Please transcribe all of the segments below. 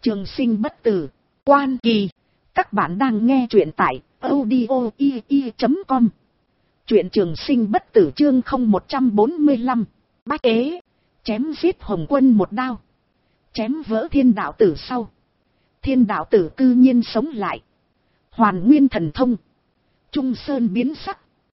Trường sinh bất tử, Quan Kỳ. Các bạn đang nghe truyện tại audio.com. Truyện Trường sinh bất tử chương 0145. Bách ế. Chém giết Hồng Quân một đao. Chém vỡ thiên đạo tử sau. Thiên đạo tử cư nhiên sống lại. Hoàn nguyên thần thông. Trung sơn biến sắc.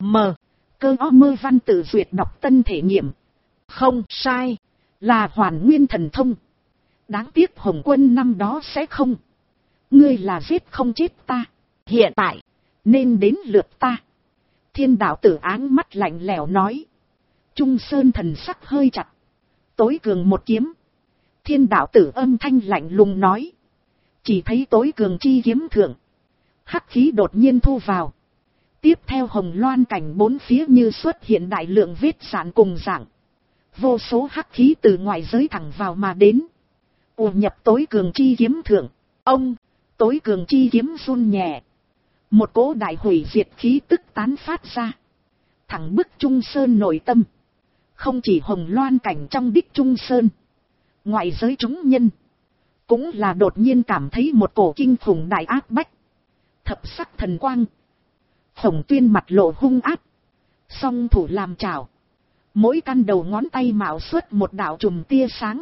Cơ o mơ văn tự duyệt đọc tân thể nghiệm. Không sai. Là hoàn nguyên thần thông. Đáng tiếc Hồng Quân năm đó sẽ không. Ngươi là giết không chết ta. Hiện tại. Nên đến lượt ta. Thiên đạo tử áng mắt lạnh lẽo nói. Trung sơn thần sắc hơi chặt. Tối cường một kiếm. Thiên đạo tử âm thanh lạnh lùng nói. Chỉ thấy tối cường chi kiếm thượng. Hắc khí đột nhiên thu vào. Tiếp theo hồng loan cảnh bốn phía như xuất hiện đại lượng vết sạn cùng dạng. Vô số hắc khí từ ngoại giới thẳng vào mà đến. Nhập tối cường chi kiếm thượng. Tối cường chi kiếm run nhẹ. Một cỗ đại hủy diệt khí tức tán phát ra. Thẳng bức Trung Sơn nội tâm. Không chỉ hồng loan cảnh trong đích Trung Sơn. Ngoại giới chúng nhân. Cũng là đột nhiên cảm thấy một cổ kinh khủng đại áp bách. Thập sắc thần quang. Khổng Tuyên mặt lộ hung ác. Song thủ làm chảo. Mỗi căn đầu ngón tay mạo xuất một đạo chùm tia sáng.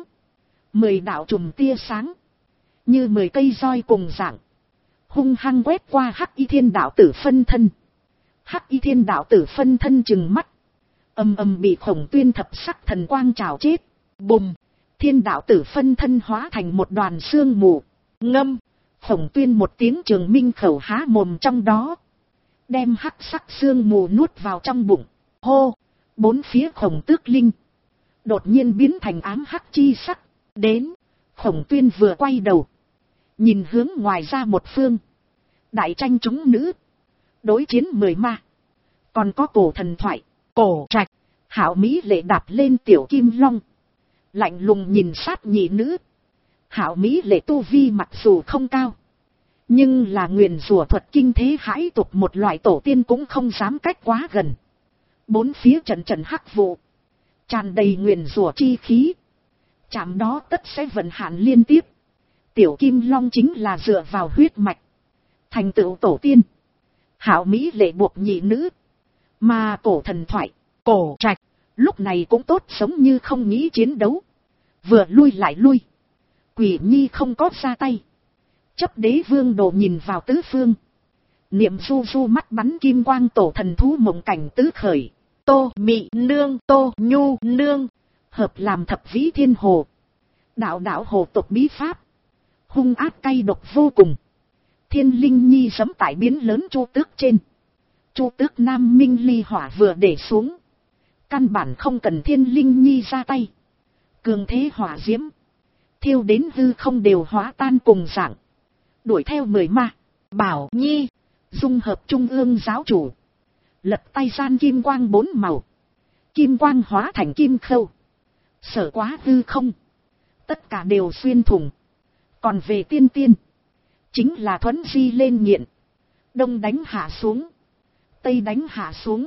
10 đạo chùm tia sáng. Như 10 cây roi cùng dạng. Hung hăng quét qua Hắc Y Thiên đạo tử phân thân. Hắc Y Thiên đạo tử phân thân trừng mắt. Ầm ầm bị Khổng Tuyên thập sắc thần quang trảo chết. Bùm. Thiên đạo tử phân thân hóa thành một đoàn sương mù. Ngâm. Khổng Tuyên một tiếng trường minh khẩu há mồm trong đó. Đem hắc sắc sương mù nuốt vào trong bụng. Hô. Bốn phía Khổng Tước Linh. Đột nhiên biến thành ám hắc chi sắc. Đến. Khổng Tuyên vừa quay đầu. Nhìn hướng ngoài ra một phương. Đại tranh chúng nữ. Đối chiến 10 ma. Còn có cổ thần thoại. Cổ trạch. Hảo Mỹ lệ đạp lên tiểu kim long. Lạnh lùng nhìn sát nhị nữ. Hảo Mỹ lệ tu vi mặc dù không cao. Nhưng là nguyền rủa thuật kinh thế hãi tục một loại tổ tiên cũng không dám cách quá gần. Bốn phía trận trận hắc vụ. Tràn đầy nguyền rủa chi khí. Chạm đó tất sẽ vận hạn liên tiếp. Tiểu kim long chính là dựa vào huyết mạch. Thành tựu tổ tiên. Hảo Mỹ lệ buộc nhị nữ. Mà cổ thần thoại, cổ trạch, lúc này cũng tốt sống như không nghĩ chiến đấu. Vừa lui lại lui. Quỷ nhi không có ra tay. Chấp đế vương đồ nhìn vào tứ phương. Niệm du du mắt bắn kim quang tổ thần thú mộng cảnh tứ khởi. Tô Mị Nương, Tô Nhu Nương. Hợp làm thập vĩ thiên hồ. Đạo đạo hồ tộc bí pháp. Hung ác cay độc vô cùng. Thiên linh nhi giẫm tại biến lớn Chu Tước trên. Chu Tước Nam Minh ly hỏa vừa để xuống. Căn bản không cần thiên linh nhi ra tay. Cường thế hỏa diễm. Thiêu đến hư không đều hóa tan cùng dạng. Đuổi theo 10 ma. Bảo Nhi. Dung hợp trung ương giáo chủ. Lật tay gian kim quang 4 màu. Kim quang hóa thành kim khâu. Sở quá hư không. Tất cả đều xuyên thủng. Còn về tiên tiên. Chính là thuấn di lên nghiện. Đông đánh hạ xuống. Tây đánh hạ xuống.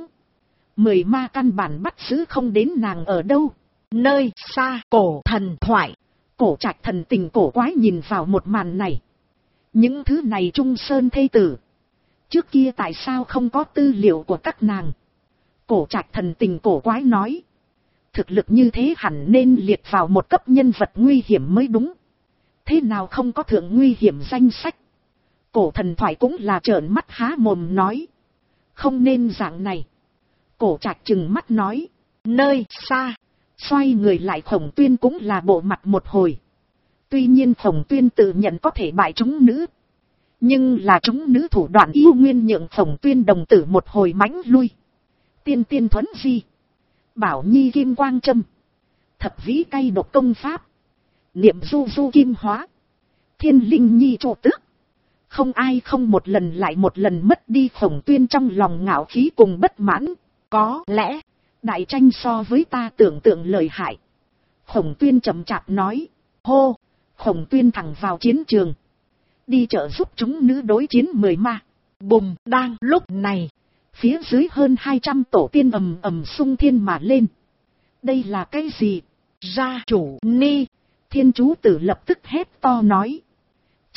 10 ma căn bản bắt giữ không đến nàng ở đâu. Nơi xa cổ thần thoại. Cổ trạch thần tình cổ quái nhìn vào một màn này. Những thứ này Trung Sơn thê tử. Trước kia tại sao không có tư liệu của các nàng? Cổ trạch thần tình cổ quái nói. Thực lực như thế hẳn nên liệt vào một cấp nhân vật nguy hiểm mới đúng. Thế nào không có thượng nguy hiểm danh sách? Cổ thần thoại cũng là trợn mắt há mồm nói. Không nên dạng này. Cổ trạch trừng mắt nói. Nơi xa. Xoay người lại Khổng Tuyên cũng là bộ mặt một hồi. Tuy nhiên Khổng Tuyên tự nhận có thể bại chúng nữ. Nhưng là chúng nữ thủ đoạn yêu nguyên nhượng Khổng Tuyên đồng tử một hồi mãnh lui. Tiên tiên thuấn di. Bảo Nhi kim quang châm. Thập vĩ cay độc công pháp. Niệm du du kim hóa. Thiên linh nhi Chu Tước. Không ai không một lần lại một lần mất đi Khổng Tuyên trong lòng ngạo khí cùng bất mãn. Có lẽ. Đại tranh so với ta tưởng tượng lợi hại. Khổng Tuyên chậm chạp nói. Hô. Khổng Tuyên thẳng vào chiến trường. Đi trợ giúp chúng nữ đối chiến 10 ma. Bùm. Đang lúc này. Phía dưới hơn 200 tổ tiên ầm ầm xung thiên mà lên. Đây là cái gì? Gia chủ Ni. Thiên chú tử lập tức hét to nói.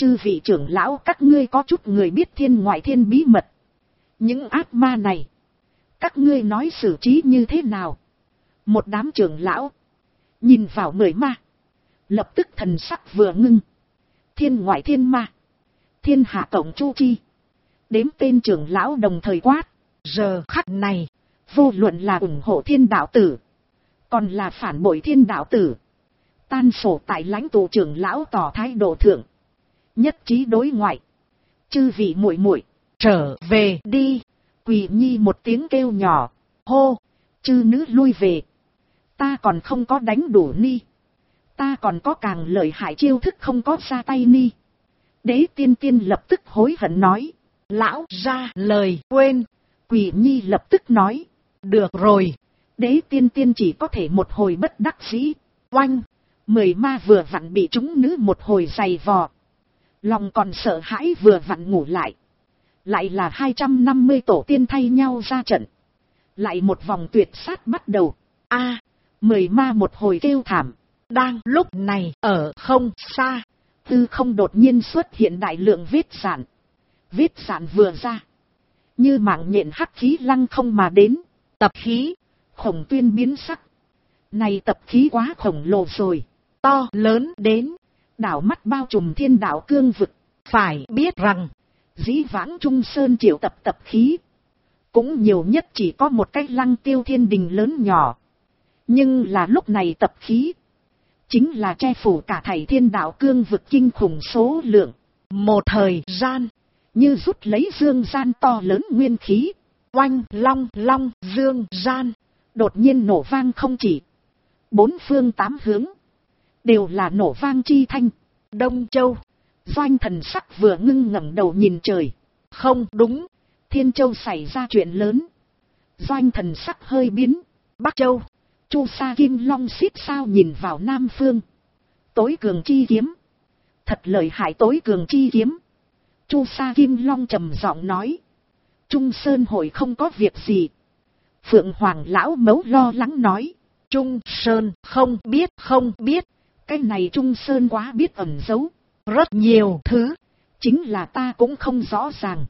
Chư vị trưởng lão các ngươi có chút người biết thiên ngoại thiên bí mật. Những ác ma này, các ngươi nói xử trí như thế nào? Một đám trưởng lão nhìn vào 10 ma, lập tức thần sắc vừa ngưng. Thiên ngoại thiên ma, thiên hạ cộng chu chi. Đếm tên trưởng lão đồng thời quát. Giờ khắc này, vô luận là ủng hộ thiên đạo tử, còn là phản bội thiên đạo tử, tan sổ tại lãnh tụ trưởng lão tỏ thái độ thượng, nhất trí đối ngoại. Chư vị muội muội, trở về đi. Quỳ Nhi một tiếng kêu nhỏ. Hô, chư nữ lui về. Ta còn không có đánh đủ ni. Ta còn có càng lợi hại chiêu thức không có ra tay ni. Đế tiên tiên lập tức hối hận nói. Lão ra lời quên. Quỳ Nhi lập tức nói. Được rồi. Đế tiên tiên chỉ có thể một hồi bất đắc dĩ. Oanh. 10 ma vừa vặn bị chúng nữ một hồi giày vò. Lòng còn sợ hãi vừa vặn ngủ lại. Lại là 250 tổ tiên thay nhau ra trận. Lại một vòng tuyệt sát bắt đầu. 10 ma một hồi kêu thảm. Đang lúc này ở không xa, tư không đột nhiên xuất hiện đại lượng vết sạn. Vết sạn vừa ra, như mạng nhện hắc khí lăng không mà đến. Tập khí, Khổng Tuyên biến sắc. Này tập khí quá khổng lồ rồi, to lớn đến đảo mắt bao trùm thiên đạo cương vực. Phải biết rằng, dĩ vãng Trung Sơn triệu tập khí, cũng nhiều nhất chỉ có một cái Lăng Tiêu Thiên Đình lớn nhỏ. Nhưng là lúc này tập khí, chính là che phủ cả thảy thiên đạo cương vực kinh khủng số lượng. Một thời gian, như rút lấy dương gian to lớn nguyên khí. Oanh long long dương gian, đột nhiên nổ vang không chỉ. 4 phương 8 hướng, đều là nổ vang chi thanh. Đông Châu, Doanh thần sắc vừa ngưng ngẩng đầu nhìn trời. Không đúng, Thiên Châu xảy ra chuyện lớn. Doanh thần sắc hơi biến. Bắc Châu, Chu Sa Kim Long xít sao nhìn vào Nam Phương. Tối cường chi kiếm. Thật lợi hại tối cường chi kiếm. Chu Sa Kim Long trầm giọng nói. Trung Sơn hội không có việc gì. Phượng Hoàng lão mấu lo lắng nói. Trung Sơn không biết. Cái này Trung Sơn quá biết ẩn giấu. Rất nhiều thứ, chính là ta cũng không rõ ràng.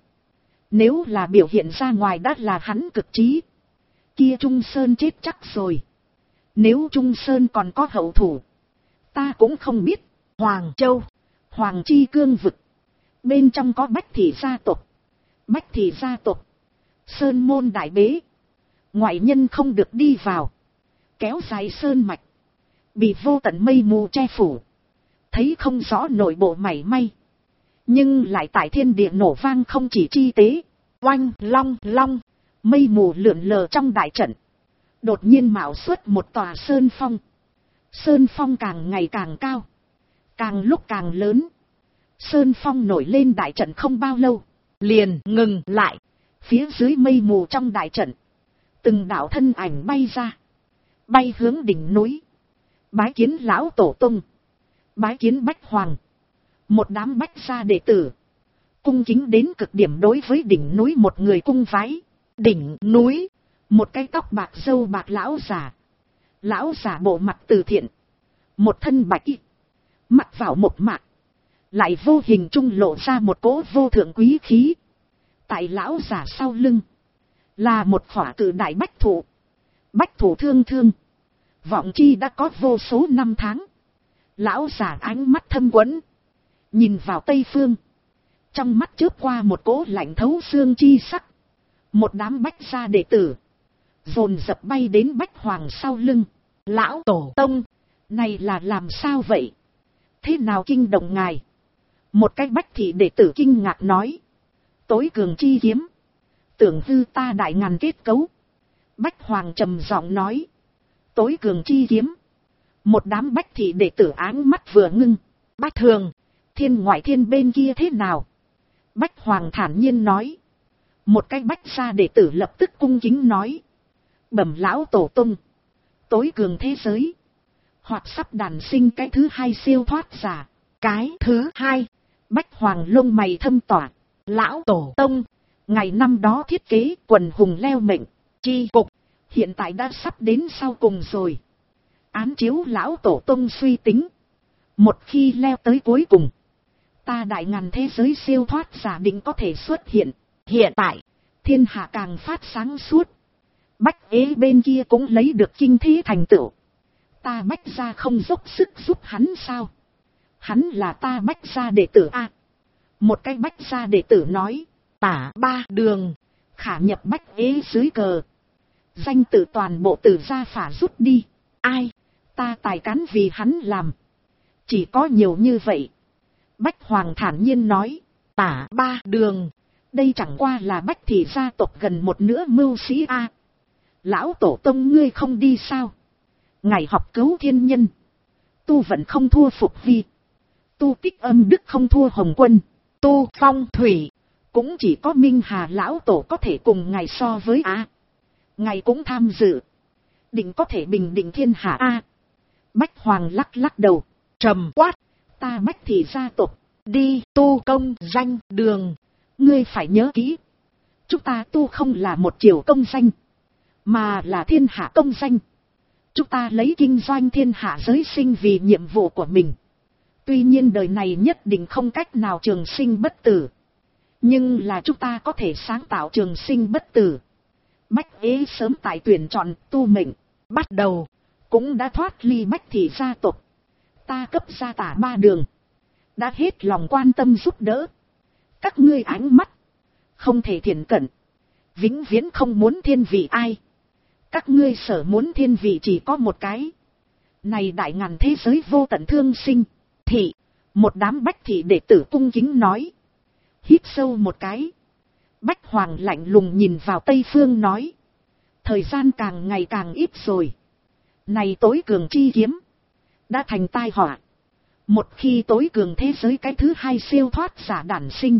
Nếu là biểu hiện ra ngoài đã là hắn cực trí. Kia Trung Sơn chết chắc rồi. Nếu Trung Sơn còn có hậu thủ, ta cũng không biết. Hoàng Châu, Hoàng Chi cương vực, bên trong có Bách Thị gia tộc. Bách Thị gia tộc, Sơn môn đại bế, ngoại nhân không được đi vào. Kéo dài sơn mạch, bị vô tận mây mù che phủ, thấy không rõ nội bộ mảy may. Nhưng lại tại thiên địa nổ vang không chỉ chi tế. Oanh long long, mây mù lượn lờ trong đại trận. Đột nhiên mạo xuất một tòa sơn phong. Sơn phong càng ngày càng cao, càng lúc càng lớn. Sơn phong nổi lên đại trận không bao lâu, liền ngừng lại. Phía dưới mây mù trong đại trận, từng đạo thân ảnh bay ra, bay hướng đỉnh núi. Bái kiến lão tổ tông, bái kiến Bách Hoàng. Một đám Bách gia đệ tử, cung kính đến cực điểm đối với đỉnh núi một người cung vái. Đỉnh núi, một cái tóc bạc râu bạc lão giả. Lão giả bộ mặt từ thiện, một thân bạch y, mặc vào một mạc, lại vô hình trung lộ ra một cỗ vô thượng quý khí. Tại lão giả sau lưng, là một khỏa cự đại bách thụ. Bách thụ thương thương, vọng chi đã có vô số năm tháng. Lão giả ánh mắt thâm quẫn, nhìn vào tây phương, trong mắt chớp qua một cỗ lạnh thấu xương chi sắc. Một đám Bách gia đệ tử dồn dập bay đến Bách Hoàng sau lưng. Lão tổ tông, này là làm sao vậy? Thế nào kinh động ngài? Một cái Bách thị đệ tử kinh ngạc nói. Tối cường chi kiếm, tưởng hư ta đại ngàn kết cấu. Bách Hoàng trầm giọng nói. Tối cường chi kiếm. Một đám Bách thị đệ tử áng mắt vừa ngưng. Bách thường, thiên ngoại thiên bên kia thế nào? Bách Hoàng thản nhiên nói. Một cái Bách gia đệ tử lập tức cung kính nói. Bẩm lão tổ tông, tối cường thế giới, hoặc sắp đàn sinh cái thứ hai siêu thoát giả. Cái thứ hai? Bách Hoàng lông mày thâm tỏa. Lão tổ tông, ngày năm đó thiết kế quần hùng leo mệnh chi cục, hiện tại đã sắp đến sau cùng rồi. Án chiếu lão tổ tông suy tính, một khi leo tới cuối cùng, ta đại ngàn thế giới siêu thoát giả định có thể xuất hiện. Hiện tại, thiên hạ càng phát sáng suốt. Bách Ế bên kia cũng lấy được kinh thế thành tựu. Ta Bách gia không dốc sức giúp hắn sao? Hắn là ta Bách gia đệ tử a. Một cái Bách gia đệ tử nói, Tả Ba Đường, khả nhập Bách Ế dưới cờ. Danh tự toàn bộ từ gia phả rút đi. Ai? Ta tài cán vì hắn làm. Chỉ có nhiều như vậy. Bách Hoàng thản nhiên nói, Tả Ba Đường, đây chẳng qua là Bách thị gia tộc gần một nửa mưu sĩ a. Lão tổ tông ngươi không đi sao? Ngày học cứu thiên nhân. Tu vẫn không thua Phục Vi. Tu tích âm đức không thua Hồng Quân. Tu phong thủy. Cũng chỉ có Minh Hà lão tổ có thể cùng ngài so với a. Ngài cũng tham dự. Định có thể bình định thiên hạ a. Bách Hoàng lắc lắc đầu. Trầm quát. Ta Bách thị gia tộc. Đi tu công danh đường. Ngươi phải nhớ kỹ. Chúng ta tu không là một chiều công danh. Mà là thiên hạ công danh. Chúng ta lấy kinh doanh thiên hạ giới sinh vì nhiệm vụ của mình. Tuy nhiên đời này nhất định không cách nào trường sinh bất tử. Nhưng là chúng ta có thể sáng tạo trường sinh bất tử. Bách Ế sớm tại tuyển chọn tu mệnh. Bắt đầu. Cũng đã thoát ly Bách thị gia tộc. Ta cấp gia Tả Ba Đường. Đã hết lòng quan tâm giúp đỡ. Các ngươi ánh mắt. Không thể thiện cận. Vĩnh viễn không muốn thiên vị ai. Các ngươi sở muốn thiên vị chỉ có một cái. Này đại ngàn thế giới vô tận thương sinh. Thị. Một đám Bách thị đệ tử cung kính nói. Hít sâu một cái. Bách Hoàng lạnh lùng nhìn vào Tây Phương nói. Thời gian càng ngày càng ít rồi. Này tối cường chi kiếm. Đã thành tai họa. Một khi tối cường thế giới cái thứ hai siêu thoát giả đản sinh.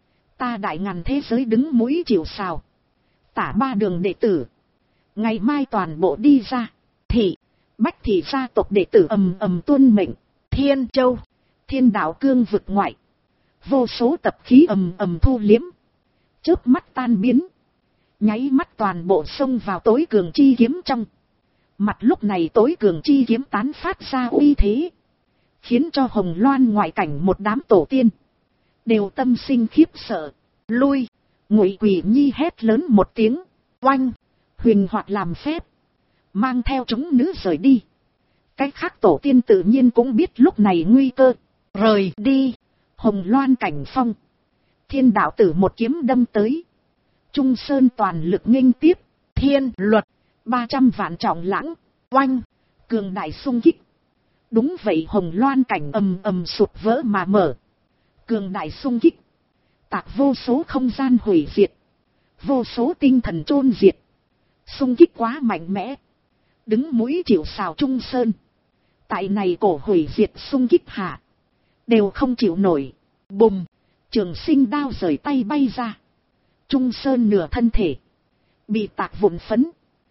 Ta đại ngàn thế giới đứng mũi chịu sào. Tả Ba Đường đệ tử. Ngày mai toàn bộ đi ra. Thị. Bách thị gia tộc đệ tử ầm ầm tuân mệnh. Thiên Châu. Thiên đạo cương vực ngoại. Vô số tập khí ầm ầm thu liếm. Chớp mắt tan biến. Nháy mắt toàn bộ xông vào tối cường chi kiếm trong. Mặt lúc này tối cường chi kiếm tán phát ra uy thế. Khiến cho Hồng Loan ngoại cảnh một đám tổ tiên. Đều tâm sinh khiếp sợ. Lui. Ngụy Quỷ Nhi hét lớn một tiếng. Oanh. Huyền hoạt làm phép. Mang theo chúng nữ rời đi. Cái khác tổ tiên tự nhiên cũng biết lúc này nguy cơ. Rời đi. Hồng Loan cảnh phong. Thiên đạo tử một kiếm đâm tới. Trung Sơn toàn lực nghênh tiếp. Thiên luật. 300 vạn trọng lãng. Oanh. Cường đại xung kích. Đúng vậy, Hồng Loan cảnh ầm ầm sụt vỡ mà mở. Cường đại xung kích. Tạc vô số không gian hủy diệt. Vô số tinh thần chôn diệt. Xung kích quá mạnh mẽ. Đứng mũi chịu sào Trung Sơn. Tại này cổ hủy diệt xung kích hạ. Đều không chịu nổi. Bùm. Trường Sinh đao rời tay bay ra. Trung Sơn nửa thân thể. Bị tạc vụn phấn.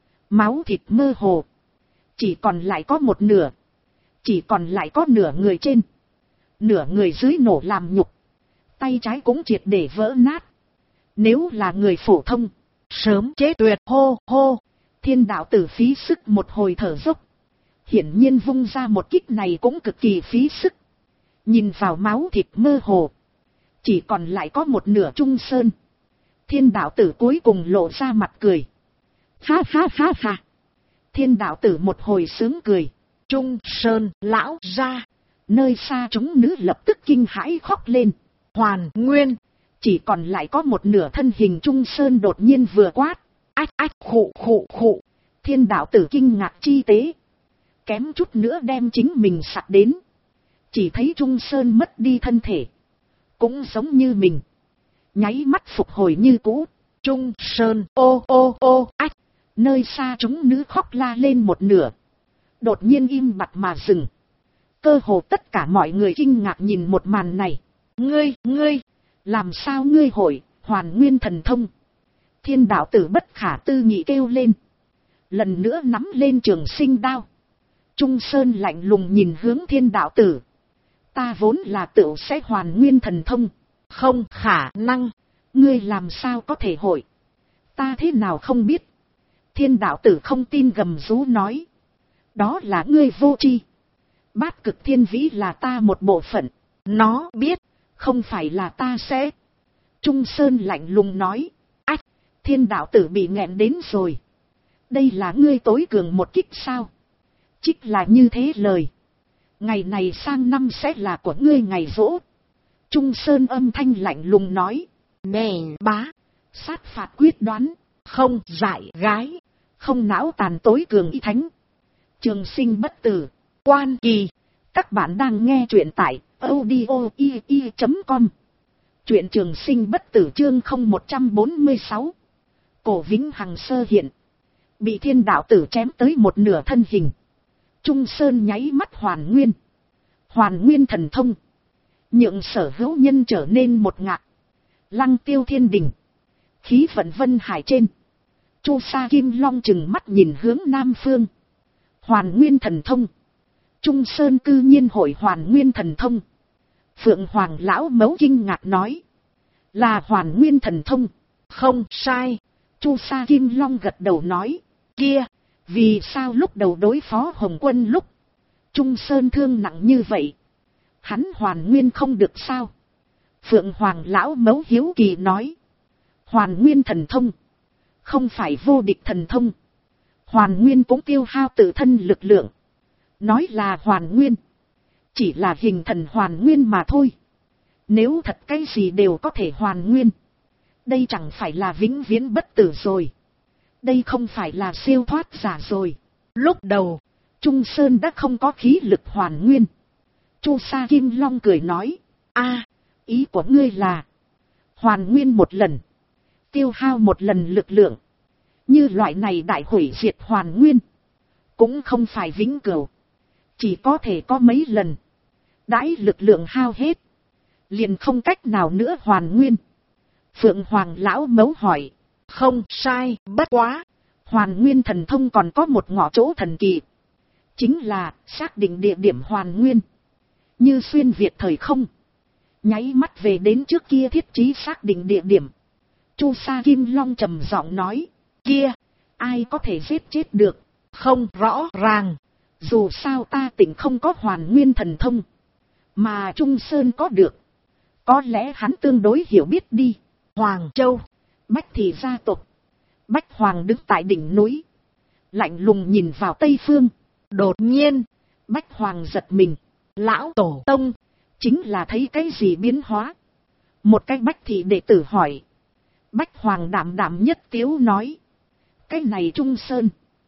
Máu thịt mơ hồ. Chỉ còn lại có một nửa. Chỉ còn lại có nửa người trên. Nửa người dưới nổ làm nhục. Tay trái cũng triệt để vỡ nát. Nếu là người phổ thông. Sớm chết tuyệt. Hô hô. Thiên đạo tử phí sức một hồi thở dốc. Hiển nhiên vung ra một kích này cũng cực kỳ phí sức. Nhìn vào máu thịt mơ hồ. Chỉ còn lại có một nửa Trung Sơn. Thiên đạo tử cuối cùng lộ ra mặt cười. Ha ha ha ha. Thiên đạo tử một hồi sướng cười. Trung Sơn lão ra. Nơi xa chúng nữ lập tức kinh hãi khóc lên. Hoàn Nguyên. Chỉ còn lại có một nửa thân hình Trung Sơn đột nhiên vừa quát. Ách ách khụ khụ khụ. Thiên đạo tử kinh ngạc chi tế. Kém chút nữa đem chính mình sặc đến. Chỉ thấy Trung Sơn mất đi thân thể. Cũng giống như mình. Nháy mắt phục hồi như cũ. Trung Sơn ô ô ô ách. Nơi xa chúng nữ khóc la lên một nửa. Đột nhiên im bặt mà dừng. Cơ hồ tất cả mọi người kinh ngạc nhìn một màn này. Ngươi, làm sao ngươi hội, hoàn nguyên thần thông. Thiên đạo tử bất khả tư nghị kêu lên. Lần nữa nắm lên Trường Sinh đao. Trung Sơn lạnh lùng nhìn hướng thiên đạo tử. Ta vốn là tựu sẽ hoàn nguyên thần thông. Không khả năng. Ngươi làm sao có thể hội. Ta thế nào không biết. Thiên đạo tử không tin gầm rú nói. Đó là ngươi vô tri. Bát cực thiên vĩ là ta một bộ phận. Nó biết. Không phải là ta sẽ. Trung Sơn lạnh lùng nói. Ách, thiên đạo tử bị nghẹn đến rồi. Đây là ngươi tối cường một kích sao? Trích là như thế lời. Ngày này sang năm sẽ là của ngươi ngày giỗ. Trung Sơn âm thanh lạnh lùng nói. Nè bá, sát phạt quyết đoán, không dại gái, không não tàn tối cường y thánh. Trường sinh bất tử, quan kỳ. Các bạn đang nghe truyện tại audio.com. Truyện trường sinh bất tử chương 0146. Cổ Vĩnh Hằng sơ hiện. Bị thiên đạo tử chém tới một nửa thân hình. Trung Sơn nháy mắt hoàn nguyên. Hoàn nguyên thần thông. Nhượng sở hữu nhân trở nên một ngạc. Lăng tiêu thiên đình. Khí vận vân hải trên. Chu Sa Kim Long chừng mắt nhìn hướng Nam Phương. Hoàn nguyên thần thông. Trung Sơn cư nhiên hội hoàn nguyên thần thông. Phượng Hoàng lão mấu kinh ngạc nói. Là hoàn nguyên thần thông. Không sai. Chu Sa Kim Long gật đầu nói. Kia, vì sao lúc đầu đối phó Hồng Quân lúc Trung Sơn thương nặng như vậy? Hắn hoàn nguyên không được sao? Phượng Hoàng lão mấu hiếu kỳ nói. Hoàn nguyên thần thông. Không phải vô địch thần thông. Hoàn nguyên cũng tiêu hao tự thân lực lượng. Nói là hoàn nguyên. Chỉ là hình thần hoàn nguyên mà thôi. Nếu thật cái gì đều có thể hoàn nguyên. Đây chẳng phải là vĩnh viễn bất tử rồi. Đây không phải là siêu thoát giả rồi. Lúc đầu, Trung Sơn đã không có khí lực hoàn nguyên. Chu Sa Kim Long cười nói. A, ý của ngươi là hoàn nguyên một lần. Tiêu hao một lần lực lượng. Như loại này đại hủy diệt hoàn nguyên. Cũng không phải vĩnh cửu. Chỉ có thể có mấy lần. Đãi lực lượng hao hết. Liền không cách nào nữa hoàn nguyên. Phượng Hoàng lão mấu hỏi. Không sai, bất quá. Hoàn nguyên thần thông còn có một ngõ chỗ thần kỳ. Chính là xác định địa điểm hoàn nguyên. Như xuyên việt thời không. Nháy mắt về đến trước kia thiết trí xác định địa điểm. Chu Sa Kim Long trầm giọng nói. Kia, ai có thể giết chết được? Không rõ ràng. Dù sao ta tỉnh không có hoàn nguyên thần thông. Mà Trung Sơn có được. Có lẽ hắn tương đối hiểu biết đi. Hoàng Châu, Bách Thị gia tộc. Bách Hoàng đứng tại đỉnh núi. Lạnh lùng nhìn vào Tây Phương. Đột nhiên, Bách Hoàng giật mình. Lão Tổ Tông, chính là thấy cái gì biến hóa? Một cái Bách Thị đệ tử hỏi. Bách Hoàng đảm đảm nhất tiếu nói. Cái này Trung Sơn.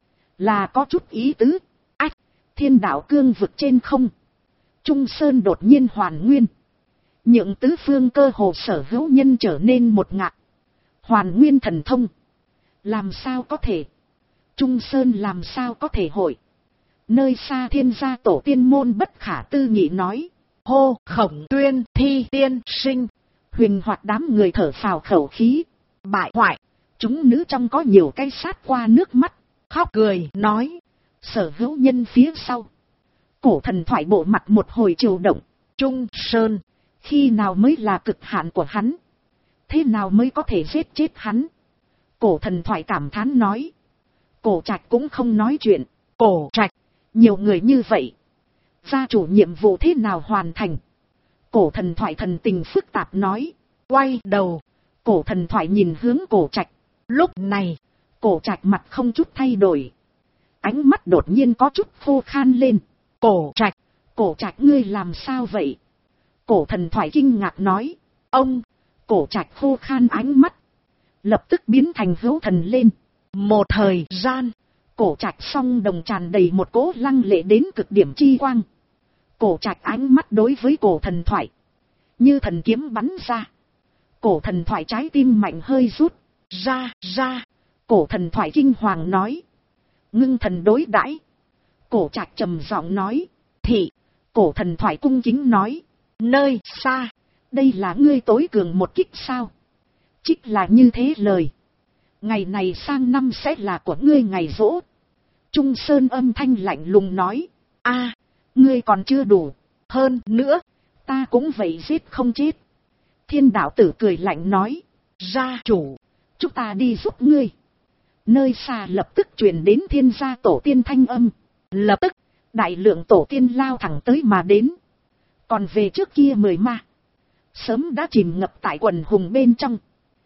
Là có chút ý tứ. Ách, thiên đạo cương vực trên không. Trung Sơn đột nhiên hoàn nguyên. Nhượng tứ phương cơ hồ sở hữu nhân trở nên một ngạc. Hoàn nguyên thần thông. Làm sao có thể? Trung Sơn làm sao có thể hội? Nơi xa thiên gia tổ tiên môn bất khả tư nghị nói. Hô Khổng Tuyên Thi tiên sinh. Huyền hoạt đám người thở phào khẩu khí. Bại hoại. Chúng nữ trong có nhiều cái sát qua nước mắt. Khóc cười nói. Sở hữu nhân phía sau. Cổ thần thoại bộ mặt một hồi triều động. Trung Sơn. Khi nào mới là cực hạn của hắn? Thế nào mới có thể giết chết hắn? Cổ thần thoại cảm thán nói. Cổ Trạch cũng không nói chuyện. Cổ Trạch, nhiều người như vậy. Gia chủ nhiệm vụ thế nào hoàn thành? Cổ thần thoại thần tình phức tạp nói. Quay đầu, cổ thần thoại nhìn hướng Cổ Trạch. Lúc này, Cổ Trạch mặt không chút thay đổi. Ánh mắt đột nhiên có chút khô khan lên. Cổ Trạch ngươi làm sao vậy? Cổ thần thoại kinh ngạc nói. Ông, Cổ Trạch khô khan ánh mắt. Lập tức biến thành hữu thần lên. Một thời gian, Cổ Trạch song đồng tràn đầy một cỗ lăng lệ đến cực điểm chi quang. Cổ Trạch ánh mắt đối với cổ thần thoại. Như thần kiếm bắn ra. Cổ thần thoại trái tim mạnh hơi rút. Ra. Cổ thần thoại kinh hoàng nói. Ngưng thần đối đãi. Cổ Trạch trầm giọng nói. Thị. Cổ thần thoại cung kính nói. Nơi xa. Đây là ngươi tối cường một kích sao? Trích là như thế lời. Ngày này sang năm sẽ là của ngươi ngày giỗ. Trung Sơn âm thanh lạnh lùng nói. A, ngươi còn chưa đủ. Hơn nữa, ta cũng vậy giết không chết. Thiên đạo tử cười lạnh nói. Gia chủ, chúng ta đi giúp ngươi. Nơi xa lập tức truyền đến thiên gia tổ tiên thanh âm. Lập tức, đại lượng tổ tiên lao thẳng tới mà đến. Còn về trước kia 10 ma. sớm đã chìm ngập tại quần hùng bên trong,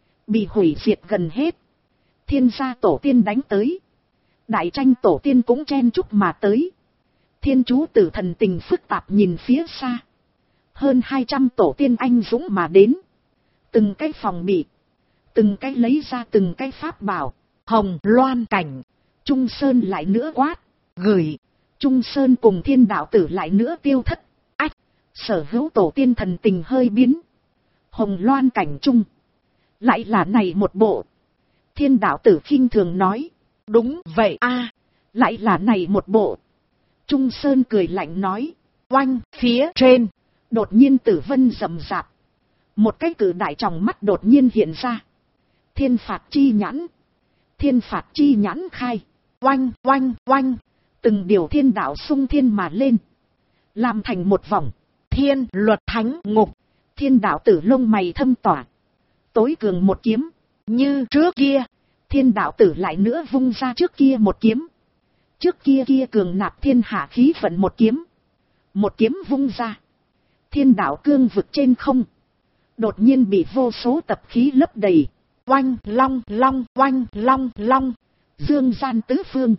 bị hủy diệt gần hết. Thiên gia tổ tiên đánh tới, đại tranh tổ tiên cũng chen chúc mà tới. Thiên chú tử thần tình phức tạp nhìn phía xa, hơn 200 tổ tiên anh dũng mà đến, từng cái phòng bị, từng cái lấy ra từng cái pháp bảo. Hồng Loan Cảnh, Trung Sơn lại nữa quát, gửi. Trung Sơn cùng Thiên đạo tử lại nữa tiêu thất. Ách, sở hữu tổ tiên thần tình hơi biến. Hồng Loan Cảnh Trung, lại là này một bộ. Thiên đạo tử khinh thường nói, đúng vậy a, lại là này một bộ. Trung Sơn cười lạnh nói, oanh. Phía trên, đột nhiên tử vân rầm rạp. Một cái cử đại tròng mắt đột nhiên hiện ra. Thiên phạt chi nhãn. Thiên phạt chi nhãn khai. Oanh, oanh, oanh. Từng điều thiên đạo xung thiên mà lên, làm thành một vòng. Thiên luật thánh ngục. Thiên đạo tử lông mày thâm tỏa, tối cường một kiếm. Như trước kia, thiên đạo tử lại nữa vung ra trước kia một kiếm. Trước kia kia cường nạp thiên hạ khí vận một kiếm. Một kiếm vung ra, thiên đạo cương vực trên không đột nhiên bị vô số tập khí lấp đầy. Oanh long long, oanh long long. Dương gian tứ phương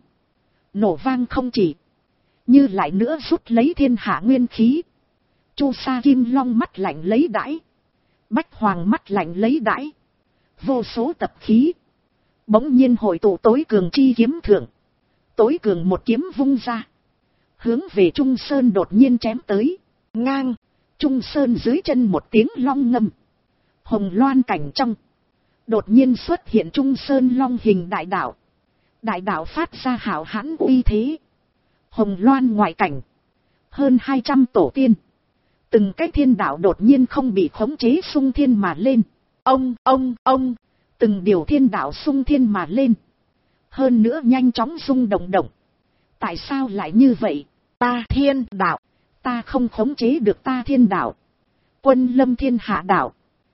nổ vang không chỉ, như lại nữa rút lấy thiên hạ nguyên khí. Chu sa kim long mắt lạnh lấy đãi, bách hoàng mắt lạnh lấy đãi. Vô số tập khí bỗng nhiên hội tụ tối cường chi kiếm thượng. Tối cường một kiếm vung ra, hướng về Trung Sơn đột nhiên chém tới. Ngang, Trung Sơn dưới chân một tiếng long ngâm. Hồng Loan Cảnh trong, đột nhiên xuất hiện Trung Sơn long hình đại đạo. Đại đạo phát ra hảo hãn uy thế. Hồng Loan ngoại cảnh, hơn 200 tổ tiên, từng cái thiên đạo đột nhiên không bị khống chế xung thiên mà lên. Ông, từng điều thiên đạo xung thiên mà lên. Hơn nữa nhanh chóng rung động động. Tại sao lại như vậy? Ta thiên đạo, ta không khống chế được ta thiên đạo. Quân lâm thiên hạ đạo,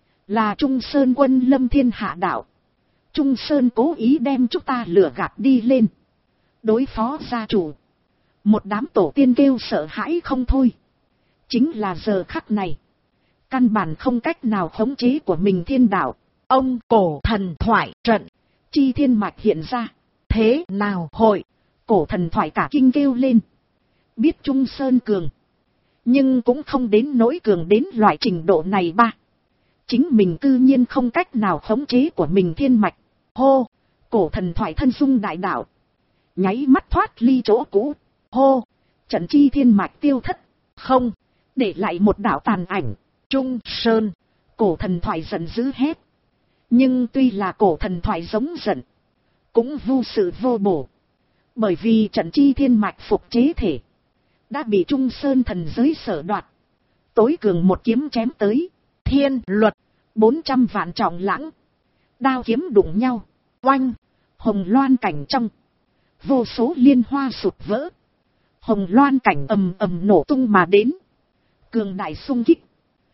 là Trung Sơn quân lâm thiên hạ đạo. Trung Sơn cố ý đem chúng ta lừa gạt đi lên, đối phó gia chủ. Một đám tổ tiên kêu sợ hãi không thôi. Chính là giờ khắc này, căn bản không cách nào khống chế của mình thiên đạo. Ông cổ thần thoại trận, chi thiên mạch hiện ra. Thế nào hội? Cổ thần thoại cả kinh kêu lên. Biết Trung Sơn cường, nhưng cũng không đến nỗi cường đến loại trình độ này ba. Chính mình cư nhiên không cách nào khống chế của mình thiên mạch. Hô, cổ thần thoại thân dung đại đạo, nháy mắt thoát ly chỗ cũ. Hô, trận chi thiên mạch tiêu thất, không, để lại một đạo tàn ảnh. Trung Sơn, cổ thần thoại giận dữ hét. Nhưng tuy là cổ thần thoại giống giận, cũng vô sự vô bổ. Bởi vì trận chi thiên mạch phục chế thể đã bị Trung Sơn thần giới sở đoạt. Tối cường một kiếm chém tới. Thiên luật, 400 vạn trọng lãng. Đao kiếm đụng nhau. Oanh, Hồng Loan Cảnh trong, vô số liên hoa sụt vỡ. Hồng Loan Cảnh ầm ầm nổ tung mà đến. Cường đại xung kích,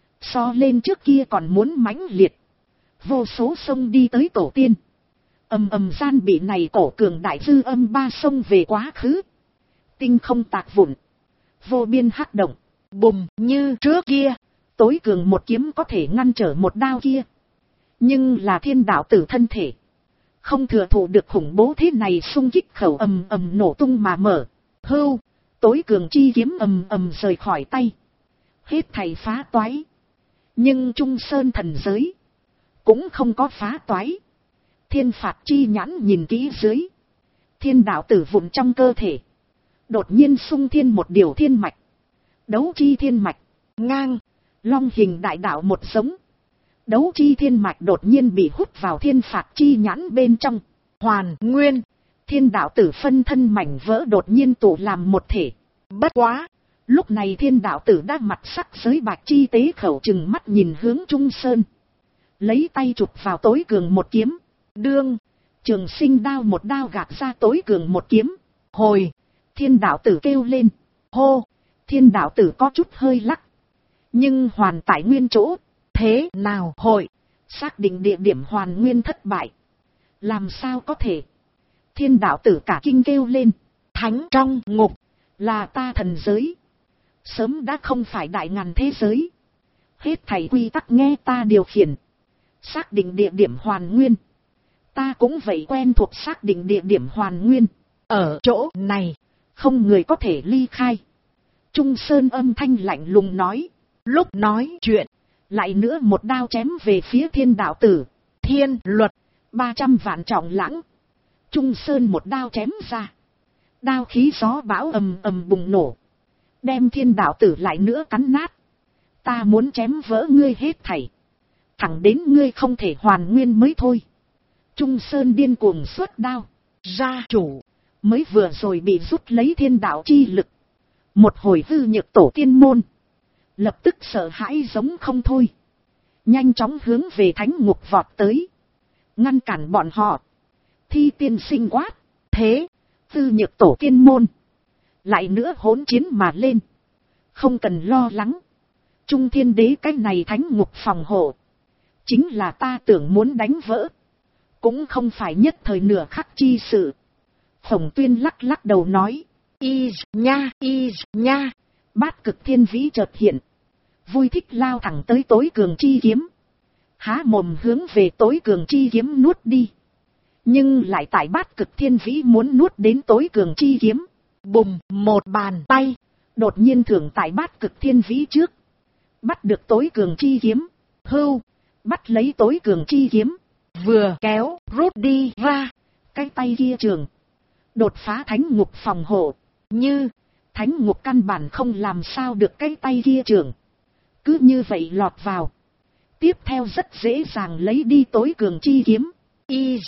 so lên trước kia còn muốn mãnh liệt. Vô số sông đi tới tổ tiên, ầm ầm gian bị này cổ cường đại dư âm ba sông về quá khứ. Tinh không tạc vụn, vô biên hắc động. Bùm, như trước kia, tối cường một kiếm có thể ngăn trở một đao kia. Nhưng là thiên đạo tử thân thể, không thừa thụ được khủng bố thế này xung kích khẩu ầm ầm nổ tung mà mở. Hưu, tối cường chi kiếm ầm ầm rời khỏi tay. Hết thảy phá toái. Nhưng Trung Sơn thần giới cũng không có phá toái. Thiên phạt chi nhãn nhìn kỹ dưới, thiên đạo tử vụn trong cơ thể đột nhiên xung thiên một điều thiên mạch. Đấu chi thiên mạch, ngang, long hình đại đạo một giống. Đấu chi thiên mạch đột nhiên bị hút vào thiên phạt chi nhãn bên trong. Hoàn nguyên, thiên đạo tử phân thân mảnh vỡ đột nhiên tụ làm một thể. Bất quá, lúc này thiên đạo tử đã mặt sắc giới bạch chi tế khẩu chừng mắt nhìn hướng Trung Sơn, lấy tay chụp vào tối cường một kiếm. Đương, Trường Sinh đao một đao gạt ra tối cường một kiếm. Hồi, thiên đạo tử kêu lên. Hô, thiên đạo tử có chút hơi lắc, nhưng hoàn tại nguyên chỗ. Thế nào hội? Xác định địa điểm hoàn nguyên thất bại. Làm sao có thể? Thiên đạo tử cả kinh kêu lên. Thánh trong ngục, là ta thần giới, sớm đã không phải đại ngàn thế giới. Hết thảy quy tắc nghe ta điều khiển. Xác định địa điểm hoàn nguyên. Ta cũng vậy quen thuộc xác định địa điểm hoàn nguyên. Ở chỗ này, không người có thể ly khai. Trung Sơn âm thanh lạnh lùng nói. Lúc nói chuyện, lại nữa một đao chém về phía Thiên đạo tử. Thiên luật, 300 vạn trọng lãng. Trung Sơn một đao chém ra. Đao khí gió bão ầm ầm bùng nổ. Đem Thiên đạo tử lại nữa cắn nát. Ta muốn chém vỡ ngươi hết thảy. Thẳng đến ngươi không thể hoàn nguyên mới thôi. Trung Sơn điên cuồng xuất đao. Gia chủ, mới vừa rồi bị rút lấy thiên đạo chi lực. Một hồi hư nhược tổ tiên môn. Lập tức sợ hãi giống không thôi. Nhanh chóng hướng về thánh ngục vọt tới. Ngăn cản bọn họ. Thi tiên sinh quát. Thế, hư nhược tổ tiên môn. Lại nữa hỗn chiến mà lên. Không cần lo lắng. Trung thiên đế cái này thánh ngục phòng hộ. Chính là ta tưởng muốn đánh vỡ. Cũng không phải nhất thời nửa khắc chi sự. Khổng Tuyên lắc lắc đầu nói. Y nha. Bát cực thiên vĩ chợt hiện. Vui thích lao thẳng tới tối cường chi kiếm. Há mồm hướng về tối cường chi kiếm nuốt đi. Nhưng lại tại bát cực thiên vĩ muốn nuốt đến tối cường chi kiếm. Bùm, một bàn tay. Đột nhiên thưởng tại bát cực thiên vĩ trước. Bắt được tối cường chi kiếm. Hưu, bắt lấy tối cường chi kiếm. Vừa kéo, rút đi ra. Cái tay kia trường. Đột phá thánh ngục phòng hộ. Như, thánh ngục căn bản không làm sao được cái tay kia trường. Cứ như vậy lọt vào. Tiếp theo rất dễ dàng lấy đi tối cường chi kiếm. Y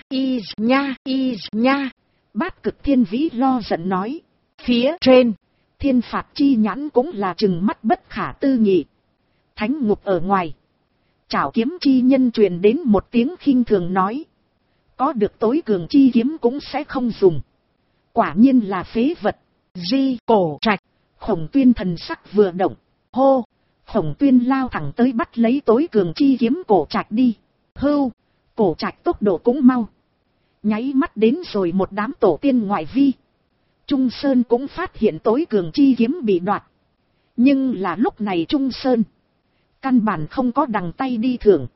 nha. Bát cực thiên vĩ lo giận nói. Phía trên, thiên phạt chi nhãn cũng là trừng mắt bất khả tư nghị. Thánh ngục ở ngoài. Chảo kiếm chi nhân truyền đến một tiếng khinh thường nói. Có được tối cường chi kiếm cũng sẽ không dùng. Quả nhiên là phế vật. Di cổ trạch. Khổng Tuyên thần sắc vừa động. Hô. Khổng Tuyên lao thẳng tới bắt lấy tối cường chi kiếm cổ trạch đi. Hưu. Cổ trạch tốc độ cũng mau. Nháy mắt đến rồi một đám tổ tiên ngoại vi. Trung Sơn cũng phát hiện tối cường chi kiếm bị đoạt. Nhưng là lúc này Trung Sơn. Căn bản không có đằng tay đi thưởng.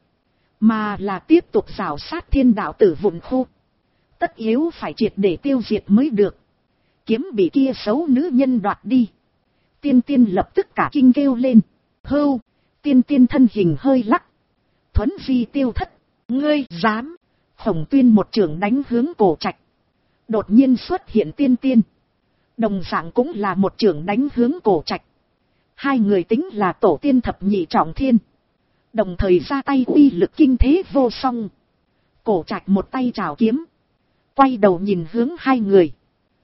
Mà là tiếp tục rào sát thiên đạo tử vụn khô. Tất yếu phải triệt để tiêu diệt mới được. Kiếm bị kia xấu nữ nhân đoạt đi. Tiên tiên lập tức cả kinh kêu lên. Hưu, tiên tiên thân hình hơi lắc. Thuấn vi tiêu thất. Ngươi dám. Khổng Tuyên một trường đánh hướng cổ trạch. Đột nhiên xuất hiện tiên tiên. Đồng dạng cũng là một trường đánh hướng cổ trạch. Hai người tính là tổ tiên thập nhị trọng thiên. Đồng thời ra tay uy lực kinh thế vô song. Cổ trạch một tay trảo kiếm. Quay đầu nhìn hướng hai người.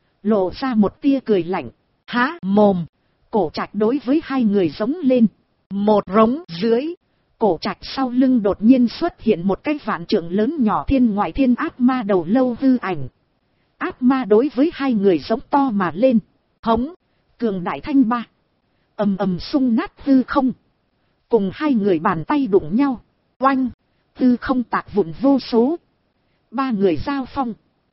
Lộ ra một tia cười lạnh. Há mồm. Cổ trạch đối với hai người giống lên. Một rống dưới. Cổ trạch sau lưng đột nhiên xuất hiện một cái vạn trượng lớn nhỏ thiên ngoại thiên ác ma đầu lâu hư ảnh. Ác ma đối với hai người giống to mà lên. Hống. Cường đại thanh ba. Ầm ầm xung nát hư không. Cùng hai người bàn tay đụng nhau. Oanh. Hư không tạc vụn vô số. Ba người giao phong.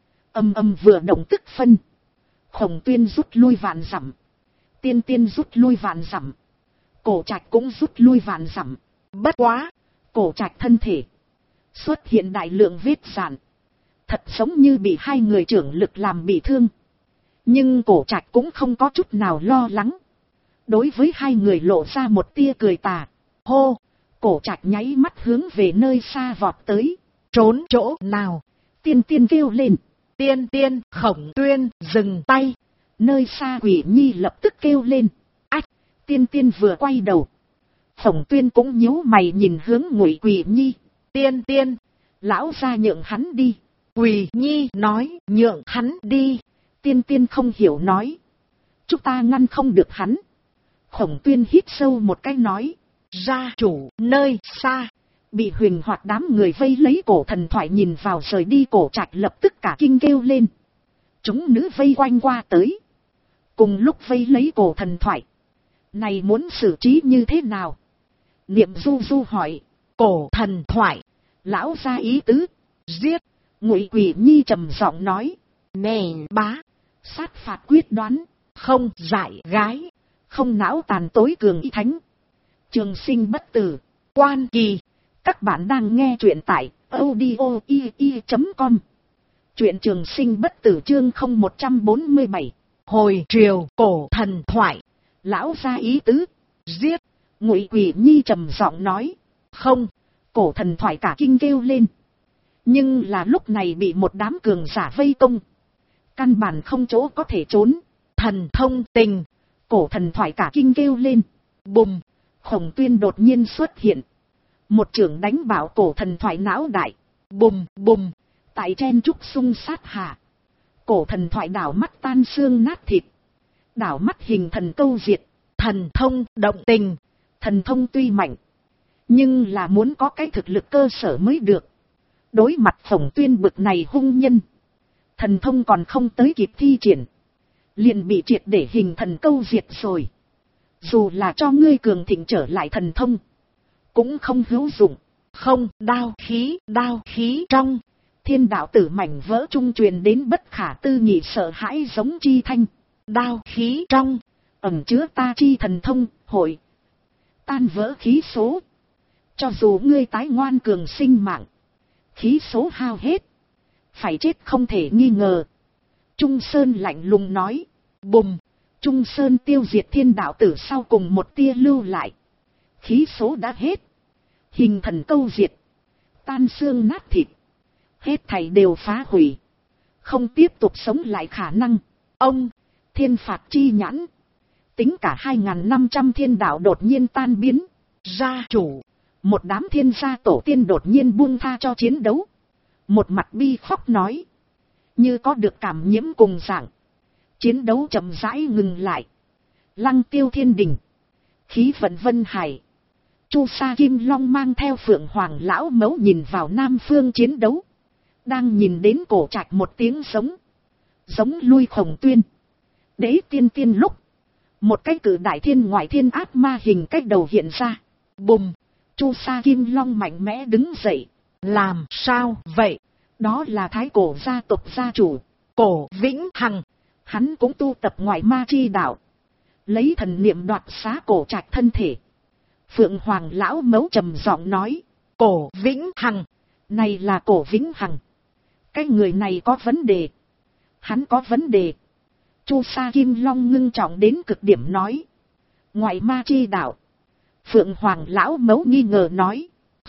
Ầm ầm vừa động tức phân. Khổng Tuyên rút lui vạn dặm. Tiên tiên rút lui vạn dặm. Cổ trạch cũng rút lui vạn dặm. Bất quá. Cổ trạch thân thể. Xuất hiện đại lượng vết rạn. Thật giống như bị hai người trưởng lực làm bị thương. Nhưng cổ trạch cũng không có chút nào lo lắng. Đối với hai người lộ ra một tia cười tà. Hô. Cổ trạch nháy mắt hướng về nơi xa vọt tới. Trốn chỗ nào. Tiên tiên kêu lên. Tiên tiên. Khổng Tuyên dừng tay. Nơi xa Quỷ Nhi lập tức kêu lên. Ách. Tiên tiên vừa quay đầu. Khổng Tuyên cũng nhíu mày nhìn hướng Ngụy Quỷ Nhi. Tiên tiên. Lão gia nhượng hắn đi. Quỷ Nhi nói nhượng hắn đi. Tiên tiên không hiểu nói. Chúng ta ngăn không được hắn. Khổng Tuyên hít sâu một cái nói. Gia chủ nơi xa. Bị Huỳnh Hoạt đám người vây lấy cổ thần thoại nhìn vào rời đi cổ trạch lập tức cả kinh kêu lên. Chúng nữ vây quanh qua tới. Cùng lúc vây lấy cổ thần thoại. Này muốn xử trí như thế nào? Niệm Du Du hỏi. Cổ thần thoại. Lão gia ý tứ. Giết. Ngụy Quỷ Nhi trầm giọng nói. Nè bá. Sát phạt quyết đoán. Không dại gái. Không não tàn tối cường y thánh. Trường sinh bất tử, quan kỳ. Các bạn đang nghe truyện tại audio.com. Truyện trường sinh bất tử chương 0147. Hồi triều cổ thần thoại. Lão ra ý tứ. Giết. Ngụy Quỷ Nhi trầm giọng nói. Không. Cổ thần thoại cả kinh kêu lên. Nhưng là lúc này bị một đám cường giả vây công. Căn bản không chỗ có thể trốn. Thần thông tình. Cổ thần thoại cả kinh kêu lên. Bùm. Khổng Tuyên đột nhiên xuất hiện. Một chưởng đánh bảo cổ thần thoại não đại. Bùm bùm. Tại chen trúc xung sát hạ. Cổ thần thoại đảo mắt tan xương nát thịt. Đảo mắt hình thần câu diệt. Thần thông động tình. Thần thông tuy mạnh. Nhưng là muốn có cái thực lực cơ sở mới được. Đối mặt Khổng Tuyên bực này hung nhân. Thần thông còn không tới kịp thi triển. Liền bị triệt để hình thần câu diệt rồi. Dù là cho ngươi cường thịnh trở lại thần thông. Cũng không hữu dụng. Không, đao khí trong. Thiên đạo tử mảnh vỡ trung truyền đến bất khả tư nghị sợ hãi giống chi thanh. Đao khí trong. Ẩn chứa ta chi thần thông, hội. Tan vỡ khí số. Cho dù ngươi tái ngoan cường sinh mạng. Khí số hao hết. Phải chết không thể nghi ngờ. Trung Sơn lạnh lùng nói. Bùm. Trung Sơn tiêu diệt thiên đạo tử sau cùng một tia lưu lại. Khí số đã hết. Hình thần câu diệt. Tan xương nát thịt. Hết thảy đều phá hủy. Không tiếp tục sống lại khả năng. Ông. Thiên phạt chi nhãn. Tính cả 2.500 thiên đạo đột nhiên tan biến. Gia chủ. Một đám thiên gia tổ tiên đột nhiên buông tha cho chiến đấu. Một mặt bi khóc nói. Như có được cảm nhiễm cùng dạng. Chiến đấu chậm rãi ngừng lại. Lăng Tiêu Thiên Đình. Khí vận Vân Hải. Chu Sa Kim Long mang theo Phượng Hoàng lão mẫu nhìn vào Nam Phương chiến đấu. Đang nhìn đến cổ trạch một tiếng giống. Giống lui Khổng Tuyên. Đế tiên lúc. Một cái cử đại thiên ngoại thiên ác ma hình cách đầu hiện ra. Bùm. Chu Sa Kim Long mạnh mẽ đứng dậy. Làm sao vậy? Đó là thái cổ gia tộc gia chủ. Cổ Vĩnh Hằng. Hắn cũng tu tập ngoại ma chi đạo. Lấy thần niệm đoạt xá cổ trạch thân thể. Phượng Hoàng lão mẫu trầm giọng nói. Cổ Vĩnh Hằng. Này là Cổ Vĩnh Hằng. Cái người này có vấn đề. Hắn có vấn đề. Chu Sa Kim Long ngưng trọng đến cực điểm nói. Ngoại ma chi đạo. Phượng Hoàng lão mẫu nghi ngờ nói.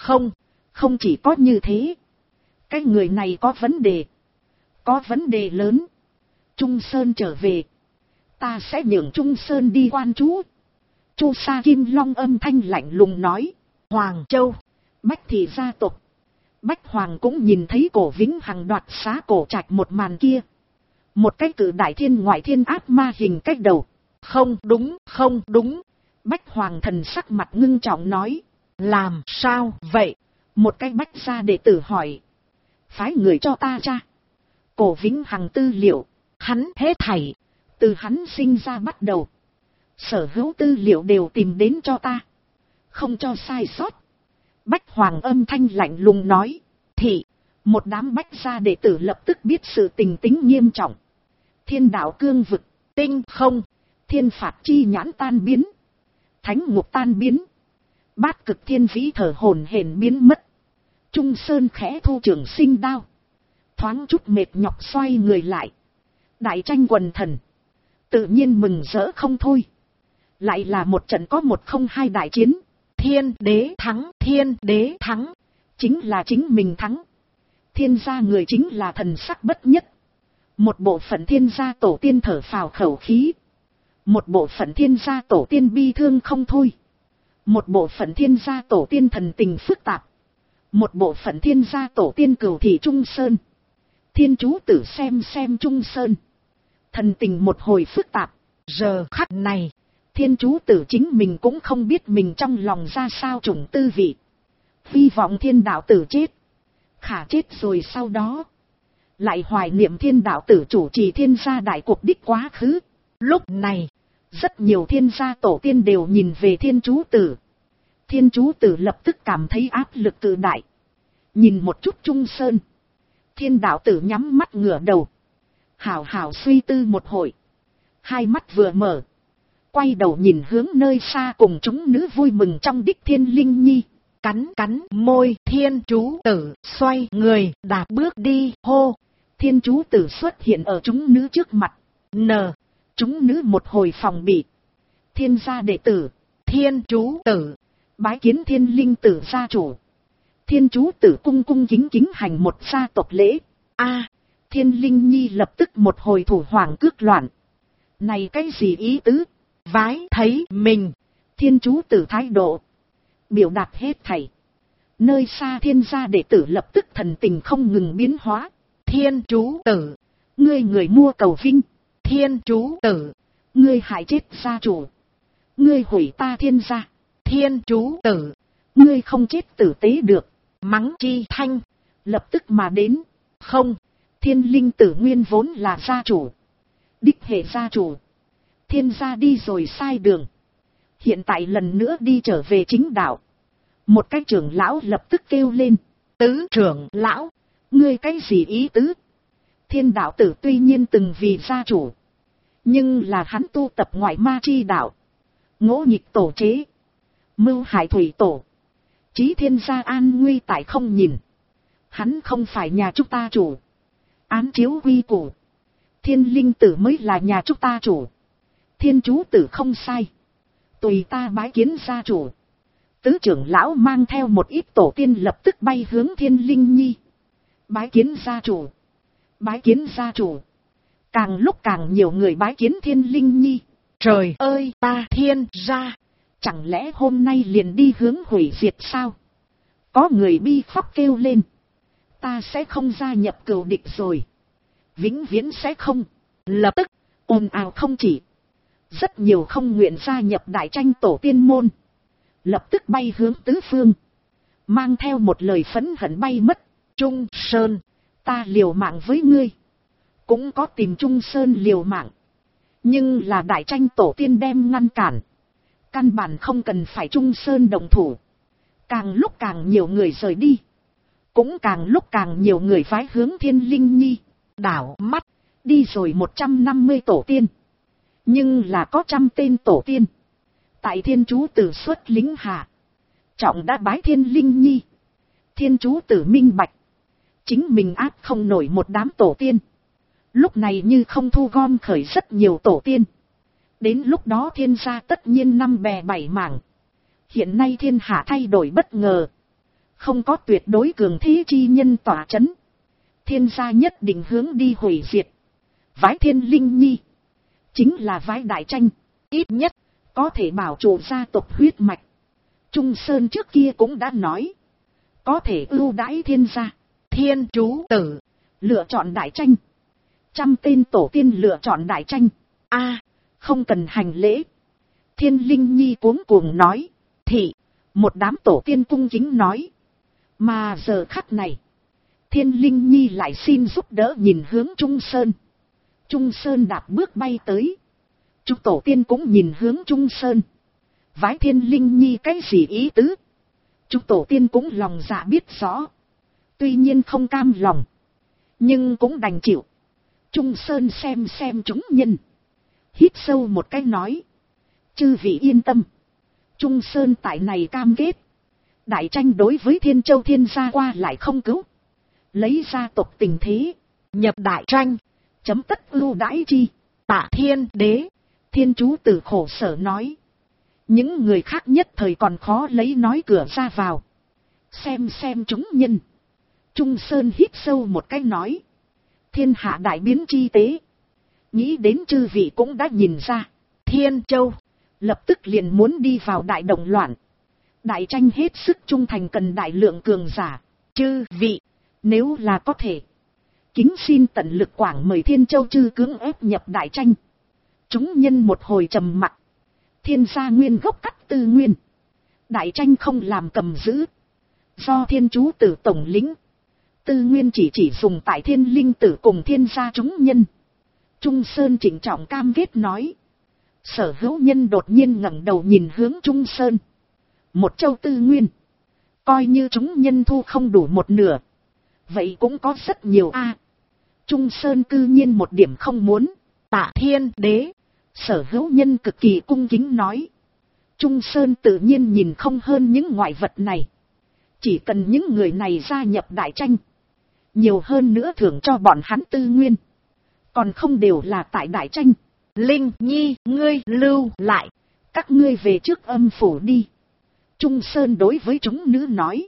Không chỉ có như thế. Cái người này có vấn đề. Có vấn đề lớn. Trung Sơn trở về. Ta sẽ nhường Trung Sơn đi quan trú. Chu Sa Kim Long âm thanh lạnh lùng nói. Hoàng Châu. Bách Thị gia tộc. Bách Hoàng cũng nhìn thấy Cổ Vĩnh Hằng đoạt xá cổ trạch một màn kia. Một cái cử đại thiên ngoại thiên ác ma hình cách đầu. Không đúng. Bách Hoàng thần sắc mặt ngưng trọng nói. Làm sao vậy? Một cái bách gia đệ tử hỏi. Phái người cho ta tra. Cổ Vĩnh Hằng tư liệu. Hắn hết thảy. Từ hắn sinh ra bắt đầu. Sở hữu tư liệu đều tìm đến cho ta. Không cho sai sót. Bách Hoàng âm thanh lạnh lùng nói. Thị. Một đám bách gia đệ tử lập tức biết sự tình tính nghiêm trọng. Thiên đạo cương vực. Tinh không. Thiên phạt chi nhãn tan biến. Thánh ngục tan biến. Bát cực thiên vĩ thở hổn hển biến mất. Trung Sơn khẽ thu trường sinh đao. Thoáng chút mệt nhọc xoay người lại. Đại tranh quần thần. Tự nhiên mừng rỡ không thôi. Lại là một trận có 102 đại chiến. Thiên đế thắng. Chính là chính mình thắng. Thiên gia người chính là thần sắc bất nhất. Một bộ phận thiên gia tổ tiên thở phào khẩu khí. Một bộ phận thiên gia tổ tiên bi thương không thôi. Một bộ phận thiên gia tổ tiên thần tình phức tạp. Một bộ phận thiên gia tổ tiên cửu thị Trung Sơn. Thiên chú tử xem Trung Sơn. Thần tình một hồi phức tạp. Giờ khắc này, thiên chú tử chính mình cũng không biết mình trong lòng ra sao chủng tư vị. Hy vọng thiên đạo tử chết. Khả chết rồi sau đó. Lại hoài niệm thiên đạo tử chủ trì thiên gia đại cuộc đích quá khứ. Lúc này, rất nhiều thiên gia tổ tiên đều nhìn về thiên chú tử. Thiên chú tử lập tức cảm thấy áp lực cự đại. Nhìn một chút Trung Sơn. Thiên đạo tử nhắm mắt ngửa đầu. Hảo hảo suy tư một hồi. Hai mắt vừa mở. Quay đầu nhìn hướng nơi xa cùng chúng nữ vui mừng trong đích Thiên Linh Nhi. Cắn môi, Thiên Chú Tử xoay người đạp bước đi, hô. Thiên Chú Tử xuất hiện ở chúng nữ trước mặt. Chúng nữ một hồi phòng bị. Thiên gia đệ tử, Thiên Chú Tử, bái kiến Thiên Linh Tử gia chủ. Thiên Chú Tử cung cung kính kính hành một gia tộc lễ. Thiên Linh Nhi lập tức một hồi thủ hoảng cước loạn. Này cái gì ý tứ? Vái thấy mình. Thiên Chú Tử thái độ biểu đạt hết thảy. Nơi xa Thiên gia đệ tử lập tức thần tình không ngừng biến hóa. Thiên Chú Tử, ngươi người mua cầu vinh. Thiên Chú Tử, ngươi hại chết gia chủ. Ngươi hủy ta Thiên gia. Thiên Chú Tử, ngươi không chết tử tế được. Mắng chi thanh lập tức mà đến. Không, Thiên Linh Tử nguyên vốn là gia chủ, đích hệ gia chủ. Thiên gia đi rồi sai đường, hiện tại lần nữa đi trở về chính đạo. Một cái trưởng lão lập tức kêu lên. Tứ trưởng lão, ngươi cái gì ý tứ? Thiên đạo tử tuy nhiên từng vì gia chủ, nhưng là hắn tu tập ngoại ma chi đạo, ngỗ nghịch tổ chế, mưu hại thủy tổ, chí thiên gia an nguy tại không nhìn. Hắn không phải nhà chúng ta chủ. Án chiếu quy củ, Thiên Linh Tử mới là nhà chúng ta chủ. Thiên Chú Tử không sai, tùy ta bái kiến gia chủ. Tứ trưởng lão mang theo một ít tổ tiên lập tức bay hướng Thiên Linh Nhi. Bái kiến gia chủ, bái kiến gia chủ. Càng lúc càng nhiều người bái kiến Thiên Linh Nhi. Trời ơi, ta Thiên gia, chẳng lẽ hôm nay liền đi hướng hủy diệt sao? Có người bi khóc kêu lên. Ta sẽ không gia nhập cừu địch rồi. Vĩnh viễn sẽ không. Lập tức, ồn ào không chỉ. Rất nhiều không nguyện gia nhập đại tranh tổ tiên môn. Lập tức bay hướng tứ phương. Mang theo một lời phẫn hận bay mất. Trung Sơn, ta liều mạng với ngươi. Cũng có tìm Trung Sơn liều mạng. Nhưng là đại tranh tổ tiên đem ngăn cản. Căn bản không cần phải Trung Sơn đồng thủ. Càng lúc càng nhiều người rời đi. Cũng càng lúc càng nhiều người phái hướng Thiên Linh Nhi. Đảo mắt, đi rồi 150 tổ tiên. Nhưng là có 100 tên tổ tiên. Tại Thiên Chú Tử xuất lính hạ, trọng đã bái Thiên Linh Nhi. Thiên Chú Tử minh bạch, chính mình áp không nổi một đám tổ tiên. Lúc này như không thu gom khởi rất nhiều tổ tiên. Đến lúc đó Thiên gia tất nhiên năm bè bảy mảng. Hiện nay thiên hạ thay đổi bất ngờ. Không có tuyệt đối cường thế chi nhân tỏa chấn. Thiên gia nhất định hướng đi hủy diệt. Vái Thiên Linh Nhi, chính là vái đại tranh. Ít nhất, có thể bảo trụ gia tộc huyết mạch. Trung Sơn trước kia cũng đã nói. Có thể ưu đãi Thiên gia. Thiên Chú Tử, lựa chọn đại tranh. 100 tên tổ tiên lựa chọn đại tranh. Không cần hành lễ. Thiên Linh Nhi cuống cuồng nói. Thị, một đám tổ tiên cung kính nói. Mà giờ khắc này, Thiên Linh Nhi lại xin giúp đỡ nhìn hướng Trung Sơn. Trung Sơn đạp bước bay tới. Chúng tổ tiên cũng nhìn hướng Trung Sơn. Vái Thiên Linh Nhi cái gì ý tứ? Chúng tổ tiên cũng lòng dạ biết rõ. Tuy nhiên không cam lòng, nhưng cũng đành chịu. Trung Sơn xem chúng nhân. Hít sâu một cái nói. Chư vị yên tâm. Trung Sơn tại này cam kết. Đại tranh đối với Thiên Châu Thiên gia qua lại không cứu. Lấy gia tộc tình thế, nhập đại tranh, chấm tất ưu đãi chi. Tạ Thiên Đế, Thiên Chú Tử khổ sở nói. Những người khác nhất thời còn khó lấy nói cửa ra vào. Xem chúng nhân. Trung Sơn hít sâu một cái nói. Thiên hạ đại biến chi tế. Nghĩ đến chư vị cũng đã nhìn ra. Thiên Châu lập tức liền muốn đi vào đại động loạn. Đại tranh hết sức trung thành cần đại lượng cường giả. Chư vị, nếu là có thể, kính xin tận lực quảng mời Thiên Châu chư cưỡng ép nhập đại tranh. Chúng nhân một hồi trầm mặc. Thiên gia nguyên gốc cắt tư nguyên. Đại tranh không làm cầm giữ. Do Thiên Chú Tử tổng lĩnh. Tư nguyên chỉ dùng tại Thiên Linh Tử cùng Thiên gia chúng nhân. Trung Sơn trịnh trọng cam kết nói. Sở hữu nhân đột nhiên ngẩng đầu nhìn hướng Trung Sơn. Một châu tư nguyên. Coi như chúng nhân thu không đủ một nửa. Vậy cũng có rất nhiều Trung Sơn cư nhiên một điểm không muốn. Tạ Thiên Đế, Sở Hữu Nhân cực kỳ cung kính nói. Trung Sơn tự nhiên nhìn không hơn những ngoại vật này. Chỉ cần những người này gia nhập đại tranh. Nhiều hơn nữa thưởng cho bọn hắn tư nguyên. Còn không đều là tại đại tranh. Linh Nhi, ngươi lưu lại. Các ngươi về trước âm phủ đi. Trung Sơn đối với chúng nữ nói.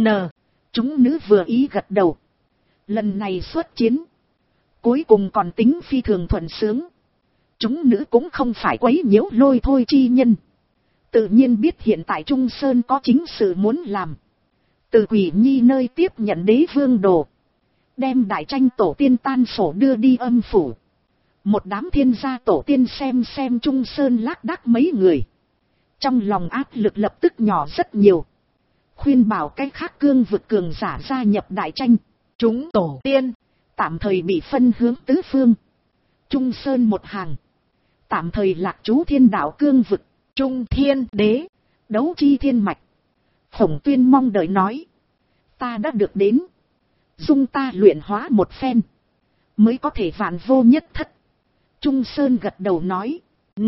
Chúng nữ vừa ý gật đầu. Lần này xuất chiến. Cuối cùng còn tính phi thường thuận sướng. Chúng nữ cũng không phải quấy nhiễu lôi thôi chi nhân. Tự nhiên biết hiện tại Trung Sơn có chính sự muốn làm. Từ Quỷ Nhi nơi tiếp nhận đế vương đồ. Đem đại tranh tổ tiên tan sổ đưa đi âm phủ. Một đám thiên gia tổ tiên xem Trung Sơn lác đác mấy người. Trong lòng áp lực lập tức nhỏ rất nhiều. Khuyên bảo cái khác cương vực cường giả gia nhập đại tranh. Chúng tổ tiên tạm thời bị phân hướng tứ phương. Trung Sơn một hàng. Tạm thời lạc trú thiên đạo cương vực. Trung Thiên Đế. Đấu chi thiên mạch. Khổng Tuyên mong đợi nói. Ta đã được đến. Dung ta luyện hóa một phen. Mới có thể vạn vô nhất thất. Trung Sơn gật đầu nói.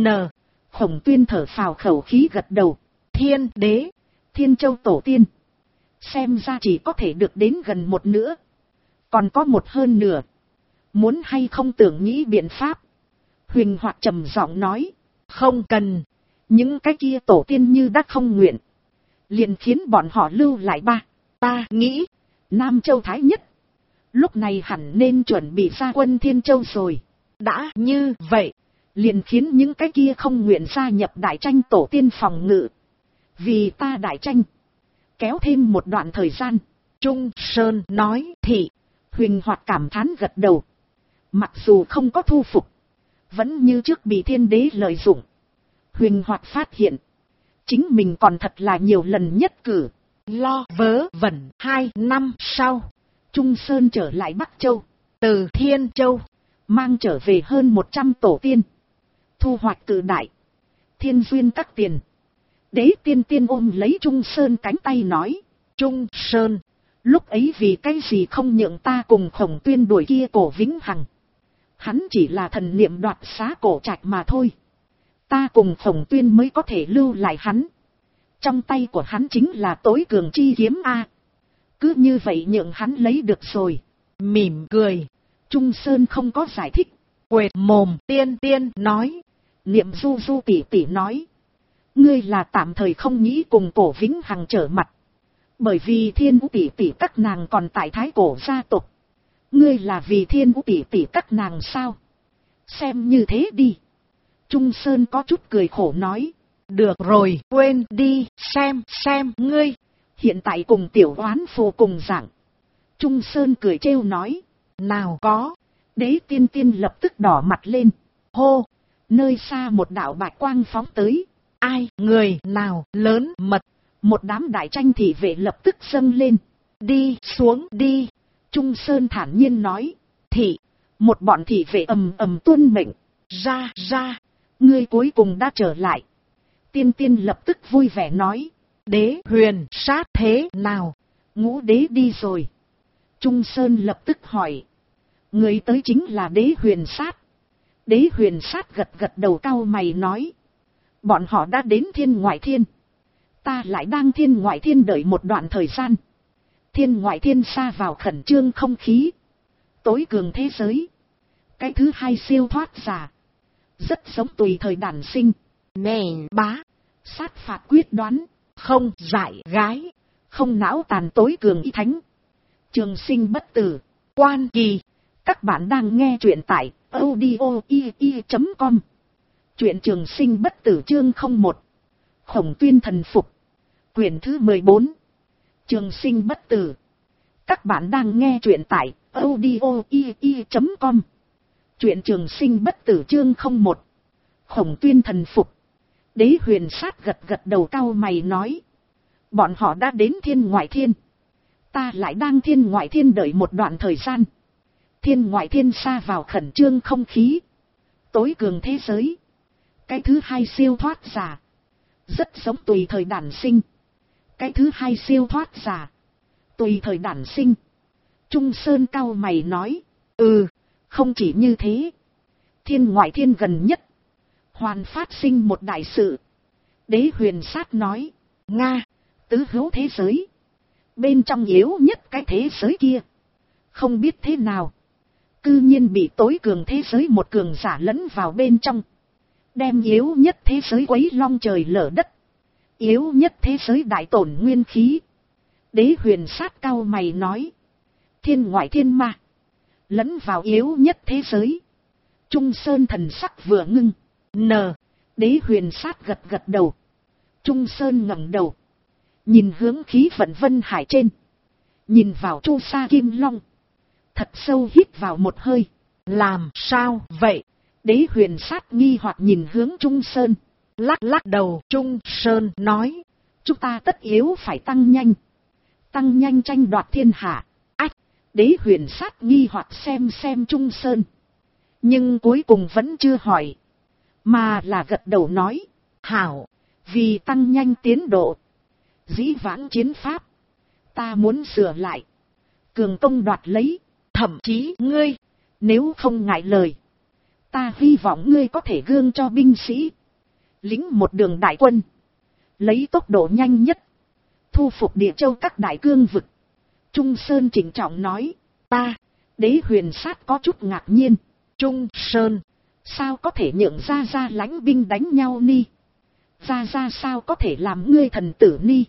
Khổng Tuyên thở phào khẩu khí gật đầu. Thiên Đế. Thiên Châu tổ tiên. Xem ra chỉ có thể được đến gần một nửa. Còn có một hơn nửa. Muốn hay không tưởng nghĩ biện pháp. Huỳnh Hoặc trầm giọng nói. Không cần. Những cái kia tổ tiên như đã không nguyện. Liền khiến bọn họ lưu lại ba. Ta nghĩ. Nam Châu Thái Nhất. Lúc này hẳn nên chuẩn bị ra quân Thiên Châu rồi. Đã như vậy. Liền khiến những cái kia không nguyện gia nhập đại tranh tổ tiên phòng ngự. Vì ta đại tranh. Kéo thêm một đoạn thời gian. Trung Sơn nói thì. Huỳnh Hoặc cảm thán gật đầu. Mặc dù không có thu phục. Vẫn như trước bị thiên đế lợi dụng. Huỳnh Hoặc phát hiện. Chính mình còn thật là nhiều lần nhất cử. Lo vớ vẩn 2 năm sau. Trung Sơn trở lại Bắc Châu. Từ Thiên Châu. Mang trở về hơn 100 tổ tiên. Thu hoạch cự đại. Thiên duyên các tiền. Đế tiên tiên ôm lấy Trung Sơn cánh tay nói. Trung Sơn. Lúc ấy vì cái gì không nhượng ta cùng Khổng Tuyên đuổi kia cổ vĩnh hằng. Hắn chỉ là thần niệm đoạt xá cổ trạch mà thôi. Ta cùng Khổng Tuyên mới có thể lưu lại hắn. Trong tay của hắn chính là tối cường chi kiếm A. Cứ như vậy nhượng hắn lấy được rồi. Mỉm cười. Trung Sơn không có giải thích. Quệt mồm tiên tiên nói. Niệm du du tỷ tỷ nói. Ngươi là tạm thời không nghĩ cùng cổ vĩnh hằng trở mặt. Bởi vì Thiên Vũ tỷ tỷ các nàng còn tại Thái Cổ gia tộc. Ngươi là vì Thiên Vũ tỷ tỷ các nàng sao? Xem như thế đi. Trung Sơn có chút cười khổ nói. Được rồi, quên đi, xem ngươi. Hiện tại cùng tiểu oán phù cùng dạng. Trung Sơn cười trêu nói. Nào có. Đế tiên tiên lập tức đỏ mặt lên. Hô. Nơi xa một đạo bạch quang phóng tới. Ai, người nào lớn mật. Một đám đại tranh thị vệ lập tức dâng lên. Đi xuống đi. Trung Sơn thản nhiên nói. Thị. Một bọn thị vệ ầm ầm tuân mệnh. Ra. Ngươi cuối cùng đã trở lại. Tiên tiên lập tức vui vẻ nói. Đế huyền sát thế nào? Ngũ đế đi rồi. Trung Sơn lập tức hỏi. Người tới chính là đế huyền sát. Đế huyền sát gật đầu cau mày nói. Bọn họ đã đến thiên ngoại thiên. Ta lại đang thiên ngoại thiên đợi một đoạn thời gian. Thiên ngoại thiên xa vào khẩn trương không khí. Tối cường thế giới. Cái thứ hai siêu thoát giả. Rất giống tùy thời đản sinh. Nèn bá. Sát phạt quyết đoán. Không dại gái. Không não tàn tối cường y thánh. Trường sinh bất tử. Quan kỳ. Các bạn đang nghe truyện tại audio.com. Truyện trường sinh bất tử chương 01. Khổng Tuyên thần phục. Quyển thứ 14. Trường sinh bất tử. Các bạn đang nghe truyện tại audio.com. Truyện trường sinh bất tử chương 01. Khổng Tuyên thần phục. Đế huyền sát gật đầu cau mày nói. Bọn họ đã đến thiên ngoại thiên. Ta lại đang thiên ngoại thiên đợi một đoạn thời gian. Thiên ngoại thiên xa vào khẩn trương không khí. Tối cường thế giới. Cái thứ hai siêu thoát giả. Rất giống tùy thời đản sinh. Cái thứ hai siêu thoát giả. Tùy thời đản sinh. Trung Sơn cau mày nói. Không chỉ như thế. Thiên ngoại thiên gần nhất. Hoàn phát sinh một đại sự. Đế huyền sát nói. Nga, tứ hữu thế giới. Bên trong yếu nhất cái thế giới kia. Không biết thế nào. Cư nhiên bị tối cường thế giới một cường giả lẫn vào bên trong. Đem yếu nhất thế giới quấy long trời lở đất. Yếu nhất thế giới đại tổn nguyên khí. Đế huyền sát cau mày nói. Thiên ngoại thiên ma. Lẫn vào yếu nhất thế giới. Trung Sơn thần sắc vừa ngưng. Đế huyền sát gật gật đầu. Trung Sơn ngẩng đầu. Nhìn hướng khí vận vân hải trên. Nhìn vào chu sa kim long. Thật sâu hít vào một hơi. Làm sao vậy? Đế huyền sát nghi hoặc nhìn hướng Trung Sơn. Lắc lắc đầu. Trung Sơn nói. Chúng ta tất yếu phải tăng nhanh. Tăng nhanh tranh đoạt thiên hạ. Ách! Đế huyền sát nghi hoặc xem Trung Sơn. Nhưng cuối cùng vẫn chưa hỏi. Mà là gật đầu nói. Hảo! Vì tăng nhanh tiến độ. Dĩ vãng chiến pháp. Ta muốn sửa lại. Cường công đoạt lấy. Thậm chí ngươi. Nếu không ngại lời. Ta hy vọng ngươi có thể gương cho binh sĩ. Lính một đường đại quân. Lấy tốc độ nhanh nhất. Thu phục Địa Châu các đại cương vực. Trung Sơn chỉnh trọng nói. Ta. Đế huyền sát có chút ngạc nhiên. Trung Sơn. Sao có thể nhượng ra lãnh binh đánh nhau ni? Ra sao có thể làm ngươi thần tử ni?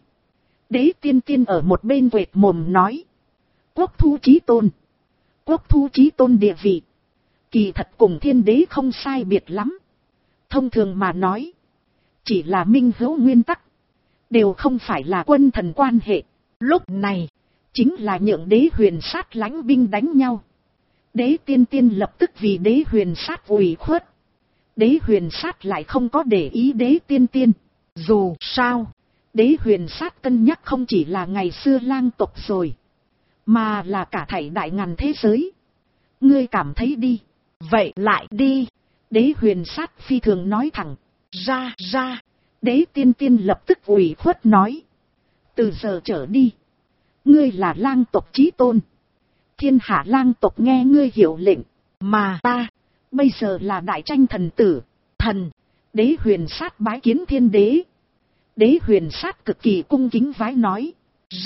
Đế tiên tiên ở một bên quệt mồm nói. Quốc thu chí tôn. Quốc thu chí tôn địa vị. Kỳ thật cùng thiên đế không sai biệt lắm. Thông thường mà nói. Chỉ là minh hữu nguyên tắc. Đều không phải là quân thần quan hệ. Lúc này. Chính là nhượng đế huyền sát lãnh binh đánh nhau. Đế tiên tiên lập tức vì đế huyền sát ủy khuất. Đế huyền sát lại không có để ý đế tiên tiên. Dù sao. Đế huyền sát cân nhắc không chỉ là ngày xưa lang tộc rồi. Mà là cả thảy đại ngàn thế giới. Ngươi cảm thấy đi. Vậy lại đi. Đế huyền sát phi thường nói thẳng. Ra. Đế tiên tiên lập tức ủy khuất nói. Từ giờ trở đi. Ngươi là lang tộc chí tôn. Thiên hạ lang tộc nghe ngươi hiệu lệnh. Mà ta. Bây giờ là đại tranh thần tử. Thần. Đế huyền sát bái kiến thiên đế. Đế huyền sát cực kỳ cung kính vái nói.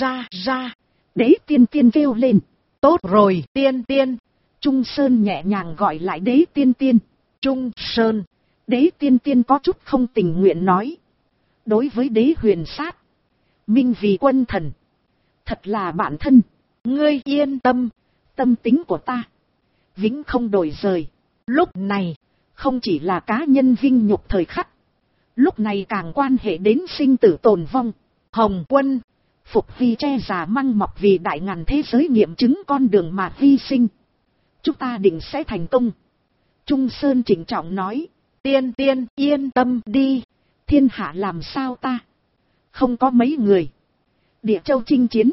Ra. Đế tiên tiên kêu lên. Tốt rồi tiên tiên. Trung Sơn nhẹ nhàng gọi lại đế tiên tiên. Trung Sơn. Đế tiên tiên có chút không tình nguyện nói. Đối với đế huyền sát. Minh vì quân thần. Thật là bạn thân. Ngươi yên tâm. Tâm tính của ta. Vĩnh không đổi rời. Lúc này. Không chỉ là cá nhân vinh nhục thời khắc. Lúc này càng quan hệ đến sinh tử tồn vong. Hồng Quân. Phục Hy che già măng mọc vì đại ngàn thế giới nghiệm chứng con đường mà hy sinh. Chúng ta định sẽ thành công. Trung Sơn chỉnh trọng nói. Tiên tiên yên tâm đi. Thiên hạ làm sao ta. Không có mấy người. Địa Châu chinh chiến.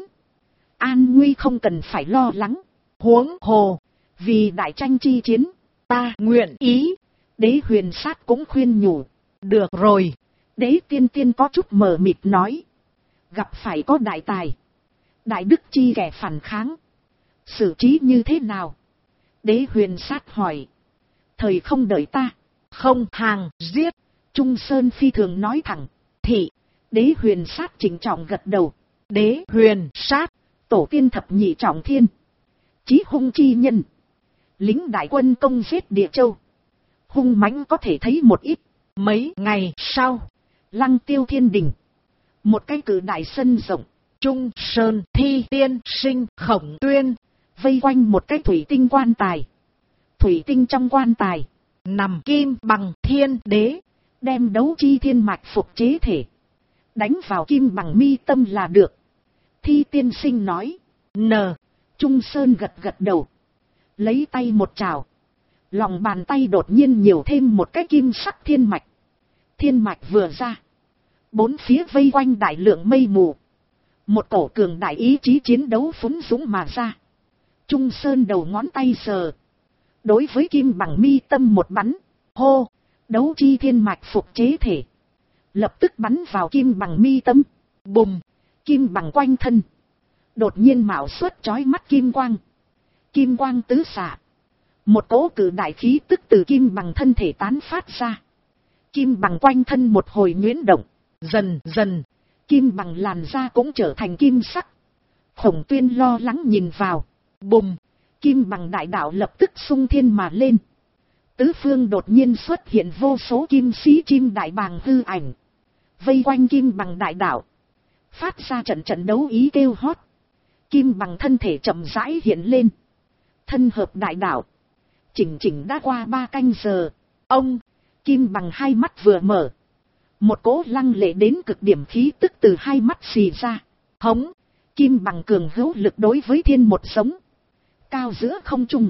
An nguy không cần phải lo lắng. Huống hồ. Vì đại tranh chi chiến. Ta nguyện ý. Đế huyền sát cũng khuyên nhủ. Được rồi. Đế tiên tiên có chút mờ mịt nói. Gặp phải có đại tài. Đại đức chi kẻ phản kháng. Xử trí như thế nào? Đế huyền sát hỏi. Thời không đợi ta. Không hàng giết. Trung Sơn phi thường nói thẳng. Thị. Đế huyền sát chỉnh trọng gật đầu. Đế huyền sát. Tổ tiên thập nhị trọng thiên. Chí hung chi nhân. Lính đại quân công giết Địa Châu. Hung mãnh có thể thấy một ít. Mấy ngày sau. Lăng Tiêu thiên đình. Một cái cử đại sân rộng. Trung Sơn thi tiên sinh Khổng Tuyên. Vây quanh một cái thủy tinh quan tài. Thủy tinh trong quan tài. Nằm kim bằng thiên đế. Đem đấu chi thiên mạch phục chế thể. Đánh vào kim bằng mi tâm là được. Thi tiên sinh nói. Trung Sơn gật gật đầu. Lấy tay một trào. Lòng bàn tay đột nhiên nhiều thêm một cái kim sắc thiên mạch. Thiên mạch vừa ra. Bốn phía vây quanh đại lượng mây mù. Một cổ cường đại ý chí chiến đấu phúng dũng mà ra. Trung Sơn đầu ngón tay sờ. Đối với kim bằng mi tâm một bắn. Hô. Đấu chi thiên mạch phục chế thể. Lập tức bắn vào kim bằng mi tâm. Bùm. Kim bằng quanh thân. Đột nhiên mạo xuất chói mắt kim quang. Kim quang tứ xạ. Một cỗ cử đại khí tức từ kim bằng thân thể tán phát ra. Kim Bằng quanh thân một hồi nhuyễn động. Dần dần, Kim Bằng làn da cũng trở thành kim sắc. Khổng Tuyên lo lắng nhìn vào. Bùm! Kim Bằng đại đạo lập tức xung thiên mà lên. Tứ phương đột nhiên xuất hiện vô số kim sĩ chim đại bàng hư ảnh. Vây quanh Kim Bằng đại đạo. Phát ra trận trận đấu ý kêu hót. Kim Bằng thân thể chậm rãi hiện lên. Thân hợp đại đạo. Chỉnh đã qua 3 canh giờ. Ông! Kim Bằng hai mắt vừa mở. Một cỗ lăng lệ đến cực điểm khí tức từ hai mắt xì ra. Hống! Kim Bằng cường hữu lực đối với thiên một sống. Cao giữa không trung.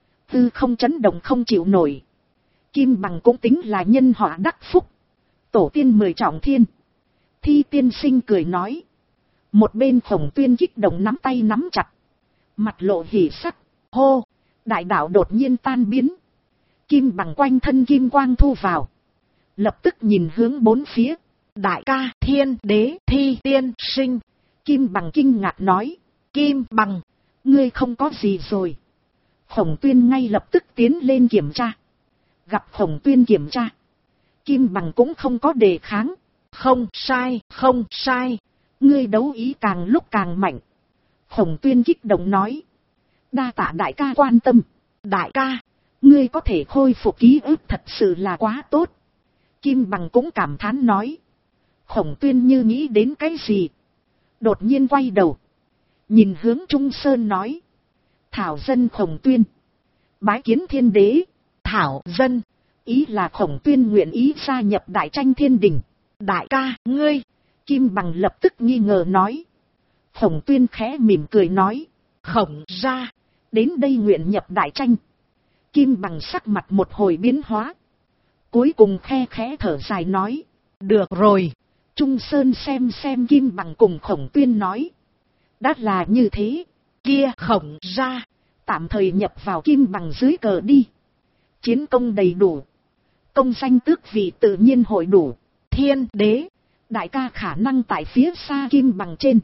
Tư không chấn động không chịu nổi. Kim Bằng cũng tính là nhân họa đắc phúc. Tổ tiên 10 trọng thiên. Thi tiên sinh cười nói. Một bên Khổng Tuyên kích động nắm tay nắm chặt. Mặt lộ hỉ sắc. Hô! Đại đạo đột nhiên tan biến. Kim Bằng quanh thân kim quang thu vào. Lập tức nhìn hướng bốn phía. Đại ca, Thiên Đế, Thi tiên sinh. Kim Bằng kinh ngạc nói. Kim Bằng, ngươi không có gì rồi. Khổng Tuyên ngay lập tức tiến lên kiểm tra. Gặp Khổng Tuyên kiểm tra. Kim Bằng cũng không có đề kháng. Không sai, không sai. Ngươi đấu ý càng lúc càng mạnh. Khổng Tuyên kích động nói. Đa tạ đại ca quan tâm. Đại ca, ngươi có thể khôi phục ký ức thật sự là quá tốt. Kim Bằng cũng cảm thán nói. Khổng Tuyên như nghĩ đến cái gì. Đột nhiên quay đầu. Nhìn hướng Trung Sơn nói. Thảo dân Khổng Tuyên. Bái kiến Thiên Đế. Thảo dân. Ý là Khổng Tuyên nguyện ý gia nhập Đại Tranh Thiên Đình. Đại ca, ngươi. Kim Bằng lập tức nghi ngờ nói. Khổng Tuyên khẽ mỉm cười nói. Khổng gia. Đến đây nguyện nhập Đại Tranh. Kim Bằng sắc mặt một hồi biến hóa. Cuối cùng khe khẽ thở dài nói. Được rồi. Trung Sơn xem Kim Bằng cùng Khổng Tuyên nói. Đã là như thế. Kia Khổng gia. Tạm thời nhập vào Kim Bằng dưới cờ đi. Chiến công đầy đủ. Công danh tước vị tự nhiên hội đủ. Thiên Đế. Đại ca khả năng tại phía xa Kim Bằng trên.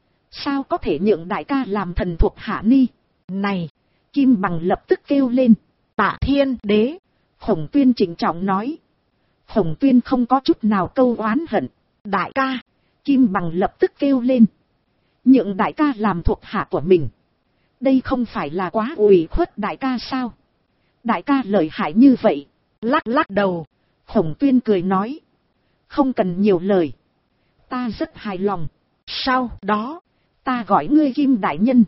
Sao có thể nhượng đại ca làm thần thuộc hạ ni. Này. Kim Bằng lập tức kêu lên. Tạ Thiên Đế. Khổng Tuyên trịnh trọng nói. Khổng Tuyên không có chút nào câu oán hận. Đại ca. Kim Bằng lập tức kêu lên. Nhượng đại ca làm thuộc hạ của mình. Đây không phải là quá ủy khuất đại ca sao. Đại ca lợi hại như vậy. Lắc đầu. Khổng Tuyên cười nói. Không cần nhiều lời. Ta rất hài lòng. Sau đó. Ta gọi ngươi Kim đại nhân.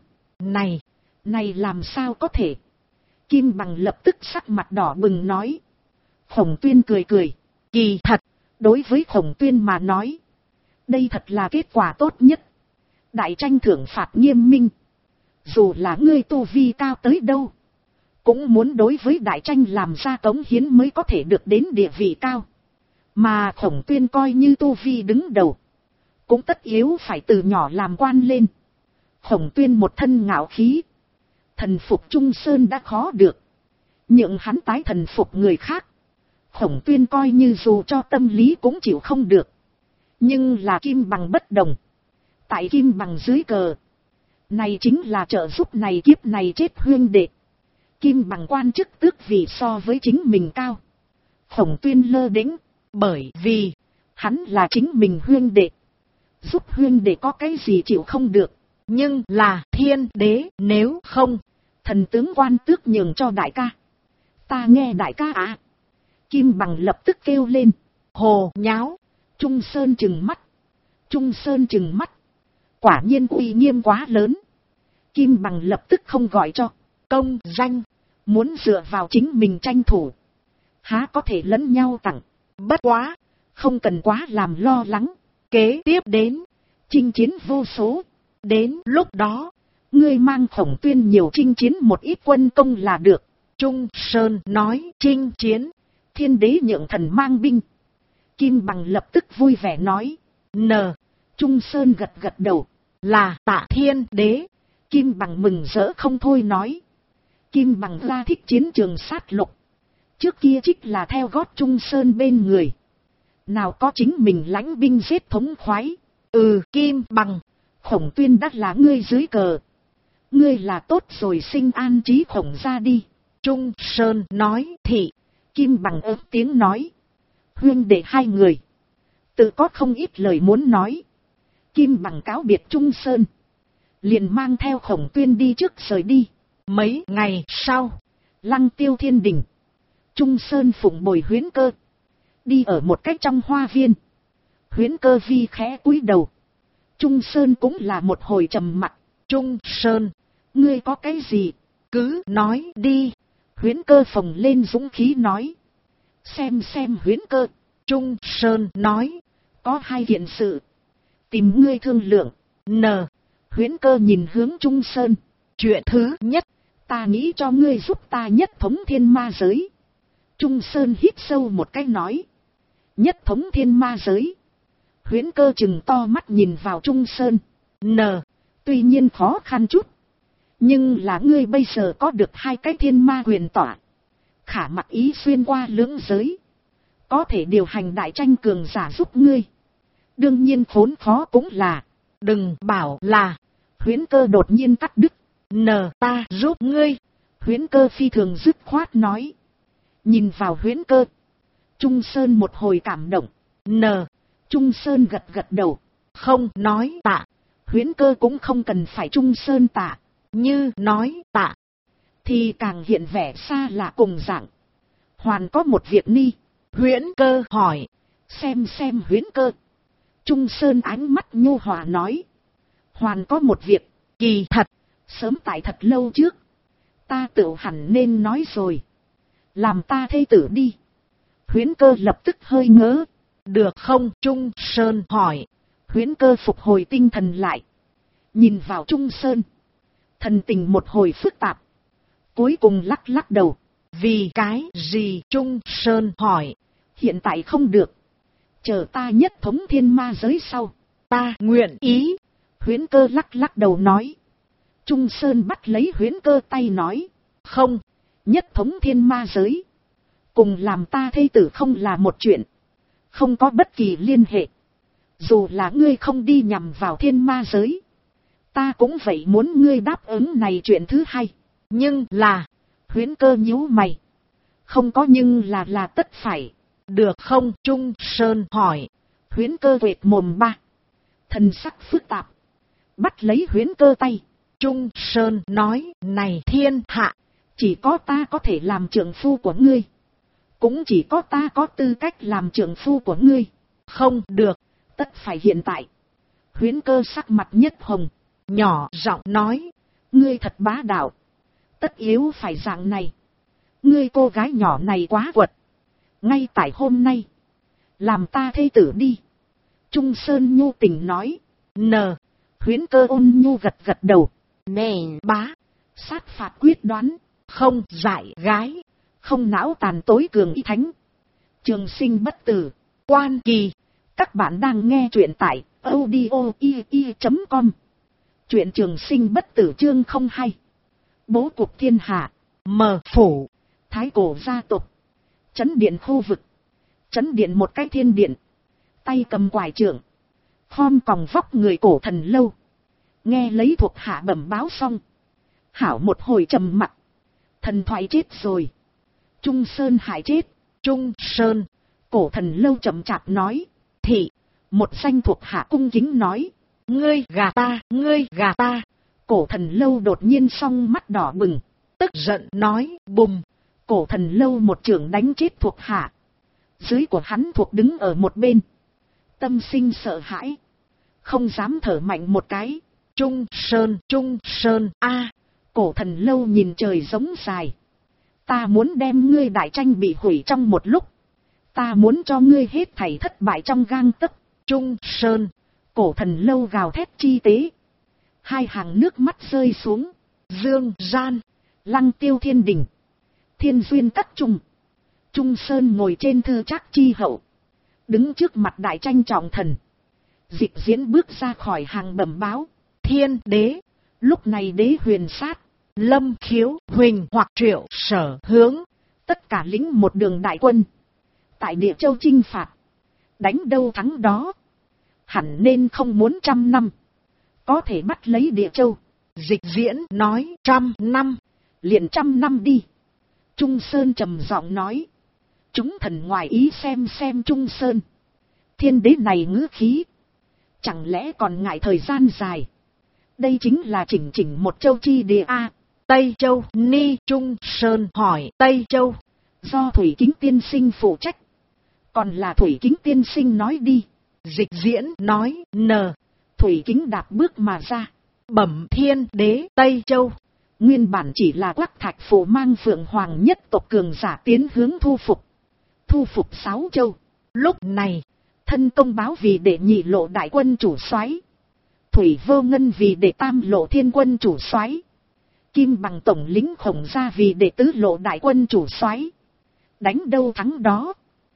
Này làm sao có thể. Kim Bằng lập tức sắc mặt đỏ bừng nói. Khổng Tuyên cười. Kỳ thật. Đối với Khổng Tuyên mà nói. Đây thật là kết quả tốt nhất. Đại tranh thưởng phạt nghiêm minh. Dù là ngươi tu vi cao tới đâu. Cũng muốn đối với đại tranh làm ra cống hiến mới có thể được đến địa vị cao. Mà Khổng Tuyên coi như tu vi đứng đầu. Cũng tất yếu phải từ nhỏ làm quan lên. Khổng Tuyên một thân ngạo khí. Thần phục Trung Sơn đã khó được. Nhưng hắn tái thần phục người khác. Khổng Tuyên coi như dù cho tâm lý cũng chịu không được. Nhưng là Kim Bằng bất đồng. Tại Kim Bằng dưới cờ. Này chính là trợ giúp này kiếp này chết huyên đệ. Kim Bằng quan chức tước vị so với chính mình cao. Khổng Tuyên lơ đễnh. Bởi vì hắn là chính mình huyên đệ. Giúp huyên đệ có cái gì chịu không được. Nhưng là Thiên Đế nếu không. Thần tướng quan tước nhường cho đại ca. Ta nghe đại ca à. Kim Bằng lập tức kêu lên. Hồ nháo. Trung Sơn trừng mắt. Quả nhiên uy nghiêm quá lớn. Kim Bằng lập tức không gọi cho. Công danh. Muốn dựa vào chính mình tranh thủ. Há có thể lẫn nhau tặng. Bất quá. Không cần quá làm lo lắng. Kế tiếp đến. Chinh chiến vô số. Đến lúc đó. Ngươi mang Khổng Tuyên nhiều chinh chiến một ít quân công là được. Trung Sơn nói chinh chiến. Thiên Đế nhượng thần mang binh. Kim Bằng lập tức vui vẻ nói. Trung Sơn gật đầu. Là tạ Thiên Đế. Kim Bằng mừng rỡ không thôi nói. Kim Bằng ra thích chiến trường sát lục. Trước kia trích là theo gót Trung Sơn bên người. Nào có chính mình lãnh binh giết thống khoái. Kim Bằng. Khổng Tuyên đắt là ngươi dưới cờ. Ngươi là tốt rồi sinh an trí Khổng ra đi. Trung Sơn nói thị. Kim Bằng ớt tiếng nói. Huynh đệ hai người, tự có không ít lời muốn nói. Kim Bằng cáo biệt Trung Sơn, liền mang theo Khổng Tuyên đi trước rời đi. Mấy ngày sau, Lăng Tiêu Thiên Đình, Trung Sơn phụng bồi Huyễn Cơ, đi ở một cách trong hoa viên. Huyễn Cơ vi khẽ cúi đầu, Trung Sơn cũng là một hồi trầm mặc. Trung Sơn, ngươi có cái gì, cứ nói đi. Huyễn Cơ phồng lên dũng khí nói. Xem Huyễn Cơ. Trung Sơn nói, có hai kiện sự, tìm ngươi thương lượng. Huyễn Cơ nhìn hướng Trung Sơn. Chuyện thứ nhất, ta nghĩ cho ngươi giúp ta nhất thống thiên ma giới. Trung Sơn hít sâu một cái nói. Nhất thống thiên ma giới. Huyễn Cơ chừng to mắt nhìn vào Trung Sơn. Tuy nhiên khó khăn chút, nhưng là ngươi bây giờ có được hai cái thiên ma quyền tỏa, khả mặc ý xuyên qua lưỡng giới, có thể điều hành đại tranh cường giả giúp ngươi. Đương nhiên khốn khó cũng là, đừng bảo là. Huyễn Cơ đột nhiên cắt đứt. Ta giúp ngươi. Huyễn Cơ phi thường dứt khoát nói. Nhìn vào Huyễn Cơ, Trung Sơn một hồi cảm động. Trung Sơn gật gật đầu, không nói tạ. Huyễn Cơ cũng không cần phải Trung Sơn tạ, như nói tạ thì càng hiện vẻ xa lạ cùng dạng. Hoàn có một việc ni. Huyễn Cơ hỏi. Xem Huyễn Cơ. Trung Sơn ánh mắt nhu hòa nói. Hoàn có một việc, kỳ thật, sớm tại thật lâu trước, ta tự hẳn nên nói rồi. Làm ta thê tử đi. Huyễn Cơ lập tức hơi ngớ. Được không? Trung Sơn hỏi. Huyễn Cơ phục hồi tinh thần lại, nhìn vào Trung Sơn, thần tình một hồi phức tạp, cuối cùng lắc lắc đầu. Vì cái gì? Trung Sơn hỏi. Hiện tại không được, chờ ta nhất thống thiên ma giới sau, ta nguyện ý. Huyễn Cơ lắc lắc đầu nói. Trung Sơn bắt lấy Huyễn Cơ tay nói. Không, nhất thống thiên ma giới cùng làm ta thê tử không là một chuyện, không có bất kỳ liên hệ. Dù là ngươi không đi nhằm vào thiên ma giới, ta cũng vậy muốn ngươi đáp ứng này chuyện thứ hai. Nhưng là, Huyễn Cơ nhíu mày. Không có nhưng là tất phải. Được không? Trung Sơn hỏi. Huyễn Cơ quệt mồm ba, thần sắc phức tạp, bắt lấy Huyễn Cơ tay. Trung Sơn nói. Này thiên hạ, chỉ có ta có thể làm trượng phu của ngươi, cũng chỉ có ta có tư cách làm trượng phu của ngươi. Không được, tất phải hiện tại. Huyễn Cơ sắc mặt nhất hồng, nhỏ giọng nói. Ngươi thật bá đạo, tất yếu phải dạng này. Ngươi cô gái nhỏ này quá quật, ngay tại hôm nay, làm ta thê tử đi. Trung Sơn nhu tình nói. Huyễn Cơ ôn nhu gật gật đầu. Nè bá, sát phạt quyết đoán, không dại gái, không não tàn tối cường y thánh, trường sinh bất tử, quan kỳ. Các bạn đang nghe truyện tại audio.com. Truyện trường sinh bất tử chương 02. Bố cục thiên hạ. Mở phủ, thái cổ gia tộc, trấn điện khu vực. Trấn điện một cái thiên điện, tay cầm quải trượng, khom còng vóc người cổ thần lâu. Nghe lấy thuộc hạ bẩm báo xong, hảo một hồi trầm mặc. Thần thoại chết rồi, Trung Sơn hại chết. Trung Sơn, cổ thần lâu chậm chạp nói. Thị, một danh thuộc hạ cung kính nói. Ngươi gà ta, ngươi gà ta. Cổ thần lâu đột nhiên song mắt đỏ bừng, tức giận nói. Bùm. Cổ thần lâu một chưởng đánh chết thuộc hạ. Dưới của hắn thuộc đứng ở một bên, tâm sinh sợ hãi, không dám thở mạnh một cái. Trung Sơn a. Cổ thần lâu nhìn trời giống dài. Ta muốn đem ngươi đại tranh bị hủy trong một lúc, ta muốn cho ngươi hết thảy thất bại trong gang tấc. Trung Sơn, cổ thần lâu gào thét chi tế. Hai hàng nước mắt rơi xuống. Dương gian, Lăng Tiêu Thiên Đình, Thiên Duyên Các Trung. Trung Sơn ngồi trên thư trác chi hậu, đứng trước mặt đại tranh trọng thần. Dịch diễn bước ra khỏi hàng bẩm báo. Thiên đế. Lúc này đế huyền sát, Lâm Khiếu, Huỳnh hoặc Triệu, Sở Hướng, tất cả lính một đường đại quân, tại Địa Châu chinh phạt. Đánh đâu thắng đó, hẳn nên không muốn 100 năm, có thể bắt lấy Địa Châu. Dịch diễn nói 100 năm, liền 100 năm đi. Trung Sơn trầm giọng nói. Chúng thần ngoài ý xem Trung Sơn. Thiên đế này ngữ khí. Chẳng lẽ còn ngại thời gian dài. Đây chính là chỉnh một châu chi địa a. Tây Châu. Ni Trung Sơn hỏi Tây Châu. Do Thủy Kính tiên sinh phụ trách. Còn là Thủy Kính tiên sinh nói đi. Dịch diễn nói n. Thủy Kính đạp bước mà ra. Bẩm thiên đế Tây Châu. Nguyên bản chỉ là Quắc Thạch Phủ mang Phượng Hoàng nhất tộc cường giả tiến hướng thu phục 6 châu. Lúc này, thân công báo vì để nhị lộ đại quân chủ soái, Thủy Vô Ngân vì để tam lộ thiên quân chủ soái, Kim Bằng tổng lính Khổng Gia vì để tứ lộ đại quân chủ soái. Đánh đâu thắng đó.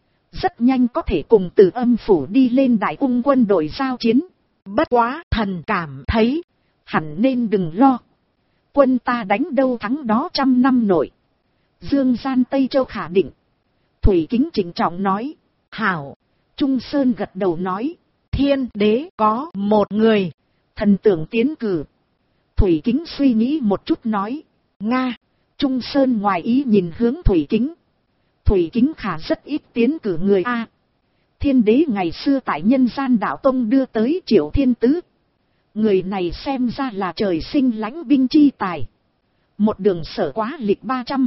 Rất nhanh có thể cùng Từ Âm phủ đi lên đại cung quân đội giao chiến. Bất quá thần cảm thấy, hẳn nên đừng lo. Quân ta đánh đâu thắng đó 100 năm nội. Dương gian Tây Châu khả định. Thủy Kính trịnh trọng nói. Hảo. Trung Sơn gật đầu nói. Thiên đế có một người. Thần tưởng tiến cử. Thủy Kính suy nghĩ một chút nói. Nga. Trung Sơn ngoài ý nhìn hướng Thủy Kính. Thủy Kính khả rất ít tiến cử người A. Thiên đế ngày xưa tại nhân gian đạo tông đưa tới Triệu Thiên Tứ. Người này xem ra là trời sinh lãnh binh chi tài. Một đường sở quá lịch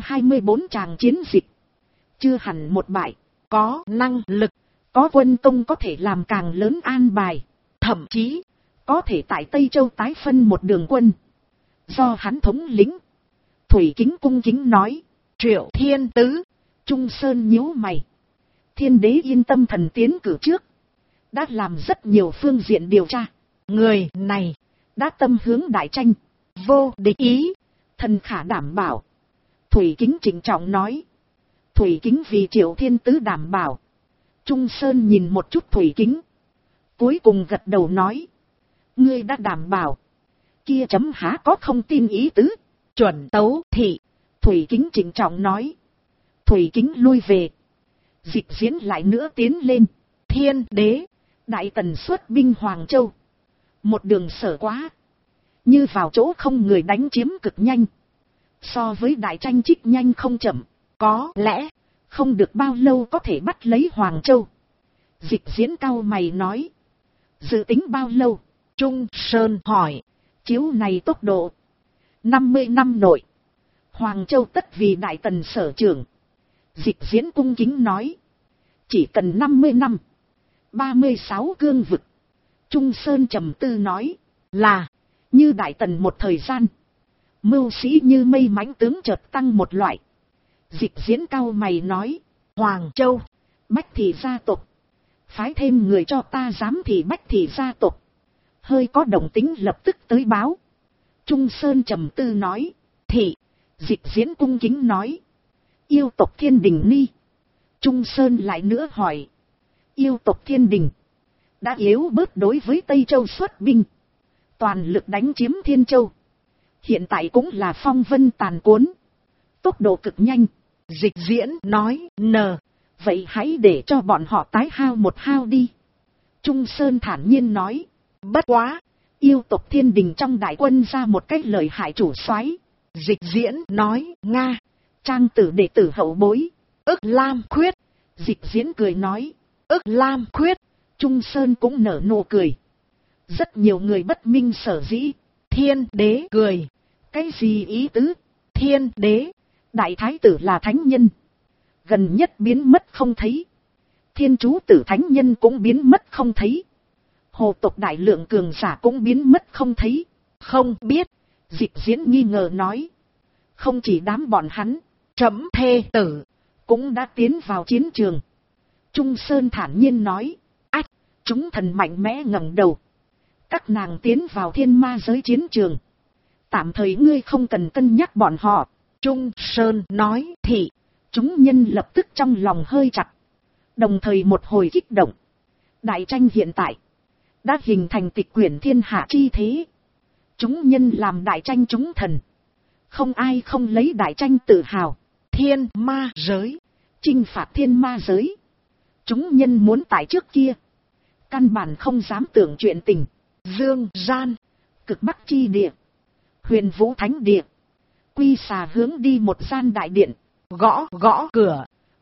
324 tràng chiến dịch. Chưa hẳn một bại. Có năng lực. Có quân công có thể làm càng lớn an bài. Thậm chí có thể tại Tây Châu tái phân một đường quân. Do hắn thống lĩnh. Thủy Kính cung kính nói. Triệu Thiên Tứ. Trung Sơn nhíu mày. Thiên đế yên tâm thần tiến cử trước. Đã làm rất nhiều phương diện điều tra. Người này đã tâm hướng đại tranh. Vô địch ý. Thần khả đảm bảo. Thủy Kính trịnh trọng nói. Thủy Kính vì Triệu Thiên Tứ đảm bảo. Trung Sơn nhìn một chút Thủy Kính. Cuối cùng gật đầu nói. Ngươi đã đảm bảo. Kia chấm há có không tin ý tứ. Chuẩn tấu thị. Thủy Kính trịnh trọng nói. Thủy Kính lui về. Dịch diễn lại nữa tiến lên. Thiên đế. Đại tần xuất binh Hoàng Châu. Một đường sở quá. Như vào chỗ không người đánh chiếm cực nhanh. So với đại tranh trích nhanh không chậm. Có lẽ không được bao lâu có thể bắt lấy Hoàng Châu. Dịch diễn cao mày nói. Dự tính bao lâu? Trung Sơn hỏi. Chiếu này tốc độ. 50 năm nội. Hoàng Châu tất vì đại tần sở trưởng. Dịch diễn cung kính nói. Chỉ cần 50 năm. 36 cương vực. Trung Sơn trầm tư nói. Là. Như đại tần một thời gian. Mưu sĩ như mây mãnh tướng chợt tăng một loại. Dịch diễn cao mày nói. Hoàng Châu. Bách thị gia tộc. Phái thêm người cho ta dám thì Bách thị gia tộc. Hơi có động tính lập tức tới báo. Trung Sơn trầm tư nói. Thị. Dịch diễn cung kính nói. Yêu tộc Thiên Đình Ni. Trung Sơn lại nữa hỏi. Yêu tộc Thiên Đình. Đã yếu bớt đối với Tây Châu xuất binh. Toàn lực đánh chiếm Thiên Châu. Hiện tại cũng là phong vân tàn cuốn. Tốc độ cực nhanh. Dịch diễn nói n. Vậy hãy để cho bọn họ tái hao một hao đi. Trung Sơn thản nhiên nói. Bất quá. Yêu tộc Thiên Đình trong đại quân ra một cách lợi hại chủ soái. Dịch diễn nói. Nga. Trang tử đệ tử hậu bối. Ức Lam Khuyết. Dịch diễn cười nói. Ức Lam Khuyết. Trung Sơn cũng nở nụ cười. Rất nhiều người bất minh sở dĩ. Thiên đế cười. Cái gì ý tứ? Thiên đế. Đại thái tử là thánh nhân. Gần nhất biến mất không thấy. Thiên chú tử thánh nhân cũng biến mất không thấy. Hồ tộc đại lượng cường giả cũng biến mất không thấy. Không biết. Dịch diễn nghi ngờ nói. Không chỉ đám bọn hắn. Trẫm thê tử. Cũng đã tiến vào chiến trường. Trung Sơn thản nhiên nói. Ách. Chúng thần mạnh mẽ ngẩng đầu. Các nàng tiến vào thiên ma giới chiến trường. Tạm thời ngươi không cần cân nhắc bọn họ. Trung Sơn nói. Thị. Chúng nhân lập tức trong lòng hơi chặt. Đồng thời một hồi kích động. Đại tranh hiện tại. Đã hình thành tịch quyển thiên hạ chi thế. Chúng nhân làm đại tranh chúng thần. Không ai không lấy đại tranh tự hào. Thiên ma giới. Chinh phạt thiên ma giới. Chúng nhân muốn tại trước kia. Căn bản không dám tưởng chuyện tình. Dương gian. Cực Bắc chi địa. Huyền Vũ Thánh địa. Quy xà hướng đi một gian đại điện. Gõ gõ cửa.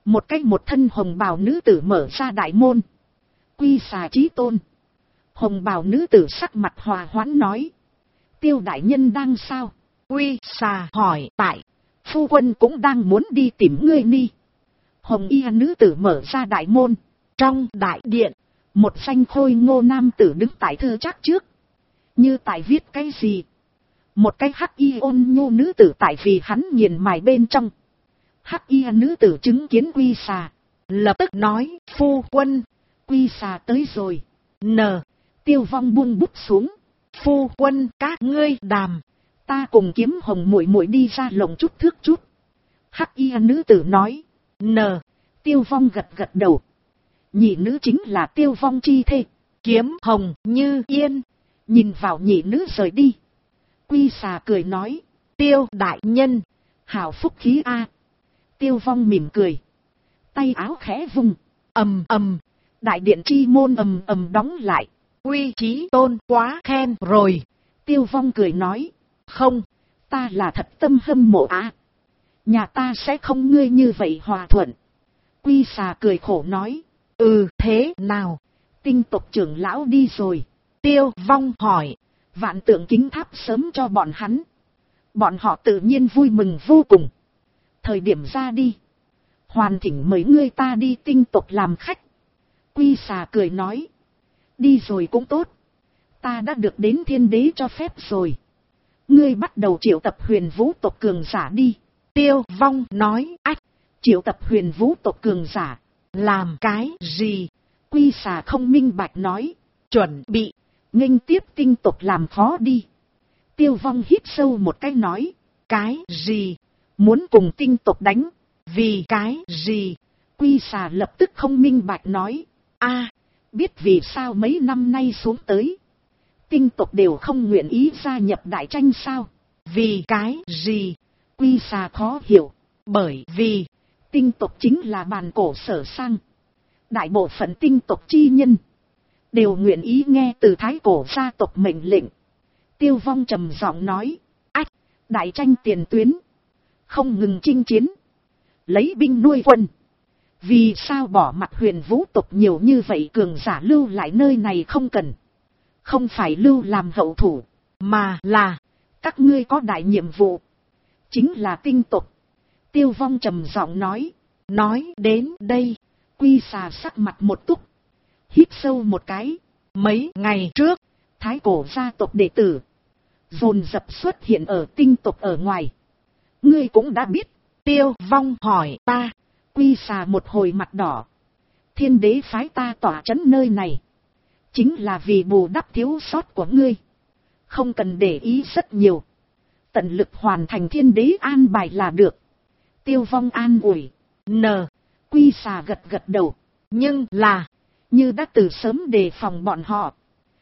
Một cách một thân hồng bào nữ tử mở ra đại môn. Quy xà chí tôn. Hồng bào nữ tử sắc mặt hòa hoãn nói. Tiêu đại nhân đang sao? Quy xà hỏi tại. Phu quân cũng đang muốn đi tìm ngươi ni. Hồng y nữ tử mở ra đại môn. Trong đại điện, một danh khôi ngô nam tử đứng tại thư trác trước. Như tại viết cái gì? Một cái hắc y ôn nhu nữ tử tại vì hắn nghiền mài bên trong. Hắc y nữ tử chứng kiến quy xà. lập tức nói, phu quân, Quy xà tới rồi. n, Tiêu Vong buông bút xuống. phu quân các ngươi đàm. Ta cùng Kiếm Hồng muội muội đi ra lồng chút thước chút. Hắc y nữ tử nói. n, Tiêu Vong gật gật đầu. Nhị nữ chính là Tiêu Vong chi thê. Kiếm Hồng như yên. Nhìn vào nhị nữ rời đi. Quy xà cười nói. Tiêu đại nhân, Hảo phúc khí a. Tiêu Vong mỉm cười. Tay áo khẽ vung. ầm ầm, Đại điện chi môn ầm ầm đóng lại. Quy Chí tôn quá khen rồi. Tiêu Vong cười nói. Không, Ta là thật tâm hâm mộ á. Nhà ta sẽ không ngươi như vậy hòa thuận. Quy xà cười khổ nói. thế nào? Tinh tộc trưởng lão đi rồi. Tiêu Vong hỏi. Vạn Tượng Kính Tháp sớm cho bọn hắn. Bọn họ tự nhiên vui mừng vô cùng. Thời điểm ra đi. Hoàn thỉnh mời ngươi ta đi tinh tộc làm khách. Quy xà cười nói. Đi rồi cũng tốt. Ta đã được đến thiên đế cho phép rồi. Ngươi bắt đầu triệu tập huyền vũ tộc cường giả đi. Tiêu Vong nói, ách, Triệu tập huyền vũ tộc cường giả. làm cái gì? Quy xà không minh bạch nói. Chuẩn bị. Nghênh tiếp tinh tộc làm phó đi. Tiêu Vong hít sâu một cái nói. Cái gì? Muốn cùng tinh tộc đánh. Vì cái gì? Quy xà lập tức không minh bạch nói. Biết vì sao mấy năm nay xuống tới. Tinh tộc đều không nguyện ý gia nhập đại tranh sao? Vì cái gì? Quy xà khó hiểu. Bởi vì, Tinh tộc chính là bàn cổ sở sang. Đại bộ phận tinh tộc chi nhân. Đều nguyện ý nghe từ thái cổ gia tộc mệnh lệnh. Tiêu Vong trầm giọng nói. Đại tranh tiền tuyến. Không ngừng chinh chiến. Lấy binh nuôi quân. Vì sao bỏ mặt huyền vũ tộc nhiều như vậy cường giả lưu lại nơi này không cần. Không phải lưu làm hậu thủ. mà là, Các ngươi có đại nhiệm vụ. Chính là tinh tộc. Tiêu Vong trầm giọng nói. nói đến đây, Quy xà sắc mặt một túc. Hít sâu một cái. mấy ngày trước, Thái cổ gia tộc đệ tử. Dồn dập xuất hiện ở tinh tộc ở ngoài. Ngươi cũng đã biết. Tiêu Vong hỏi ta. Quy xà một hồi mặt đỏ. Thiên đế phái ta tỏa trấn nơi này. Chính là vì bù đắp thiếu sót của ngươi. Không cần để ý rất nhiều. Tận lực hoàn thành thiên đế an bài là được. Tiêu Vong an ủi. n, Quy xà gật gật đầu. nhưng là, Như đã từ sớm đề phòng bọn họ.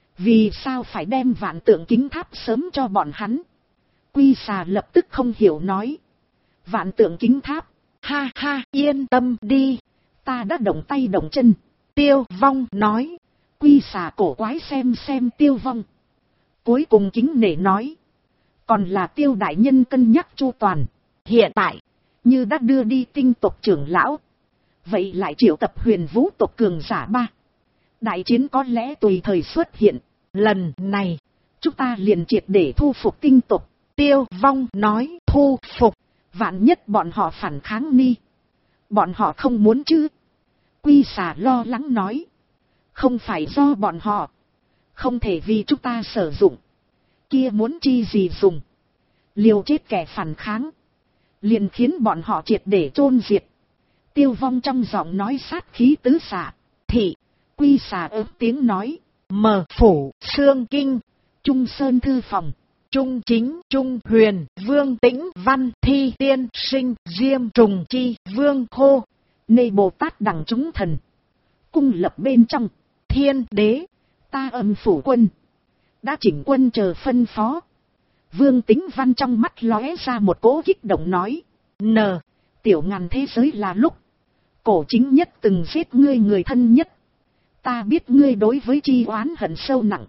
Vì sao phải đem Vạn Tượng Kính Tháp sớm cho bọn hắn? Quy xà lập tức không hiểu nói. Vạn Tượng Kính Tháp. ha ha, yên tâm đi. Ta đã động tay động chân. Tiêu Vong nói. Quy xà cổ quái xem Tiêu Vong. Cuối cùng kính nể nói. Còn là Tiêu đại nhân cân nhắc chu toàn. Hiện tại, Như đã đưa đi tinh tộc trưởng lão. Vậy lại triệu tập huyền vũ tộc cường giả ba. Đại chiến có lẽ tùy thời xuất hiện. lần này, Chúng ta liền triệt để thu phục tinh tộc. Tiêu Vong nói thu phục. Vạn nhất bọn họ phản kháng ni. Bọn họ không muốn chứ. Quy xà lo lắng nói. Không phải do bọn họ. Không thể vì chúng ta sử dụng. Kia muốn chi gì dùng. Liều chết kẻ phản kháng. Liền khiến bọn họ triệt để chôn diệt. Tiêu Vong trong giọng nói sát khí tứ xạ. Thị, Quy xà ớt tiếng nói. mở phủ, xương kinh, Trung Sơn thư phòng. Trung Chính, Trung Huyền, Vương Tĩnh Văn, Thi Tiên Sinh, Diêm Trùng Chi, Vương Khô, Nê Bồ Tát đẳng chúng thần. Cung lập bên trong. Thiên Đế, Ta âm phủ quân. Đã chỉnh quân chờ phân phó. Vương Tĩnh Văn trong mắt lóe ra một cỗ kích động nói. n, Tiểu ngàn thế giới là lúc. Cổ chính nhất từng giết ngươi người thân nhất. Ta biết ngươi đối với chi oán hận sâu nặng.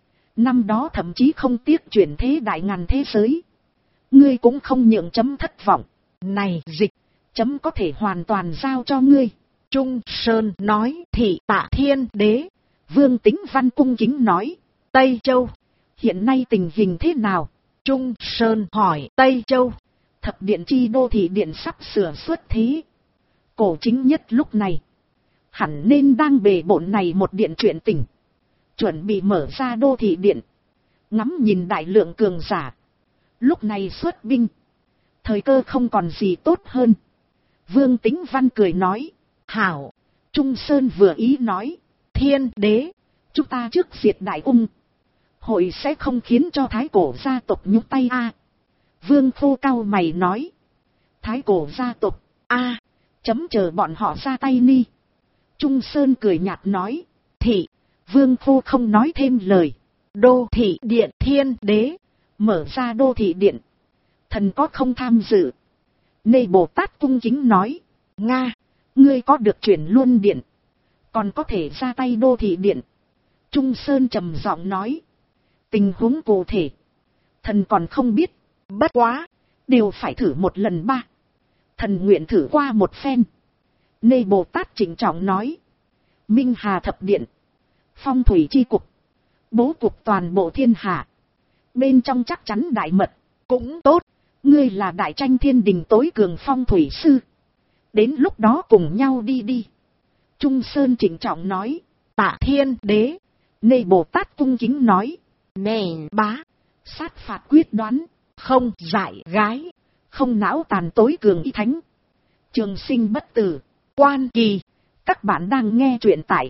Năm đó thậm chí không tiếc chuyển thế đại ngàn thế giới. Ngươi cũng không nhượng chấm thất vọng. này dịch, chấm có thể hoàn toàn giao cho ngươi. Trung Sơn nói. Thị Tạ Thiên Đế. Vương Tĩnh Văn cung kính nói. Tây Châu. Hiện nay tình hình thế nào? Trung Sơn hỏi. Tây Châu. Thập điện chi đô thị điện sắp sửa xuất thí. Cổ chính nhất lúc này hẳn nên đang bề bộn này một điện chuyện tình, chuẩn bị mở ra đô thị điện, ngắm nhìn đại lượng cường giả. Lúc này xuất binh, thời cơ không còn gì tốt hơn. Vương Tĩnh Văn cười nói. Hảo. Trung Sơn vừa ý nói. Thiên Đế, chúng ta trước diệt Đại Ung, hội sẽ không khiến cho Thái Cổ gia tộc nhúc tay a. Vương Khô cao mày nói. Thái Cổ gia tộc a, chấm chờ bọn họ ra tay ni. Trung Sơn cười nhạt nói. Thị. Vương Khô không nói thêm lời. Đô thị điện. Thiên Đế, mở ra đô thị điện, thần có không tham dự. Nê Bồ Tát cung kính nói. Nga, ngươi có được chuyển luôn điện, còn có thể ra tay đô thị điện. Trung Sơn trầm giọng nói. Tình huống cụ thể, thần còn không biết. Bất quá, đều phải thử một lần ba. Thần nguyện thử qua một phen. Nê Bồ Tát trịnh trọng nói. Minh Hà thập điện, phong thủy chi cục, bố cục toàn bộ thiên hạ, bên trong chắc chắn đại mật. cũng tốt. Ngươi là đại tranh thiên đình tối cường phong thủy sư, đến lúc đó cùng nhau đi đi. Trung Sơn trịnh trọng nói. Tạ Thiên Đế. Nê Bồ Tát cung kính nói. Nè bá, sát phạt quyết đoán, không dại gái, không não tàn tối cường y thánh, trường sinh bất tử. Quan Kỳ. Các bạn đang nghe truyện tại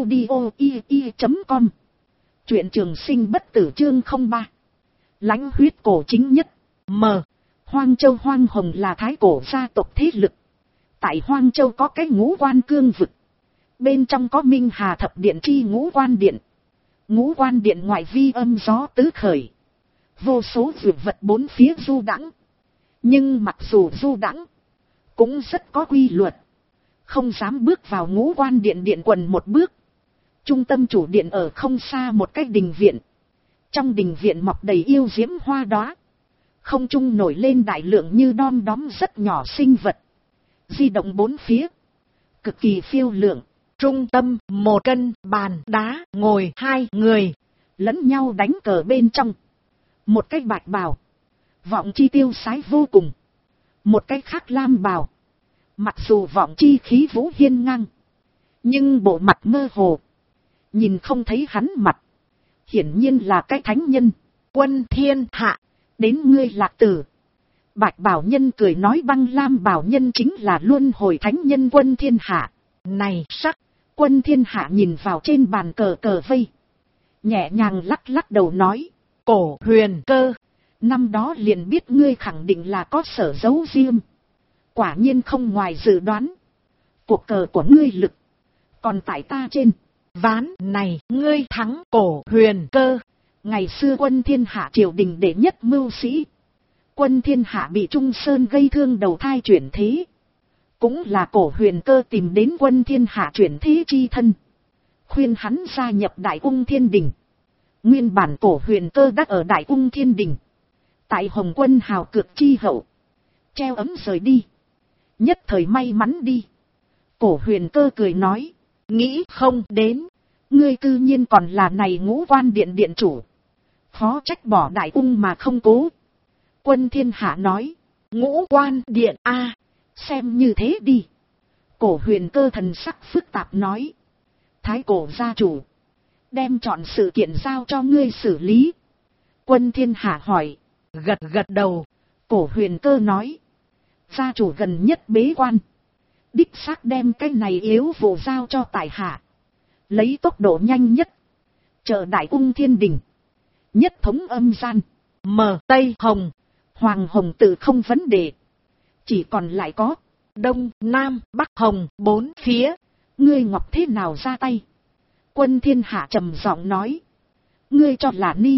audio.com. Truyện trường sinh bất tử chương 03. Lãnh huyết cổ chính nhất. Hoang Châu Hoang Hồng là Thái Cổ gia tộc thế lực. Tại Hoang Châu có cái ngũ quan cương vực, bên trong có Minh Hà thập điện chi ngũ quan điện. Ngũ quan điện ngoại vi âm gió tứ khởi, vô số dược vật bốn phía du đãng. Nhưng mặc dù du đãng, cũng rất có quy luật, không dám bước vào ngũ quan điện điện quần một bước. Trung tâm chủ điện ở không xa một cái đình viện. Trong đình viện mọc đầy yêu diễm hoa đóa, không trung nổi lên đại lượng như đom đóm rất nhỏ sinh vật, di động bốn phía, cực kỳ phiêu lượng. Trung tâm một cân bàn đá ngồi hai người, lẫn nhau đánh cờ bên trong. Một cái bạch bào, vọng chi tiêu sái vô cùng. Một cái khác lam bào, mặc dù vọng chi khí vũ hiên ngang, nhưng bộ mặt mơ hồ, nhìn không thấy hắn mặt. Hiển nhiên là cái thánh nhân. Quân thiên hạ, đến ngươi Lạc Tử. Bạch bảo nhân cười nói. Băng lam bảo nhân chính là luân hồi thánh nhân Quân thiên hạ. Này sắc. Quân thiên hạ nhìn vào trên bàn cờ cờ vây, nhẹ nhàng lắc lắc đầu nói. Cổ Huyền Cơ, năm đó liền biết ngươi khẳng định là có sở giấu riêng. Quả nhiên không ngoài dự đoán. Cuộc cờ của ngươi lực còn tại ta trên. Ván này ngươi thắng. Cổ Huyền Cơ, ngày xưa Quân thiên hạ triều đình đệ nhất mưu sĩ. Quân thiên hạ bị Trung Sơn gây thương đầu thai chuyển thế, cũng là Cổ Huyền Cơ tìm đến Quân thiên hạ chuyển thế chi thân, khuyên hắn gia nhập Đại Ung Thiên Đình. Nguyên bản Cổ Huyền Cơ đã ở Đại Ung Thiên Đình, tại Hồng Quân hào cược chi hậu, treo ấm rời đi. Nhất thời may mắn đi. Cổ Huyền Cơ cười nói. Nghĩ không đến, ngươi cư nhiên còn là này ngũ quan điện điện chủ, khó trách bỏ Đại Ung mà không cố. Quân thiên hạ nói. Ngũ quan điện a, xem như thế đi. Cổ Huyền Cơ thần sắc phức tạp nói. Thái Cổ gia chủ, đem chọn sự kiện giao cho ngươi xử lý. Quân thiên hạ hỏi. Gật gật đầu. Cổ Huyền Cơ nói. Gia chủ gần nhất bế quan, đích xác đem cái này yếu vụ giao cho tại hạ, lấy tốc độ nhanh nhất chờ Đại Ung Thiên Đình nhất thống âm gian. Tây Hồng, Hoàng Hồng tự không vấn đề, chỉ còn lại có Đông Nam Bắc Hồng bốn phía. Ngươi Ngọc thế nào ra tay? Quân thiên hạ trầm giọng nói. Ngươi cho là ni.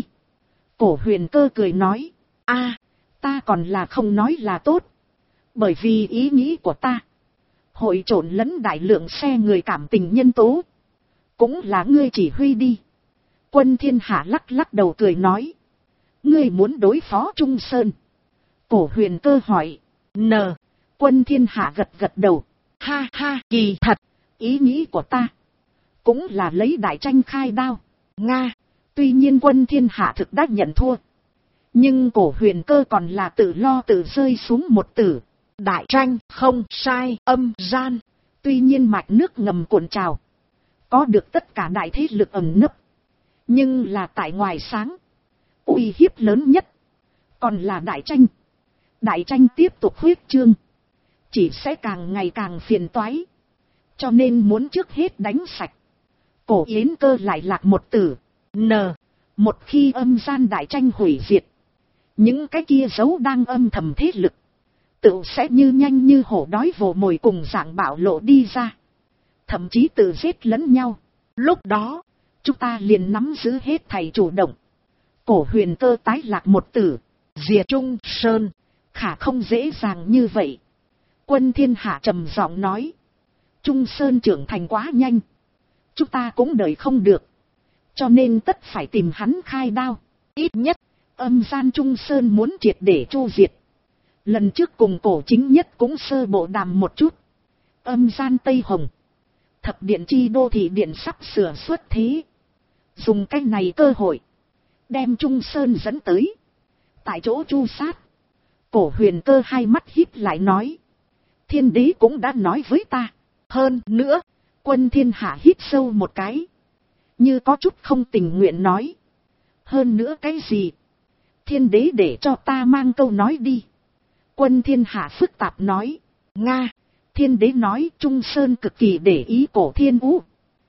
Cổ Huyền Cơ cười nói. A, ta còn là không nói là tốt, bởi vì ý nghĩ của ta hội trộn lẫn đại lượng xe người cảm tình nhân tố, cũng là ngươi chỉ huy đi. Quân thiên hạ lắc lắc đầu cười nói. Ngươi muốn đối phó Trung Sơn? Cổ Huyền Cơ hỏi. Quân Thiên Hạ gật gật đầu. Ha ha, kỳ thật, ý nghĩ của ta cũng là lấy đại tranh khai đao. Nga. Tuy nhiên Quân Thiên Hạ thực đã nhận thua. Nhưng Cổ Huyền Cơ còn là tự lo tự rơi xuống một tử. Đại tranh, không sai, âm gian. Tuy nhiên mạch nước ngầm cuộn trào. Có được tất cả đại thế lực ẩn nấp. Nhưng là tại ngoài sáng. Uy hiếp lớn nhất còn là đại tranh. Đại tranh tiếp tục huyết trương. Chỉ sẽ càng ngày càng phiền toái. Cho nên muốn trước hết đánh sạch. Cổ Yến Cơ lại lạc một tử. Một khi âm gian đại tranh hủy diệt. Những cái kia giấu đang âm thầm thế lực. Tự sẽ như nhanh như hổ đói vồ mồi cùng dạng bạo lộ đi ra. Thậm chí tự giết lẫn nhau. Lúc đó, chúng ta liền nắm giữ hết thầy chủ động. Cổ Huyền Cơ tái lạc một tử. Diệt Trung Sơn. Khả không dễ dàng như vậy. Quân Thiên Hạ trầm giọng nói. Trung Sơn trưởng thành quá nhanh. Chúng ta cũng đợi không được. Cho nên tất phải tìm hắn khai đao. Ít nhất, âm gian Trung Sơn muốn triệt để chu diệt. Lần trước cùng Cổ Chính Nhất cũng sơ bộ đàm một chút. Âm gian Tây Hồng. Thập điện chi đô thị điện sắp sửa xuất thế. Dùng cách này cơ hội. Đem Trung Sơn dẫn tới. Tại chỗ chu sát. Cổ Huyền Cơ hai mắt híp lại nói. Thiên đế cũng đã nói với ta. Hơn nữa, Quân Thiên Hạ hít sâu một cái. Như có chút không tình nguyện nói. Hơn nữa cái gì? Thiên đế để cho ta mang câu nói đi. Quân Thiên Hạ phức tạp nói. Nga, thiên đế nói Trung Sơn cực kỳ để ý Cổ Thiên Vũ.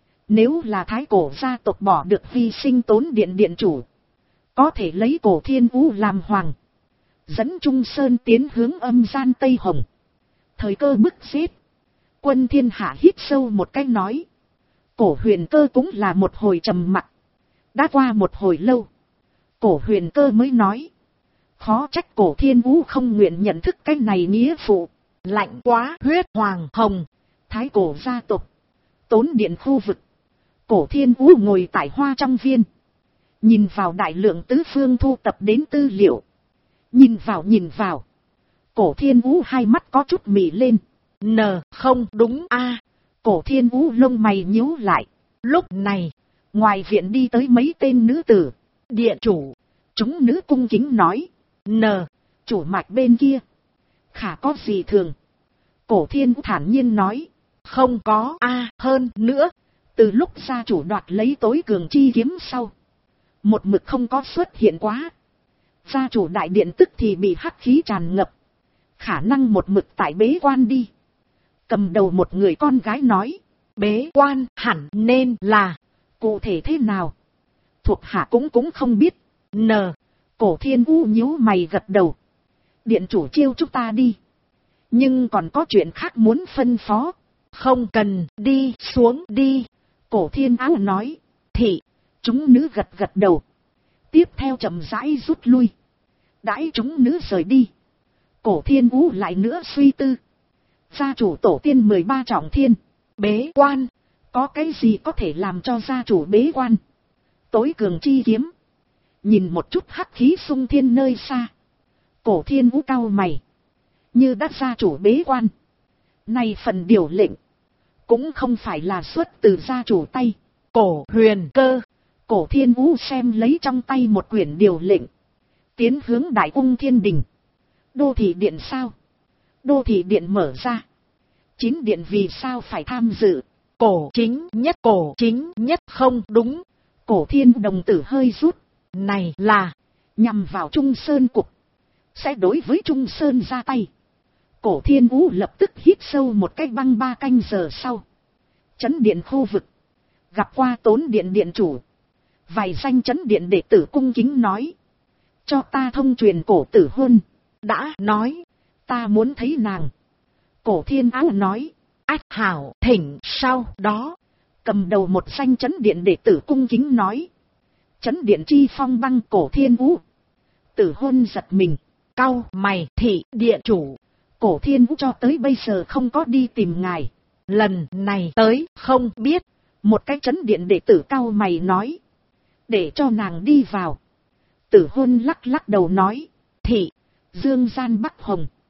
Nếu là thái cổ gia tộc bỏ được hy sinh tốn điện điện chủ. Có thể lấy Cổ Thiên Vũ làm hoàng. Dẫn Trung Sơn tiến hướng âm gian Tây Hồng. Thời cơ bức xếp. Quân Thiên Hạ hít sâu một cái nói. Cổ Huyền Cơ cũng là một hồi trầm mặc. Đã qua một hồi lâu. Cổ Huyền Cơ mới nói. Khó trách Cổ Thiên Vũ không nguyện nhận thức cái này nghĩa phụ. Lạnh quá. Huyết Hoàng Hồng. Thái cổ gia tộc. Tốn điện khu vực. Cổ Thiên Vũ ngồi tại hoa trong viên. Nhìn vào đại lượng tứ phương thu tập đến tư liệu. Nhìn vào. Cổ Thiên Vũ hai mắt có chút mị lên. Không đúng a. Cổ Thiên Vũ lông mày nhíu lại. Lúc này, ngoài viện đi tới mấy tên nữ tử. Điện chủ. Chúng nữ cung kính nói. Chủ mạch bên kia. Khả có gì thường? Cổ Thiên Vũ thản nhiên nói. Không có a. Hơn nữa, từ lúc gia chủ đoạt lấy tối cường chi kiếm sau. Một mực không có xuất hiện quá. Gia chủ đại điện tức thì bị hắc khí tràn ngập. Khả năng một mực tại bế quan đi. Cầm đầu một người con gái nói. Bế quan hẳn nên là. Cụ thể thế nào? Thuộc hạ cũng không biết. Cổ Thiên Vũ nhíu mày gật đầu. Điện chủ chiêu chúng ta đi. Nhưng còn có chuyện khác muốn phân phó. Không cần, đi xuống đi. Cổ Thiên Vũ nói. Thị. Chúng nữ gật đầu. Tiếp theo chậm rãi rút lui. Đãi chúng nữ rời đi. Cổ Thiên Vũ lại nữa suy tư. Gia chủ tổ tiên 13 trọng thiên. Bế quan. Có cái gì có thể làm cho gia chủ bế quan? Tối cường chi kiếm. Nhìn một chút hắc khí xung thiên nơi xa. Cổ Thiên Vũ cau mày. Như đã gia chủ bế quan. Này phần điều lệnh. Cũng không phải là xuất từ gia chủ tay. Cổ Huyền Cơ. Cổ Thiên Vũ xem lấy trong tay một quyển điều lệnh. Tiến hướng Đại Cung Thiên Đình. Đô thị điện sao? Đô thị điện mở ra. 9 điện vì sao phải tham dự? Cổ chính nhất không đúng. Cổ Thiên đồng tử hơi rút. Này là nhằm vào Trung Sơn cục. Sẽ đối với Trung Sơn ra tay. Cổ Thiên Vũ lập tức hít sâu một cái băng 3 canh giờ sau. Chấn điện khu vực. Gặp qua Tốn điện điện chủ. Vài danh chấn điện đệ tử cung kính nói. Cho ta thông truyền Cổ Tử Huân. Đã nói. Ta muốn thấy nàng. Cổ Thiên Áo nói. Ách hảo thỉnh sau đó. Cầm đầu một danh chấn điện đệ tử cung kính nói. Chấn điện chi phong băng Cổ Thiên Vũ. Tử Huân giật mình. Cau mày. Thị điện chủ. Cổ Thiên Vũ cho tới bây giờ không có đi tìm ngài. Lần này tới không biết. Một cái chấn điện đệ tử cau mày nói. Để cho nàng đi vào. Tử Huân lắc đầu nói. Thị. Dương gian Bắc Hồng.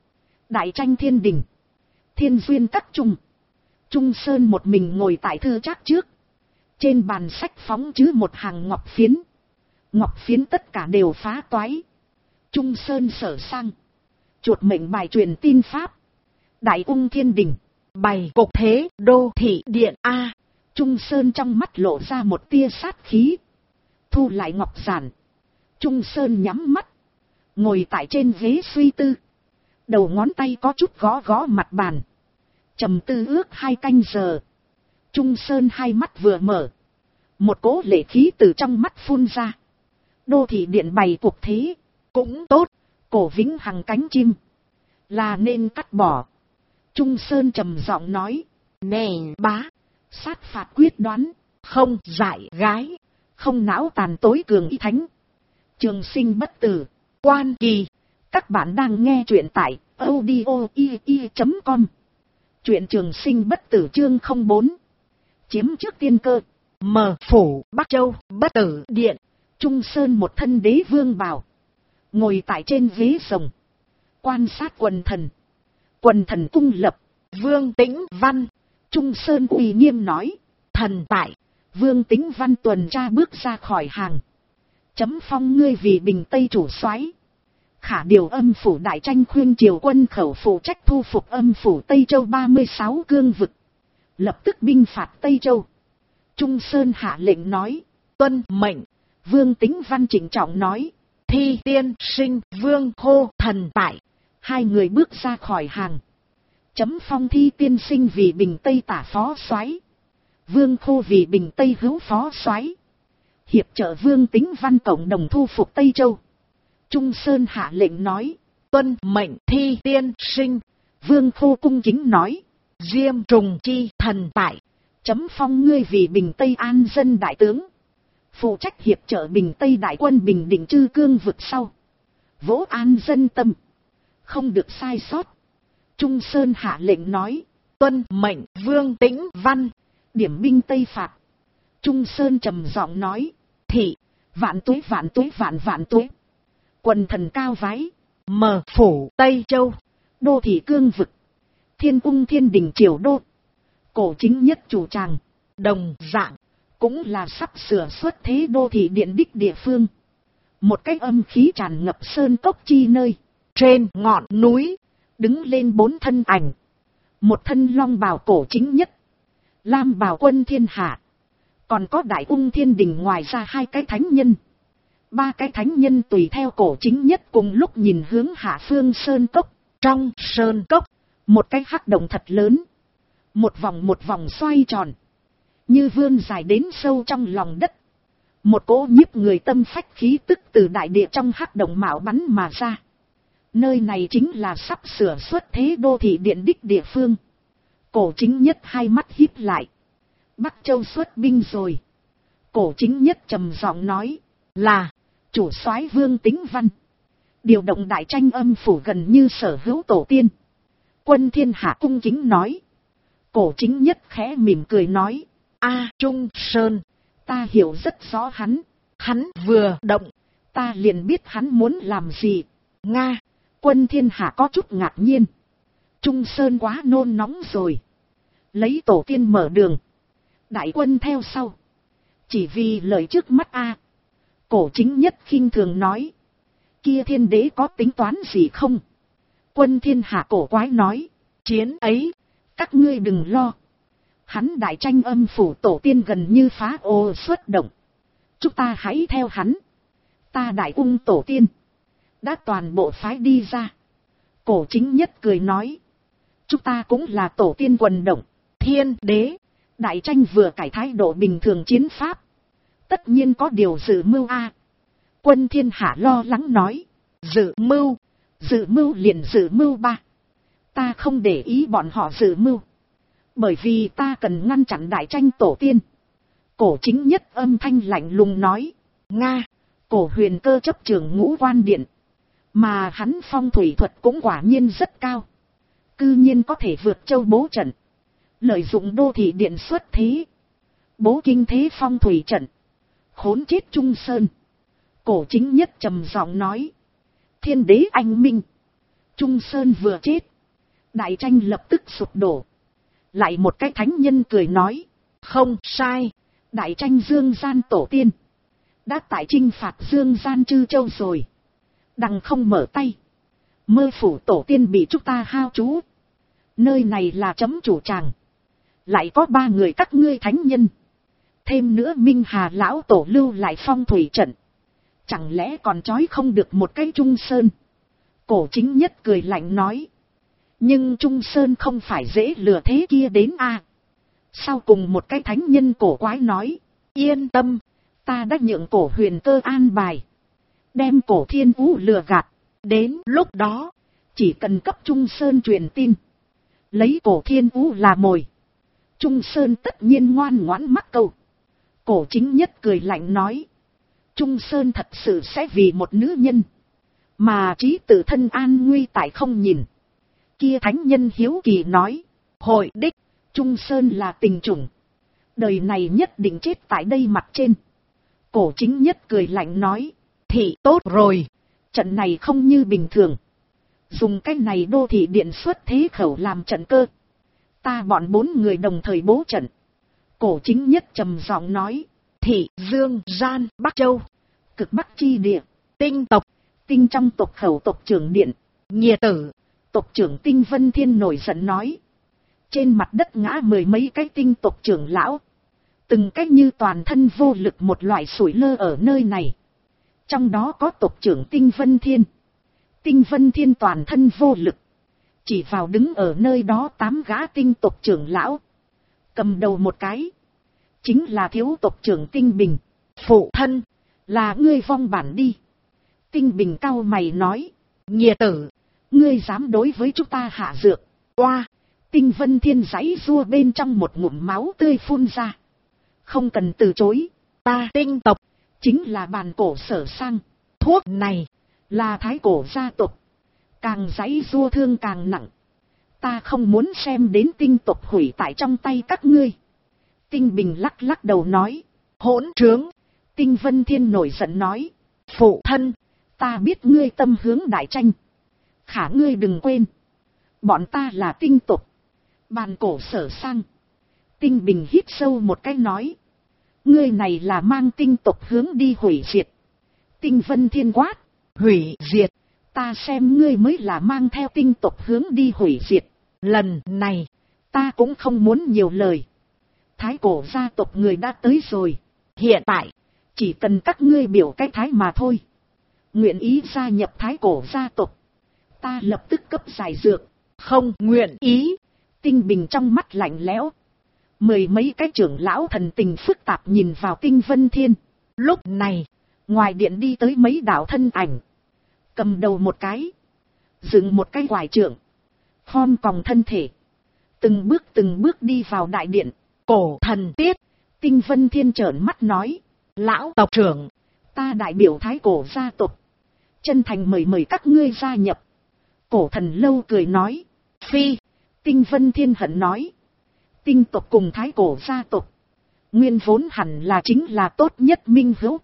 Đại tranh thiên đình. Thiên duyên các trung. Trung Sơn một mình ngồi tại thư trác trước. Trên bàn sách phóng chứ một hàng ngọc phiến. Ngọc phiến tất cả đều phá toái. Trung Sơn sở sang. Chuột mệnh bài truyền tin pháp. Đại ung thiên đình. Bày cục thế đô thị điện A. Trung Sơn trong mắt lộ ra một tia sát khí. Thu lại ngọc giản. Trung Sơn nhắm mắt. Ngồi tại trên ghế suy tư. Đầu ngón tay có chút gõ gõ mặt bàn. Trầm tư ước 2 canh giờ. Trung Sơn hai mắt vừa mở. Một cỗ lệ khí từ trong mắt phun ra. Đô thị điện bày cuộc thế. Cũng tốt. Cổ vĩnh hằng cánh chim. Là nên cắt bỏ. Trung Sơn trầm giọng nói. Nè bá. Sát phạt quyết đoán. Không dại gái. Không não tàn tối cường y thánh. Trường sinh bất tử. Quan kỳ. Các bạn đang nghe truyện tại audio.com. Truyện trường sinh bất tử chương 04. Chiếm trước tiên cơ. Mở phủ Bắc Châu bất tử điện. Trung Sơn một thân đế vương bào. Ngồi tại trên ghế rồng. Quan sát quần thần. Quần thần cung lập. Vương Tĩnh Văn. Trung Sơn uy nghiêm nói. Thần tại. Vương Tĩnh Văn tuần tra bước ra khỏi hàng. Chấm phong ngươi vì Bình Tây chủ soái. Khả điều âm phủ đại tranh khuyên triều quân khẩu phụ trách thu phục âm phủ Tây Châu 36 cương vực. Lập tức binh phạt Tây Châu. Trung Sơn hạ lệnh nói. Tuân mệnh. Vương Tĩnh Văn trịnh trọng nói. Thi tiên sinh vương hô thần tại. Hai người bước ra khỏi hàng. Chấm phong Thi tiên sinh vì Bình Tây tả phó soái. Vương Khô vì Bình Tây hữu phó soái. Hiệp trợ Vương Tĩnh Văn cộng đồng thu phục Tây Châu. Trung Sơn hạ lệnh nói. Tuân mệnh Thi tiên sinh. Vương Khô cung kính nói. Diêm Trùng chi thần tại. Chấm phong ngươi vì Bình Tây an dân đại tướng. Phụ trách hiệp trợ Bình Tây đại quân bình định chư cương vực sau. Vỗ an dân tâm. Không được sai sót. Trung Sơn hạ lệnh nói. Tuân mệnh Vương Tĩnh Văn. Điểm binh Tây phạt. Trung Sơn trầm giọng nói. Thị. Vạn tuế vạn tuế vạn vạn tuế. Quần thần cao vái. Mở phủ Tây Châu. Đô thị cương vực. Thiên ung thiên đình triều đô. Cổ chính nhất chủ tràng. Đồng dạng. Cũng là sắp sửa xuất thế đô thị điện đích địa phương. Một cái âm khí tràn ngập sơn cốc chi nơi. Trên ngọn núi. Đứng lên 4 thân ảnh. Một thân long bào cổ chính nhất. Lam bào quân thiên hạ. Còn có đại ung thiên đình ngoài ra 2 cái thánh nhân. 3 cái thánh nhân tùy theo cổ chính nhất cùng lúc nhìn hướng hạ phương sơn cốc. Trong sơn cốc. Một cái hắc động thật lớn. Một vòng xoay tròn. Như vươn dài đến sâu trong lòng đất. Một cỗ nhiếp người tâm phách khí tức từ đại địa trong hắc động mạo bắn mà ra. Nơi này chính là sắp sửa xuất thế đô thị điện đích địa phương. Cổ chính nhất hai mắt híp lại. Bắc Châu xuất binh rồi. Cổ chính nhất trầm giọng nói. Là. Chủ soái Vương Tĩnh Văn. Điều động đại tranh âm phủ gần như sở hữu tổ tiên. Quân thiên hạ cung kính nói. Cổ chính nhất khẽ mỉm cười nói. A Trung Sơn. Ta hiểu rất rõ hắn. Hắn vừa động. Ta liền biết hắn muốn làm gì. Nga. Quân thiên hạ có chút ngạc nhiên. Trung Sơn quá nôn nóng rồi. Lấy tổ tiên mở đường. Đại quân theo sau. Chỉ vì lời trước mắt a. Cổ chính nhất khinh thường nói. Kia thiên đế có tính toán gì không? Quân thiên hạ cổ quái nói. Chiến ấy. Các ngươi đừng lo. Hắn đại tranh âm phủ tổ tiên gần như phá ô xuất động. Chúng ta hãy theo hắn. Ta đại ung tổ tiên. Đã toàn bộ phái đi ra. Cổ chính nhất cười nói. Chúng ta cũng là tổ tiên quần động. Thiên đế. Đại tranh vừa cải thái độ bình thường chiến pháp. Tất nhiên có điều dự mưu a. Quân thiên hạ lo lắng nói. Dự mưu. Dự mưu liền dự mưu ba. Ta không để ý bọn họ dự mưu. Bởi vì ta cần ngăn chặn đại tranh tổ tiên. Cổ chính nhất âm thanh lạnh lùng nói. Nga. Cổ huyền cơ chấp trưởng Ngũ Quan Điện. Mà hắn phong thủy thuật cũng quả nhiên rất cao. Cư nhiên có thể vượt châu bố trận. Lợi dụng đô thị điện xuất thế. Bố kinh thế phong thủy trận. Khốn chết Trung Sơn. Cổ chính nhất trầm giọng nói. Thiên đế anh minh. Trung Sơn vừa chết. Đại tranh lập tức sụp đổ. Lại một cái thánh nhân cười nói. Không sai. Đại tranh dương gian tổ tiên. Đã tại chinh phạt dương gian chư châu rồi. Đằng không mở tay. Mơ phủ tổ tiên bị chúng ta hao trú. Nơi này là chấm chủ tràng. Lại có 3 người các ngươi thánh nhân. Thêm nữa Minh Hà lão tổ lưu lại phong thủy trận. Chẳng lẽ còn trói không được một cái Trung Sơn. Cổ chính nhất cười lạnh nói. Nhưng Trung Sơn không phải dễ lừa thế kia đến a. Sau cùng một cái thánh nhân cổ quái nói. Yên tâm. Ta đã nhượng cổ huyền cơ an bài. Đem cổ thiên vũ lừa gạt. Đến lúc đó. Chỉ cần cấp Trung Sơn truyền tin. Lấy cổ thiên vũ là mồi. Trung Sơn tất nhiên ngoan ngoãn mắc câu. Cổ chính nhất cười lạnh nói. Trung Sơn thật sự sẽ vì một nữ nhân. Mà trí tự thân an nguy tại không nhìn. Kia thánh nhân hiếu kỳ nói. Hội đích. Trung Sơn là tình chủng. Đời này nhất định chết tại đây mặt trên. Cổ chính nhất cười lạnh nói. Thì tốt rồi. Trận này không như bình thường. Dùng cái này đô thị điện xuất thế khẩu làm trận cơ. Ta bọn 4 người đồng thời bố trận. Cổ chính nhất trầm giọng nói. Thị Dương Gian Bắc Châu. Cực Bắc chi địa. Tinh tộc. Tinh trong tộc khẩu tộc trưởng điện. Nghìa tử. Tộc trưởng Tinh Vân Thiên nổi giận nói. Trên mặt đất ngã 10 mấy cái tinh tộc trưởng lão. Từng cách như toàn thân vô lực một loại sủi lơ ở nơi này. Trong đó có tộc trưởng Tinh Vân Thiên. Tinh Vân Thiên toàn thân vô lực. Chỉ vào đứng ở nơi đó 8 gã tinh tộc trưởng lão. Cầm đầu một cái. Chính là thiếu tộc trưởng Tinh Bình. Phụ thân. Là ngươi vong bản đi. Tinh Bình cau mày nói. Nghìa tử. Ngươi dám đối với chúng ta hạ dược. Oa. Tinh Vân Thiên giãy giụa bên trong một ngụm máu tươi phun ra. Không cần từ chối. Ta tinh tộc. Chính là bàn cổ Sở Sang. Thuốc này. Là thái cổ gia tộc. Càng giãy giụa thương càng nặng. Ta không muốn xem đến tinh tộc hủy tại trong tay các ngươi. Tinh Bình lắc lắc đầu nói. Hỗn trướng. Tinh Vân Thiên nổi giận nói. Phụ thân. Ta biết ngươi tâm hướng đại tranh. Khả ngươi đừng quên. Bọn ta là tinh tộc. Bàn cổ Sở Sang. Tinh Bình hít sâu một cái nói. Ngươi này là mang tinh tộc hướng đi hủy diệt. Tinh Vân Thiên quát. Hủy diệt. Ta xem ngươi mới là mang theo tinh tộc hướng đi hủy diệt. Lần này. Ta cũng không muốn nhiều lời. Thái cổ gia tộc người đã tới rồi. Hiện tại. Chỉ cần các ngươi biểu cái thái mà thôi. Nguyện ý gia nhập thái cổ gia tộc. Ta lập tức cấp giải dược. Không nguyện ý. Tinh Bình trong mắt lạnh lẽo. 10 mấy cái trưởng lão thần tình phức tạp nhìn vào Tinh Vân Thiên. Lúc này. Ngoài điện đi tới mấy đạo thân ảnh. Cầm đầu một cái. Dựng một cái quải trượng. Khom còng thân thể. Từng bước đi vào đại điện. Cổ thần tiết. Tinh Vân Thiên trợn mắt nói. Lão tộc trưởng. Ta đại biểu thái cổ gia tộc. Chân thành mời các ngươi gia nhập. Cổ thần lâu cười nói. Phi. Tinh Vân Thiên hận nói. Tinh tộc cùng thái cổ gia tộc. Nguyên vốn hẳn là chính là tốt nhất minh hữu.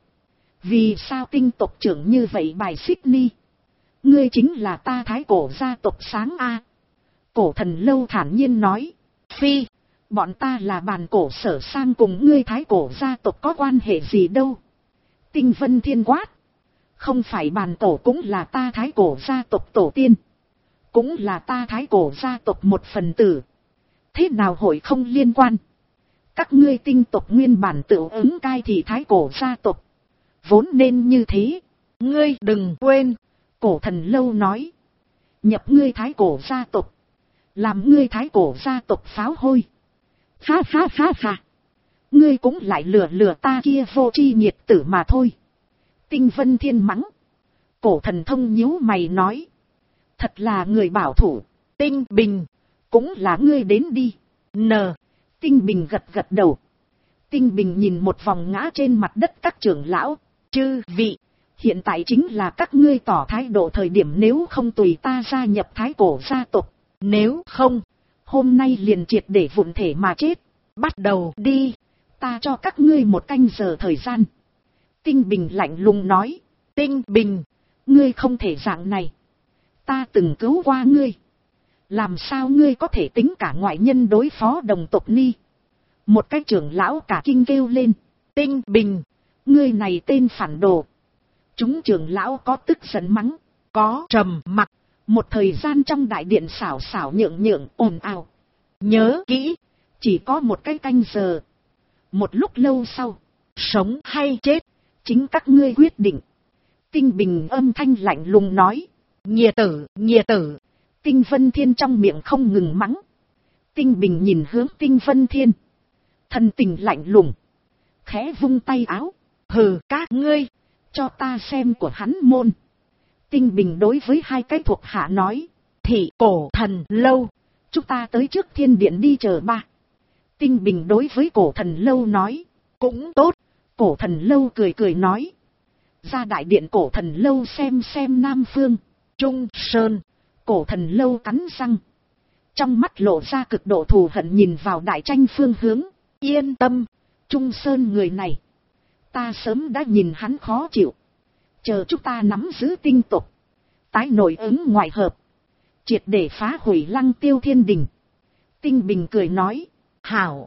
Vì sao tinh tộc trưởng như vậy bài xích ni? Ngươi chính là ta thái cổ gia tộc sáng a. Cổ thần lâu thản nhiên nói. Phi. Bọn ta là bàn cổ Sở Sang cùng ngươi thái cổ gia tộc có quan hệ gì đâu. Tinh Vân Thiên quát. Không phải bàn cổ cũng là ta thái cổ gia tộc tổ tiên. Cũng là ta thái cổ gia tộc một phần tử. Thế nào hội không liên quan? Các ngươi tinh tộc nguyên bản tự ứng cai thì thái cổ gia tộc. Vốn nên như thế. Ngươi đừng quên. Cổ thần lâu nói. Nhập ngươi thái cổ gia tộc. Làm ngươi thái cổ gia tộc pháo hôi. Ha ha ha ha. Ngươi cũng lại lừa ta kia vô tri nhiệt tử mà thôi. Tinh Vân Thiên mắng. Cổ thần thông nhíu mày nói. Thật là người bảo thủ. Tinh Bình. Cũng là ngươi đến đi. Tinh Bình gật đầu. Tinh Bình nhìn một vòng ngã trên mặt đất các trưởng lão. Chư vị. Hiện tại chính là các ngươi tỏ thái độ thời điểm, nếu không tùy ta gia nhập thái cổ gia tộc. Nếu không. Hôm nay liền triệt để vụn thể mà chết. Bắt đầu đi. Ta cho các ngươi 1 canh giờ thời gian. Tinh Bình lạnh lùng nói. Tinh Bình. Ngươi không thể dạng này. Ta từng cứu qua ngươi. Làm sao ngươi có thể tính cả ngoại nhân đối phó đồng tộc ni? Một cái trưởng lão cả kinh kêu lên. Tinh Bình, Ngươi này tên phản đồ. Chúng trưởng lão có tức giận mắng. có trầm mặc. Một thời gian trong đại điện xảo xảo nhượng nhượng ồn ào. Nhớ kỹ, Chỉ có một cái canh giờ. Một lúc lâu sau. sống hay chết, Chính các ngươi quyết định. Tinh Bình âm thanh lạnh lùng nói. nghĩa tử, nghĩa tử. Tinh Vân Thiên trong miệng không ngừng mắng. Tinh Bình nhìn hướng Tinh Vân Thiên. Thần tình lạnh lùng. Khẽ vung tay áo. Hừ, các ngươi, Cho ta xem của hắn môn. Tinh Bình đối với hai cái thuộc hạ nói. Thị Cổ Thần Lâu. Chúng ta tới trước thiên điện đi chờ ba. Tinh Bình đối với Cổ Thần Lâu nói. Cũng tốt. Cổ Thần Lâu cười cười nói. Ra đại điện Cổ Thần Lâu xem Nam Phương. Trung Sơn. Cổ Thần Lâu cắn răng. Trong mắt lộ ra cực độ thù hận nhìn vào đại tranh phương hướng. Yên tâm, Trung Sơn người này. Ta sớm đã nhìn hắn khó chịu. Chờ chúng ta nắm giữ tinh tộc. Tái nội ứng ngoại hợp. Triệt để phá hủy Lăng Tiêu Thiên Đình. Tinh Bình cười nói. hảo.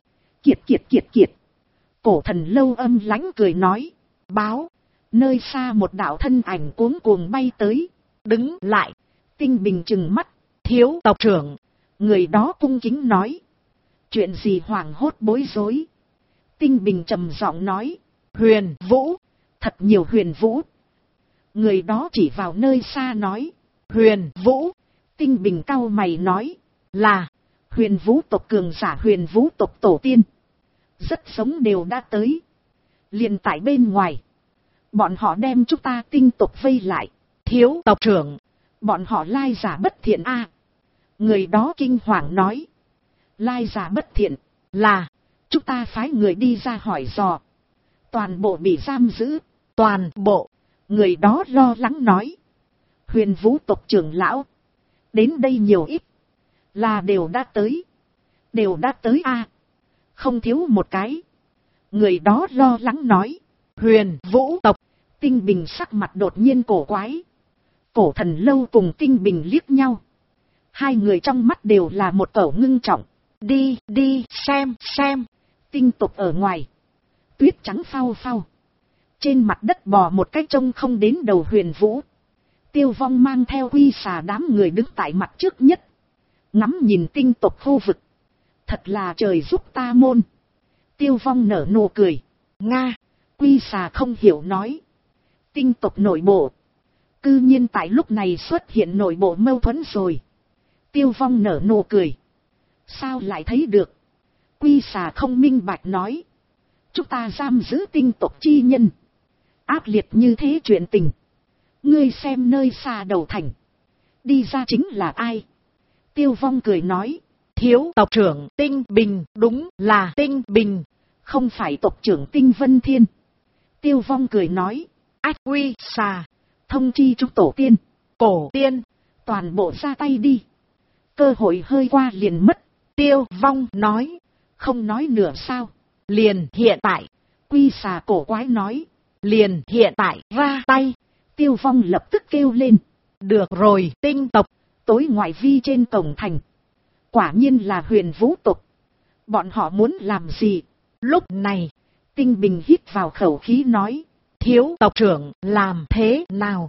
Kiệt. Cổ Thần Lâu âm lãnh cười nói. Báo, Nơi xa một đạo thân ảnh cuống cuồng bay tới. đứng lại. Tinh Bình trừng mắt. Thiếu tộc trưởng, Người đó cung kính nói. Chuyện gì hoảng hốt bối rối. Tinh Bình trầm giọng nói. Huyền Vũ. Thật nhiều huyền vũ. Người đó chỉ vào nơi xa nói. Huyền Vũ, Tinh Bình cau mày nói. là Huyền vũ tộc cường giả huyền vũ tộc tổ tiên. Rất sống đều đã tới. Liền tại bên ngoài. Bọn họ đem chúng ta tinh tộc vây lại. thiếu tộc trưởng. Bọn họ lai giả bất thiện a. Người đó kinh hoàng nói. Lai giả bất thiện. Là Chúng ta phái người đi ra hỏi dò. Toàn bộ bị giam giữ. toàn bộ. Người đó lo lắng nói. Huyền vũ tộc trưởng lão. Đến đây nhiều ít. Là đều đã tới. Đều đã tới a. Không thiếu một cái. Người đó lo lắng nói. Huyền Vũ tộc. Tinh Bình sắc mặt đột nhiên cổ quái. Cổ Thần Lâu cùng Tinh Bình liếc nhau. Hai người trong mắt đều là một cẩu ngưng trọng. Đi xem. Tinh tộc ở ngoài. Tuyết trắng phao phao. Trên mặt đất bò một cái trông không đến đầu huyền vũ. Tiêu Vong mang theo quy xà đám người đứng tại mặt trước nhất. Ngắm nhìn tinh tộc khu vực. Thật là trời giúp ta môn. Tiêu Vong nở nụ cười. Nga, Quy xà không hiểu nói. Tinh tộc nội bộ. Cư nhiên tại lúc này xuất hiện nội bộ mâu thuẫn rồi. Tiêu Vong nở nụ cười. Sao lại thấy được? Quy xà không minh bạch nói. Chúng ta giam giữ tinh tộc chi nhân. Ác liệt như thế chuyện tình. Ngươi xem nơi xa đầu thành. Đi ra chính là ai? Tiêu Vong cười nói. thiếu tộc trưởng Tinh Bình, đúng là Tinh Bình. Không phải tộc trưởng Tinh Vân Thiên. Tiêu Vong cười nói. Ách Quy xà, Thông chi chúng tổ tiên. Cổ Tiên. Toàn bộ ra tay đi. Cơ hội hơi qua liền mất. Tiêu Vong nói. Không nói nửa sao. Liền hiện tại. Quy xà cổ quái nói. Liền hiện tại ra tay. Tiêu Vong lập tức kêu lên. Được rồi tinh tộc. Tối ngoại vi trên cổng thành. Quả nhiên là huyền vũ tộc. Bọn họ muốn làm gì? Lúc này, Tinh Bình hít vào khẩu khí nói. thiếu tộc trưởng làm thế nào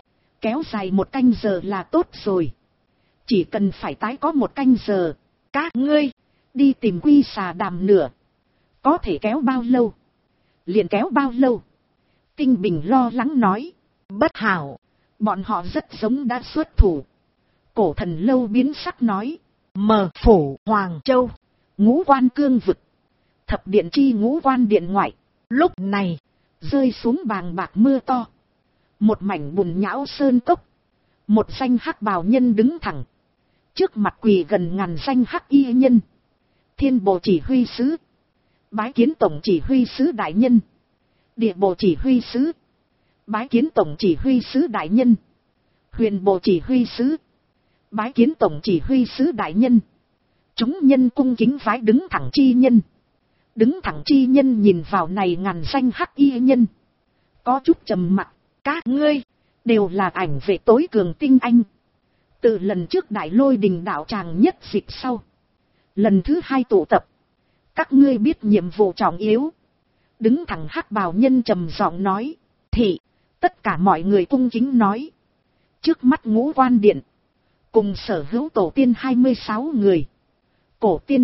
Kéo dài một canh giờ là tốt rồi. Chỉ cần phải tái có một canh giờ. các ngươi Đi tìm quy xà đàm nửa. Có thể kéo bao lâu? Liền kéo bao lâu? Tinh Bình lo lắng nói. bất hảo. Bọn họ rất giống đã xuất thủ. Cổ Thần Lâu biến sắc nói. Mở phủ Hoàng Châu. Ngũ quan cương vực. Thập điện chi ngũ quan điện ngoại. Lúc này, Rơi xuống bàng bạc mưa to. Một mảnh bùn nhão sơn cốc. Một danh hắc bào nhân đứng thẳng. Trước mặt quỳ gần ngàn danh hắc y nhân. Thiên bộ chỉ huy sứ. Bái kiến tổng chỉ huy sứ đại nhân. Địa bộ chỉ huy sứ. Bái kiến tổng chỉ huy sứ đại nhân. Huyền bộ chỉ huy sứ. Bái kiến tổng chỉ huy sứ đại nhân. Chúng nhân cung kính vái đứng thẳng chi nhân. Đứng thẳng chi nhân nhìn vào này ngàn danh hắc y nhân. Có chút trầm mặc. các ngươi đều là ảnh vệ tối cường tinh anh. Từ lần trước đại lôi đình đạo tràng nhất dịp sau. Lần thứ 2 tụ tập. Các ngươi biết nhiệm vụ trọng yếu. Đứng thẳng hắc bào nhân trầm giọng nói. Thị, tất cả mọi người cung kính nói. Trước mắt Ngũ Quan Điện. Cùng sở hữu tổ tiên 26 người. Cổ tiên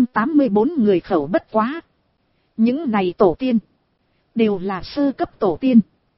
284 người khẩu bất quá. Những này tổ tiên. Đều là sơ cấp tổ tiên.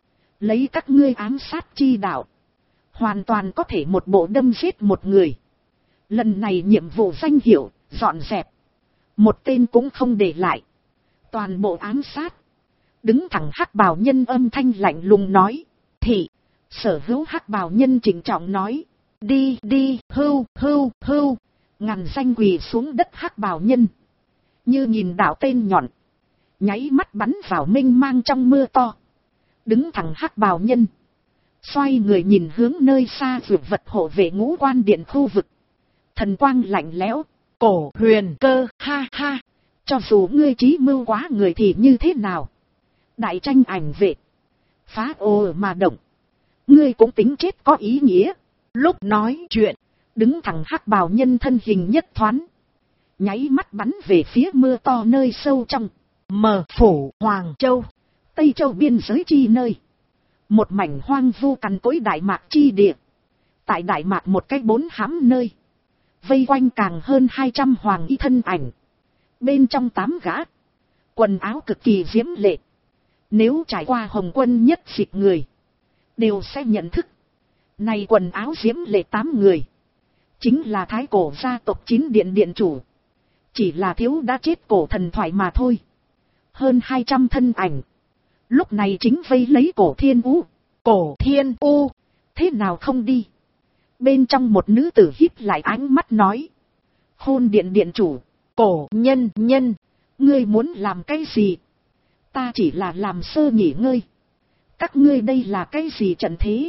Lấy các ngươi ám sát chi đạo. Hoàn toàn có thể một bộ đâm giết một người. Lần này nhiệm vụ danh hiệu, dọn dẹp. Một tên cũng không để lại. Toàn bộ ám sát. Đứng thẳng hắc bào nhân âm thanh lạnh lùng nói. Thị, sở hữu hắc bào nhân trịnh trọng nói. Đi đi, hưu hưu hưu. Ngàn danh quỳ xuống đất hắc bào nhân. Như nhìn đạo tên nhọn. Nháy mắt bắn vào mênh mang trong mưa to. Đứng thẳng hắc bào nhân. Xoay người nhìn hướng nơi xa vượt vật hộ vệ Ngũ Quan Điện khu vực. Thần quang lạnh lẽo. Cổ Huyền Cơ, ha ha. Cho dù ngươi trí mưu quá người thì như thế nào? Đại tranh ảnh vệ. Phá ô mà động. Ngươi cũng tính chết có ý nghĩa. Lúc nói chuyện. Đứng thẳng hắc bào nhân thân hình nhất thoáng. Nháy mắt bắn về phía mưa to nơi sâu trong. Mờ phủ Hoàng Châu. Tây Châu biên giới chi nơi. Một mảnh hoang vu cằn cỗi Đại Mạc chi địa. Tại Đại Mạc một cái 4 hám nơi. Vây quanh càng hơn 200 hoàng y thân ảnh. Bên trong 8 gã. Quần áo cực kỳ diễm lệ. Nếu trải qua Hồng Quân nhất dịp người. Đều sẽ nhận thức. Này quần áo diễm lệ 8 người. Chính là thái cổ gia tộc 9 điện điện chủ. Chỉ là thiếu đã chết cổ thần thoại mà thôi. Hơn 200 thân ảnh. Lúc này chính vây lấy cổ Thiên U. Cổ Thiên U. Thế nào không đi? Bên trong một nữ tử híp lại ánh mắt nói. Khôn điện điện chủ. Cổ nhân nhân. Ngươi muốn làm cái gì? Ta chỉ là làm sơ nghỉ ngơi. Các ngươi đây là cái gì trận thế?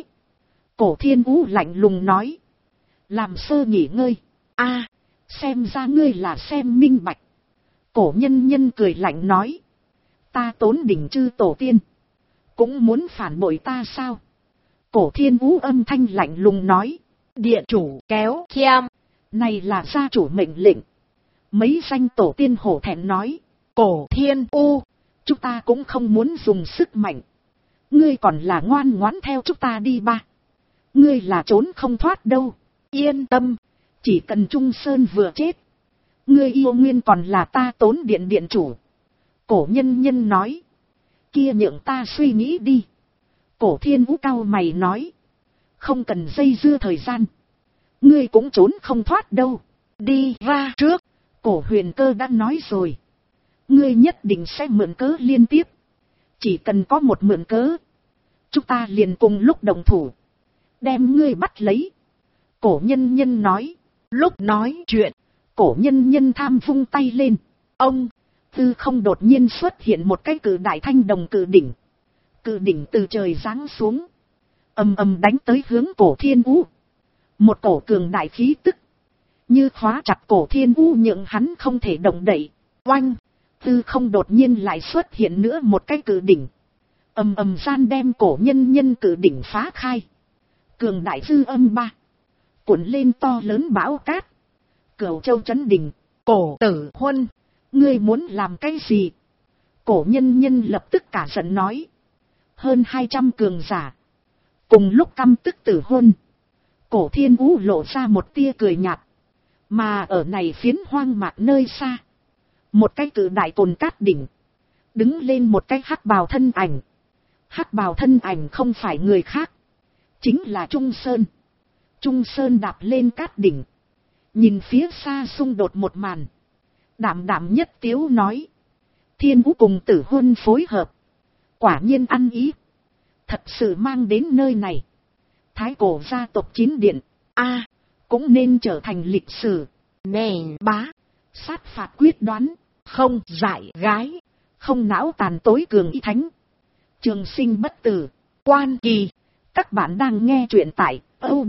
Cổ Thiên U lạnh lùng nói. Làm sơ nghỉ ngơi. A, xem ra ngươi là xem minh bạch. Cổ nhân nhân cười lạnh nói. Ta tốn đỉnh chư tổ tiên. Cũng muốn phản bội ta sao? Cổ Thiên U âm thanh lạnh lùng nói. Điện chủ kéo khiam. Này là gia chủ mệnh lệnh. Mấy danh tổ tiên hổ thẹn nói. Cổ Thiên U. Chúng ta cũng không muốn dùng sức mạnh. Ngươi còn là ngoan ngoãn theo chúng ta đi ba. Ngươi là trốn không thoát đâu. Yên tâm. Chỉ cần Trung Sơn vừa chết. Ngươi yêu nguyên còn là ta tốn điện điện chủ. Cổ nhân nhân nói. Kia nhượng ta suy nghĩ đi. Cổ Thiên Vũ cao mày nói. Không cần dây dưa thời gian. Ngươi cũng trốn không thoát đâu. Đi ra trước. Cổ Huyền Cơ đã nói rồi. Ngươi nhất định sẽ mượn cớ liên tiếp. Chỉ cần có một mượn cớ. Chúng ta liền cùng lúc đồng thủ. Đem ngươi bắt lấy. Cổ nhân nhân nói. Lúc nói chuyện. Cổ nhân nhân tham vung tay lên. Ông. Tư không đột nhiên xuất hiện một cái cự đại thanh đồng cự đỉnh. Cự đỉnh từ trời giáng xuống. Ầm ầm đánh tới hướng cổ Thiên U. Một cổ cường đại khí tức. Như khóa chặt cổ Thiên U nhượng hắn không thể động đậy. Oanh. Tư không đột nhiên lại xuất hiện nữa một cái cự đỉnh. Ầm ầm gian đem cổ nhân nhân cự đỉnh phá khai. Cường đại dư âm ba. Cuộn lên to lớn bão cát. Cửu Châu chấn đỉnh. Cổ Tử Huân. Ngươi muốn làm cái gì? Cổ nhân nhân lập tức cả giận nói. Hơn 200 cường giả. Cùng lúc căm tức Tử Huân. Cổ Thiên Vũ lộ ra một tia cười nhạt. Mà ở này phiến hoang mạc nơi xa. Một cái cự đại cồn cát đỉnh. Đứng lên một cái hắc bào thân ảnh. Hắc bào thân ảnh không phải người khác. Chính là Trung Sơn. Trung Sơn đạp lên cát đỉnh. Nhìn phía xa xung đột một màn. Đảm đảm nhất tiếu nói. Thiên Vũ cùng Tử Huân phối hợp. Quả nhiên ăn ý. Thật sự mang đến nơi này. Thái cổ gia tộc 9 điện. A, cũng nên trở thành lịch sử. Nền bá. Sát phạt quyết đoán. Không dại gái. Không não tàn tối cường y thánh. Trường sinh bất tử. Quan kỳ. Các bạn đang nghe truyện tại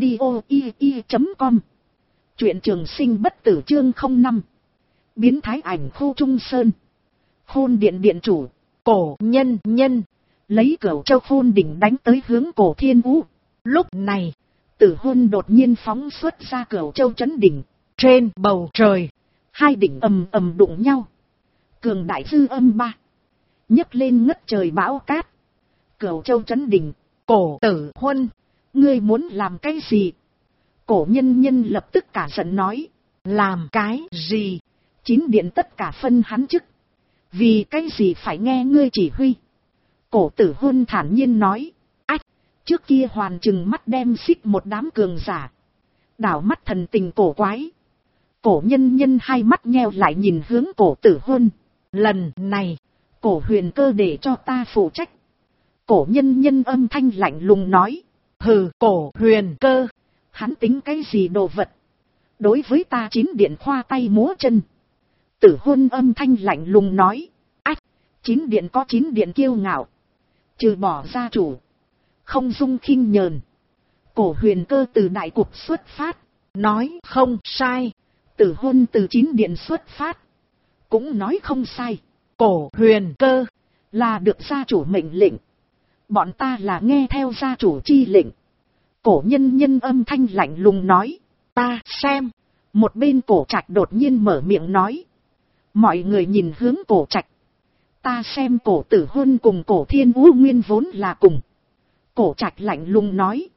audio.com. Truyện trường sinh bất tử chương 05. Biến thái ảnh khu Trung Sơn. Khôn điện điện chủ. Cổ nhân nhân. Lấy Cửu Châu Khôn đỉnh đánh tới hướng cổ Thiên Vũ. Lúc này. Tử Hôn đột nhiên phóng xuất ra Cửu Châu Chấn Đỉnh. Trên bầu trời, hai đỉnh ầm ầm đụng nhau. Cường đại dư âm ba. Nhấc lên ngất trời bão cát. Cửu Châu Chấn Đỉnh. Cổ Tử Huân, ngươi muốn làm cái gì? Cổ Nhân Nhân lập tức cả giận nói. làm cái gì? 9 điện tất cả phân hắn chức. Vì cái gì phải nghe ngươi chỉ huy? Cổ Tử Huân thản nhiên nói. Ách, trước kia hoàn chừng mắt đem xích một đám cường giả. Đảo mắt thần tình cổ quái. Cổ Nhân Nhân hai mắt nheo lại nhìn hướng Cổ Tử Huân. Lần này, Cổ Huyền Cơ để cho ta phụ trách. Cổ Nhân Nhân âm thanh lạnh lùng nói. hừ, Cổ Huyền Cơ, hắn tính cái gì đồ vật? Đối với ta 9 điện khoa tay múa chân. Tử Huân âm thanh lạnh lùng nói. Ách, 9 điện có 9 điện kiêu ngạo. Trừ bỏ gia chủ, không dung khinh nhờn. Cổ Huyền Cơ từ đại cục xuất phát. nói không sai. Tử Huân từ 9 điện xuất phát. cũng nói không sai. Cổ Huyền Cơ là được gia chủ mệnh lệnh. Bọn ta là nghe theo gia chủ chi lệnh. Cổ Nhân Nhân âm thanh lạnh lùng nói. ta xem. Một bên Cổ Trạch đột nhiên mở miệng nói. Mọi người nhìn hướng Cổ Trạch. Ta xem Cổ Tử Huân cùng Cổ Thiên Vũ nguyên vốn là cùng. Cổ Trạch lạnh lùng nói.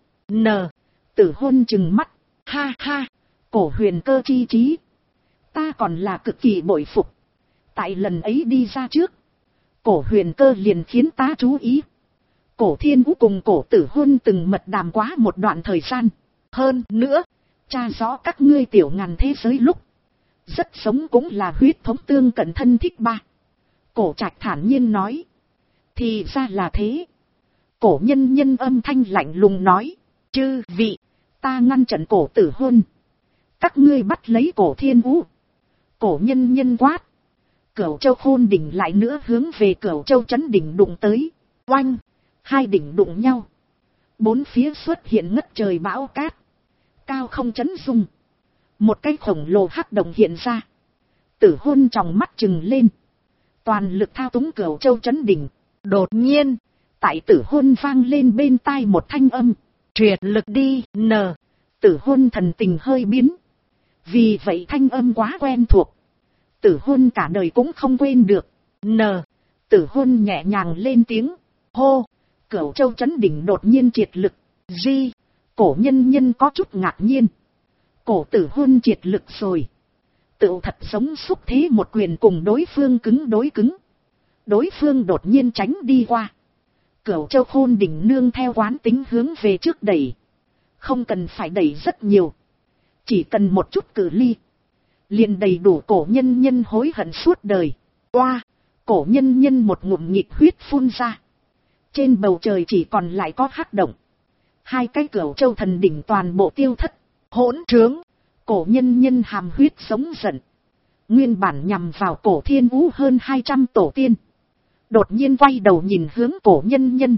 Tử Huân trừng mắt. Ha ha, Cổ Huyền Cơ chi trí. Ta còn là cực kỳ bội phục. Tại lần ấy đi ra trước, Cổ Huyền Cơ liền khiến ta chú ý. Cổ Thiên Vũ cùng Cổ Tử Huân từng mật đàm quá một đoạn thời gian. Hơn nữa, tra rõ các ngươi tiểu ngàn thế giới lúc rất sống cũng là huyết thống tương cận thân thích ba. Cổ Trạch thản nhiên nói. Thì ra là thế. Cổ Nhân Nhân âm thanh lạnh lùng nói. Chư vị, ta ngăn chặn Cổ Tử Huân. Các ngươi bắt lấy Cổ Thiên Vũ. Cổ Nhân Nhân quát. Cửu Châu Khôn đỉnh lại nữa hướng về Cửu Châu Chấn Đỉnh đụng tới. Oanh, hai đỉnh đụng nhau. Bốn phía xuất hiện ngất trời bão cát. Cao không chấn rung. Một cái khổng lồ hắc động hiện ra. Tử Huân tròng mắt trừng lên. Toàn lực thao túng Cửu Châu Chấn Đỉnh. Đột nhiên, tại Tử Huân vang lên bên tai một thanh âm. Triệt lực đi, Tử Huân thần tình hơi biến. Vì vậy thanh âm quá quen thuộc. Tử Huân cả đời cũng không quên được. Tử Huân nhẹ nhàng lên tiếng. Hô, Cửu Châu Chấn Đỉnh đột nhiên triệt lực. Cổ Nhân Nhân có chút ngạc nhiên. Cổ Tử Huân triệt lực rồi. Tựu thật giống xúc thế một quyền cùng đối phương cứng đối cứng. Đối phương đột nhiên tránh đi qua. Cửu Châu Khôn đỉnh nương theo quán tính hướng về trước đẩy. Không cần phải đẩy rất nhiều. Chỉ cần một chút cự ly. Liền đầy đủ Cổ Nhân Nhân hối hận suốt đời. Oa, Cổ Nhân Nhân một ngụm nhịp huyết phun ra. Trên bầu trời chỉ còn lại có hắc động. Hai cái Cửu Châu thần đỉnh toàn bộ tiêu thất. Hỗn trướng. Cổ Nhân Nhân hàm huyết sống giận. Nguyên bản nhằm vào Cổ Thiên Vũ hơn 200 tổ tiên. Đột nhiên quay đầu nhìn hướng Cổ Nhân Nhân.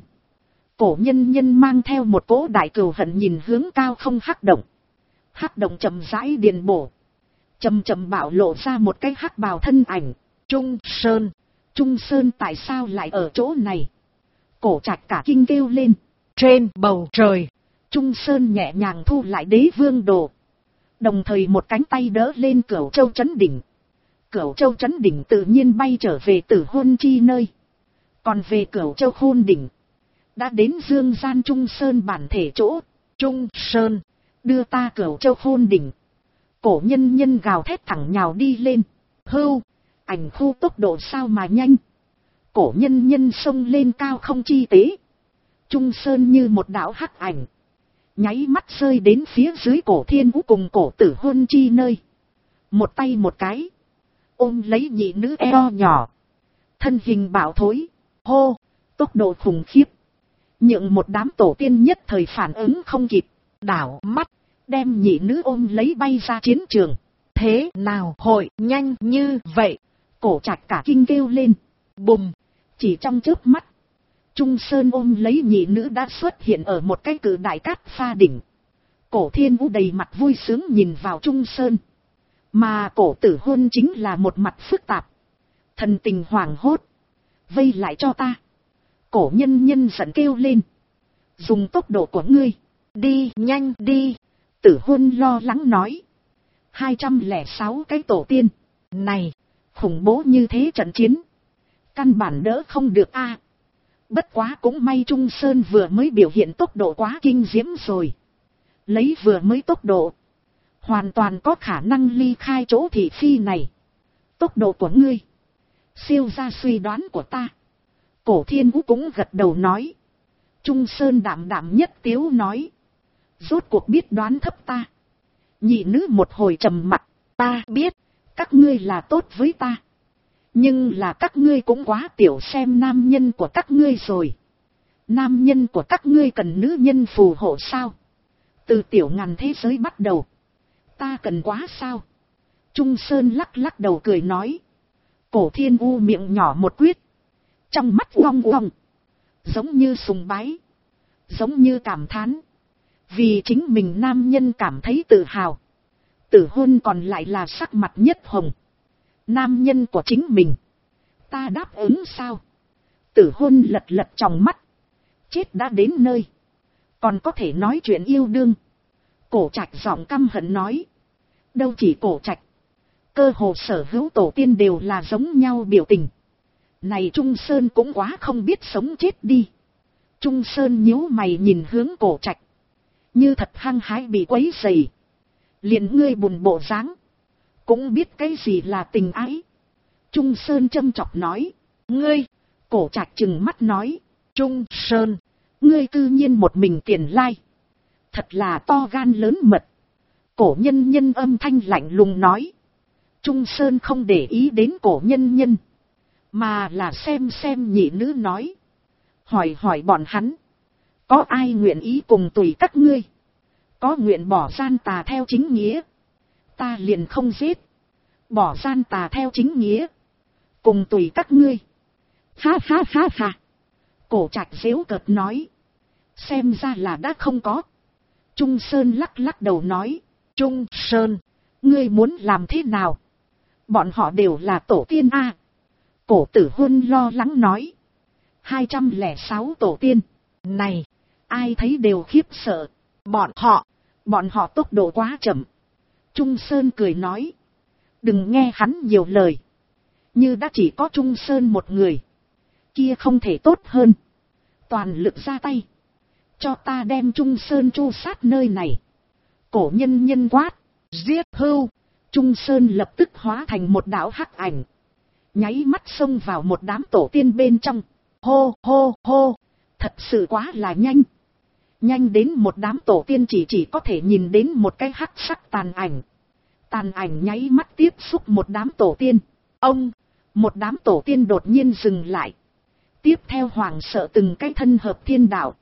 Cổ Nhân Nhân mang theo một cỗ đại cừu hận nhìn hướng cao không hắc động. Hắc động chậm rãi điền bổ. Chậm chậm bạo lộ ra một cái hắc bào thân ảnh. Trung Sơn. Trung Sơn tại sao lại ở chỗ này? Cổ Trạch cả kinh kêu lên. Trên bầu trời, Trung Sơn nhẹ nhàng thu lại Đế Vương đồ. Đồng thời một cánh tay đỡ lên Cửu Châu Chấn Đỉnh. Cửu Châu Chấn Đỉnh tự nhiên bay trở về Tử Huân chi nơi. Còn về Cửu Châu Khôn đỉnh, đã đến dương gian Trung Sơn bản thể chỗ. Trung Sơn, đưa ta Cửu Châu Khôn đỉnh. Cổ Nhân Nhân gào thét thẳng nhào đi lên. Hưu, ảnh khu tốc độ sao mà nhanh. Cổ Nhân Nhân xông lên cao không chi tế. Trung Sơn như một đạo hắc ảnh. Nháy mắt rơi đến phía dưới Cổ Thiên Vũ cùng Cổ Tử Huân chi nơi. Một tay một cái. Ôm lấy nhị nữ eo nhỏ. Thân hình bạo thối. Hô, tốc độ khủng khiếp. Nhượng một đám tổ tiên nhất thời phản ứng không kịp. Đảo mắt, đem nhị nữ ôm lấy bay ra chiến trường. Thế nào hội nhanh như vậy? Cổ Trạch cả kinh kêu lên. Bùm, chỉ trong chớp mắt. Trung Sơn ôm lấy nhị nữ đã xuất hiện ở một cái cự đại cát pha đỉnh. Cổ Thiên Vũ đầy mặt vui sướng nhìn vào Trung Sơn. Mà Cổ Tử Huân chính là một mặt phức tạp. Thần tình hoảng hốt. Vây lại cho ta. Cổ Nhân Nhân giận kêu lên. Dùng tốc độ của ngươi. nhanh đi. Tử Huân lo lắng nói. 206 cái tổ tiên. Này, khủng bố như thế trận chiến. Căn bản đỡ không được a. Bất quá cũng may Trung Sơn vừa mới biểu hiện tốc độ quá kinh diễm rồi. Lấy vừa mới tốc độ. Hoàn toàn có khả năng ly khai chỗ thị phi này. Tốc độ của ngươi. Siêu ra suy đoán của ta. Cổ Thiên Vũ cũng gật đầu nói. Trung Sơn đảm đảm nhất tiếu nói. Rốt cuộc biết đoán thấp ta. Nhị nữ một hồi trầm mặc. Ta biết. Các ngươi là tốt với ta. Nhưng là các ngươi cũng quá tiểu xem nam nhân của các ngươi rồi. Nam nhân của các ngươi cần nữ nhân phù hộ sao? Từ tiểu ngàn thế giới bắt đầu. Ta cần quá sao? Trung Sơn lắc lắc đầu cười nói. Cổ Thiên U miệng nhỏ một quyết. Trong mắt uong uong. Giống như sùng bái. Giống như cảm thán. Vì chính mình nam nhân cảm thấy tự hào. Tử Huân còn lại là sắc mặt nhất hồng. Nam nhân của chính mình. Ta đáp ứng sao? Tử Huân lật lật trong mắt. Chết đã đến nơi. Còn có thể nói chuyện yêu đương. Cổ Trạch giọng căm hận nói. Đâu chỉ Cổ Trạch. Cơ hồ sở hữu tổ tiên đều là giống nhau biểu tình. Này Trung Sơn cũng quá không biết sống chết đi. Trung Sơn nhíu mày nhìn hướng Cổ Trạch. Như thật hăng hái bị quấy rầy. Liền ngươi buồn bộ dáng. Cũng biết cái gì là tình ái. Trung Sơn châm chọc nói. Ngươi. Cổ Trạch trừng mắt nói. Trung Sơn. Ngươi cư nhiên một mình tiền lai. Thật là to gan lớn mật. Cổ nhân nhân âm thanh lạnh lùng nói. Trung Sơn không để ý đến cổ nhân nhân. Mà là xem nhị nữ nói. Hỏi bọn hắn. Có ai nguyện ý cùng tùy các ngươi? Có nguyện bỏ gian tà theo chính nghĩa. Ta liền không giết. Bỏ gian tà theo chính nghĩa. Cùng tùy các ngươi. Ha ha ha ha. Cổ Trạch giễu cợt nói. Xem ra là đã không có. Trung Sơn lắc lắc đầu nói. Trung Sơn. Ngươi muốn làm thế nào? Bọn họ đều là tổ tiên a. Cổ Tử Huân lo lắng nói. 206 tổ tiên. Này. Ai thấy đều khiếp sợ. Bọn họ tốc độ quá chậm. Trung Sơn cười nói. Đừng nghe hắn nhiều lời. Như đã chỉ có Trung Sơn một người. Kia không thể tốt hơn. Toàn lực ra tay. Cho ta đem Trung Sơn tru sát nơi này. Cổ nhân nhân quát. Giết hưu. Trung Sơn lập tức hóa thành một đạo hắc ảnh. Nháy mắt xông vào một đám tổ tiên bên trong. Hô hô hô. Thật sự quá là nhanh. Nhanh đến một đám tổ tiên chỉ có thể nhìn đến một cái hắc sắc tàn ảnh. Tàn ảnh nháy mắt tiếp xúc một đám tổ tiên. Một đám tổ tiên đột nhiên dừng lại. Tiếp theo hoảng sợ từng cái thân hợp thiên đạo.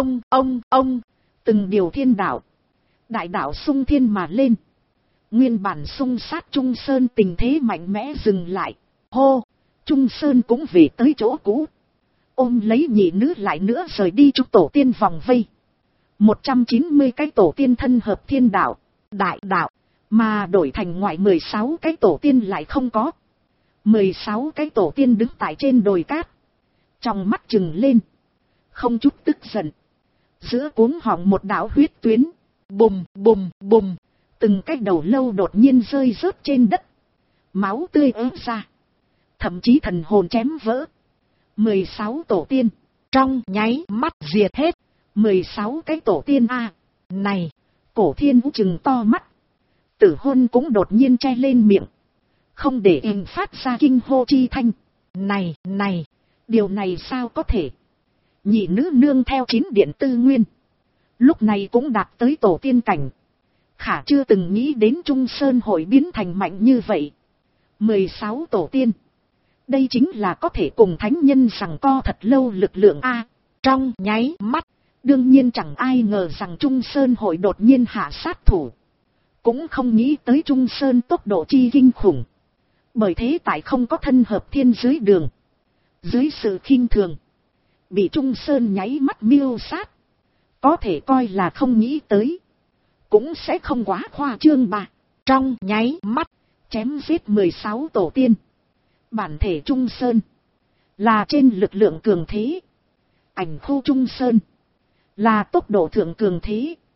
Từng điều thiên đạo. Đại đạo xung thiên mà lên. Nguyên bản xung sát Trung Sơn tình thế mạnh mẽ dừng lại. Hô, Trung Sơn cũng về tới chỗ cũ. Ôm lấy nhị nữ lại nữa rời đi chúc tổ tiên vòng vây. 190 cái tổ tiên thân hợp thiên đạo, đại đạo, mà đổi thành ngoại 16 cái tổ tiên lại không có. 16 cái tổ tiên đứng tại trên đồi cát. Trong mắt trừng lên. Không chút tức giận. Giữa cuống họng một đạo huyết tuyến. Bùm bùm bùm. Từng cái đầu lâu đột nhiên rơi rớt trên đất. Máu tươi ứa ra. Thậm chí thần hồn chém vỡ. 16 tổ tiên. Trong nháy mắt diệt hết. 16 cái tổ tiên a. Này. Cổ Thiên Vũ trừng to mắt. Tử Huân cũng đột nhiên che lên miệng. Không để em phát ra kinh hô chi thanh. Này. Điều này sao có thể. Nhị nữ nương theo 9 điện tư nguyên. Lúc này cũng đạt tới tổ tiên cảnh. Khả chưa từng nghĩ đến Trung Sơn hội biến thành mạnh như vậy. 16 tổ tiên. Đây chính là có thể cùng thánh nhân rằng co thật lâu lực lượng a. Trong nháy mắt. Đương nhiên chẳng ai ngờ rằng Trung Sơn hội đột nhiên hạ sát thủ. Cũng không nghĩ tới Trung Sơn tốc độ chi kinh khủng. Bởi thế tại không có thân hợp thiên dưới đường. Dưới sự khinh thường. Bị Trung Sơn nháy mắt miêu sát. Có thể coi là không nghĩ tới. Cũng sẽ không quá khoa trương bà. Trong nháy mắt. Chém giết 16 tổ tiên. Bản thể Trung Sơn. Là trên lực lượng cường thế. Ảnh khu Trung Sơn. Là tốc độ thượng cường thế.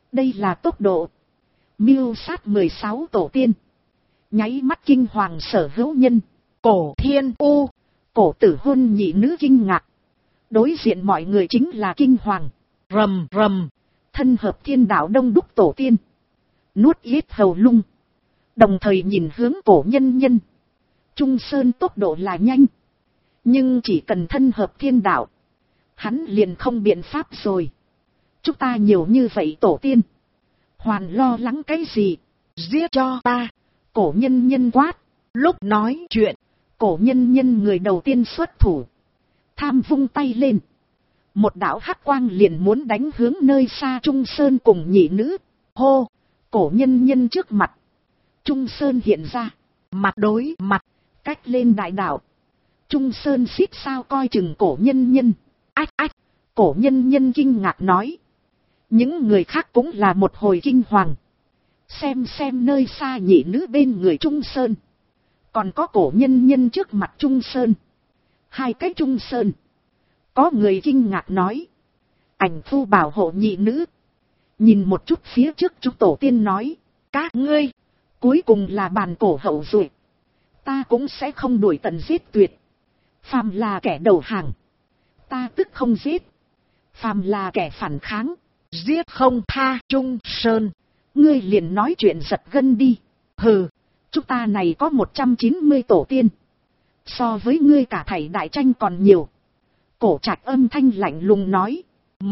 Đây là tốc độ. Mưu sát 16 tổ tiên. Nháy mắt kinh hoàng sở hữu nhân. Cổ Thiên U, Cổ Tử Hôn nhị nữ kinh ngạc. Đối diện mọi người chính là kinh hoàng. rầm rầm. Thân hợp thiên đạo đông đúc tổ tiên. Nuốt yết hầu lung. Đồng thời nhìn hướng Cổ Nhân Nhân. Trung Sơn tốc độ là nhanh. Nhưng chỉ cần thân hợp thiên đạo, hắn liền không biện pháp rồi. Chúng ta nhiều như vậy tổ tiên. Hoàn lo lắng cái gì? Giết cho ta. Cổ Nhân Nhân quát. Lúc nói chuyện, Cổ Nhân Nhân người đầu tiên xuất thủ. Tham vung tay lên. Một đạo hắc quang liền muốn đánh hướng nơi xa Trung Sơn cùng nhị nữ. Hô! Cổ Nhân Nhân trước mặt. Trung Sơn hiện ra. mặt đối mặt, Cách lên đại đạo. Trung Sơn xít sao coi chừng Cổ Nhân Nhân. Ách ách! Cổ Nhân Nhân kinh ngạc nói. Những người khác cũng là một hồi kinh hoàng. Xem nơi xa nhị nữ bên người Trung Sơn. Còn có Cổ Nhân Nhân trước mặt Trung Sơn. Hai cái Trung Sơn. Có người kinh ngạc nói. Ảnh Phu bảo hộ nhị nữ. Nhìn một chút phía trước chúng tổ tiên nói. Các ngươi, cuối cùng là bàn cổ hậu duệ. Ta cũng sẽ không đuổi tận giết tuyệt. Phàm là kẻ đầu hàng, ta tức không giết. Phàm là kẻ phản kháng, giết không tha. Trung Sơn, ngươi liền nói chuyện giật gân đi. Hừ, chúng ta này có 190 tổ tiên. So với ngươi cả thảy đại tranh còn nhiều. Cổ Trạch âm thanh lạnh lùng nói.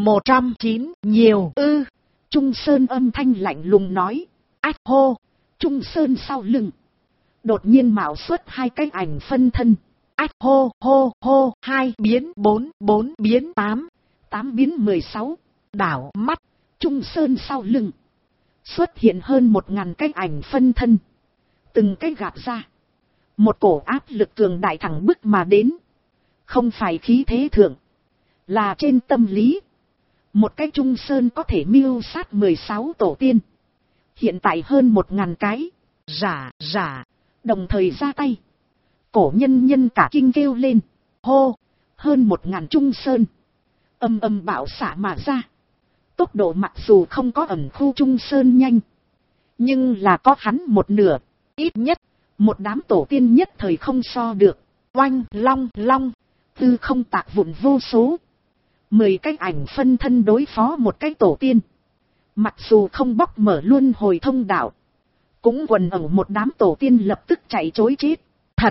109 nhiều ư? Trung Sơn âm thanh lạnh lùng nói. Ách hô! Trung Sơn sau lưng. Đột nhiên mạo xuất hai cái ảnh phân thân. Ách hô hô hô! 2 biến 4, 4 biến 8, 8 biến 16. đảo mắt. Trung Sơn sau lưng. Xuất hiện hơn 1000 cái ảnh phân thân. Từng cái gạt ra. Một cổ áp lực cường đại thẳng bức mà đến. Không phải khí thế thượng. Là trên tâm lý. Một cái Trung Sơn có thể mưu sát 16 tổ tiên. Hiện tại hơn 1000 cái. Giả. Đồng thời ra tay. Cổ Nhân Nhân cả kinh kêu lên. Hô! Hơn 1000 Trung Sơn. Âm âm bạo xạ mà ra. Tốc độ mặc dù không có ẩn khu Trung Sơn nhanh. Nhưng là có hắn một nửa. Ít nhất, một đám tổ tiên nhất thời không so được. Oanh long. Tư không tạc vụn vô số. 10 cái ảnh phân thân đối phó một cái tổ tiên. Mặc dù không bóc mở luân hồi thông đạo. Cũng quần ẩu một đám tổ tiên lập tức chạy trối chết. Thật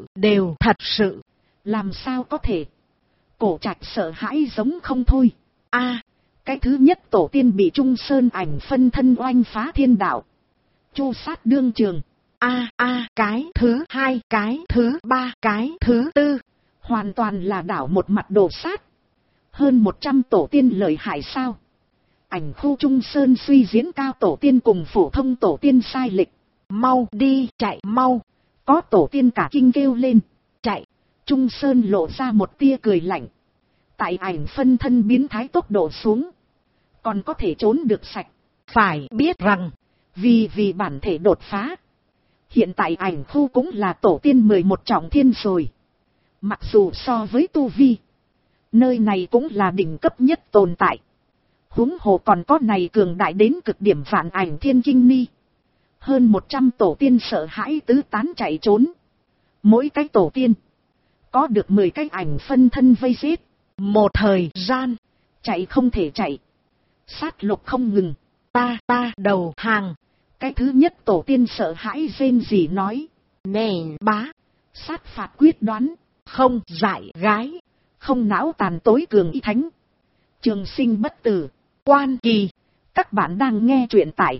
sự. Làm sao có thể? Cổ Trạch sợ hãi giống không thôi. Cái thứ nhất tổ tiên bị Trung Sơn ảnh phân thân oanh phá thiên đạo. Chu sát đương trường. Cái thứ hai, cái thứ ba, cái thứ tư. Hoàn toàn là đảo một mặt đồ sát. Hơn 100 tổ tiên lợi hại sao? Ảnh khu Trung Sơn suy diễn cao tổ tiên cùng phổ thông tổ tiên sai lệch. Mau đi, chạy mau. Có tổ tiên cả kinh kêu lên. Chạy. Trung Sơn lộ ra một tia cười lạnh. Tại ảnh phân thân biến thái tốc độ xuống. Còn có thể trốn được sạch. Phải biết rằng, vì bản thể đột phá. Hiện tại ảnh khu cũng là tổ tiên 11 trọng thiên rồi. Mặc dù so với tu vi, nơi này cũng là đỉnh cấp nhất tồn tại. Huống hồ còn có này cường đại đến cực điểm vạn ảnh thiên kinh ni. Hơn 100 tổ tiên sợ hãi tứ tán chạy trốn. Mỗi cái tổ tiên có được 10 cái ảnh phân thân vây giết. Một thời gian, chạy không thể chạy. Sát lục không ngừng. Ta đầu hàng. Cái thứ nhất tổ tiên sợ hãi rên rỉ nói. Nè bá. Sát phạt quyết đoán. Không dại gái. Không não tàn tối cường y thánh. Trường sinh bất tử. Quan kỳ. Các bạn đang nghe truyện tại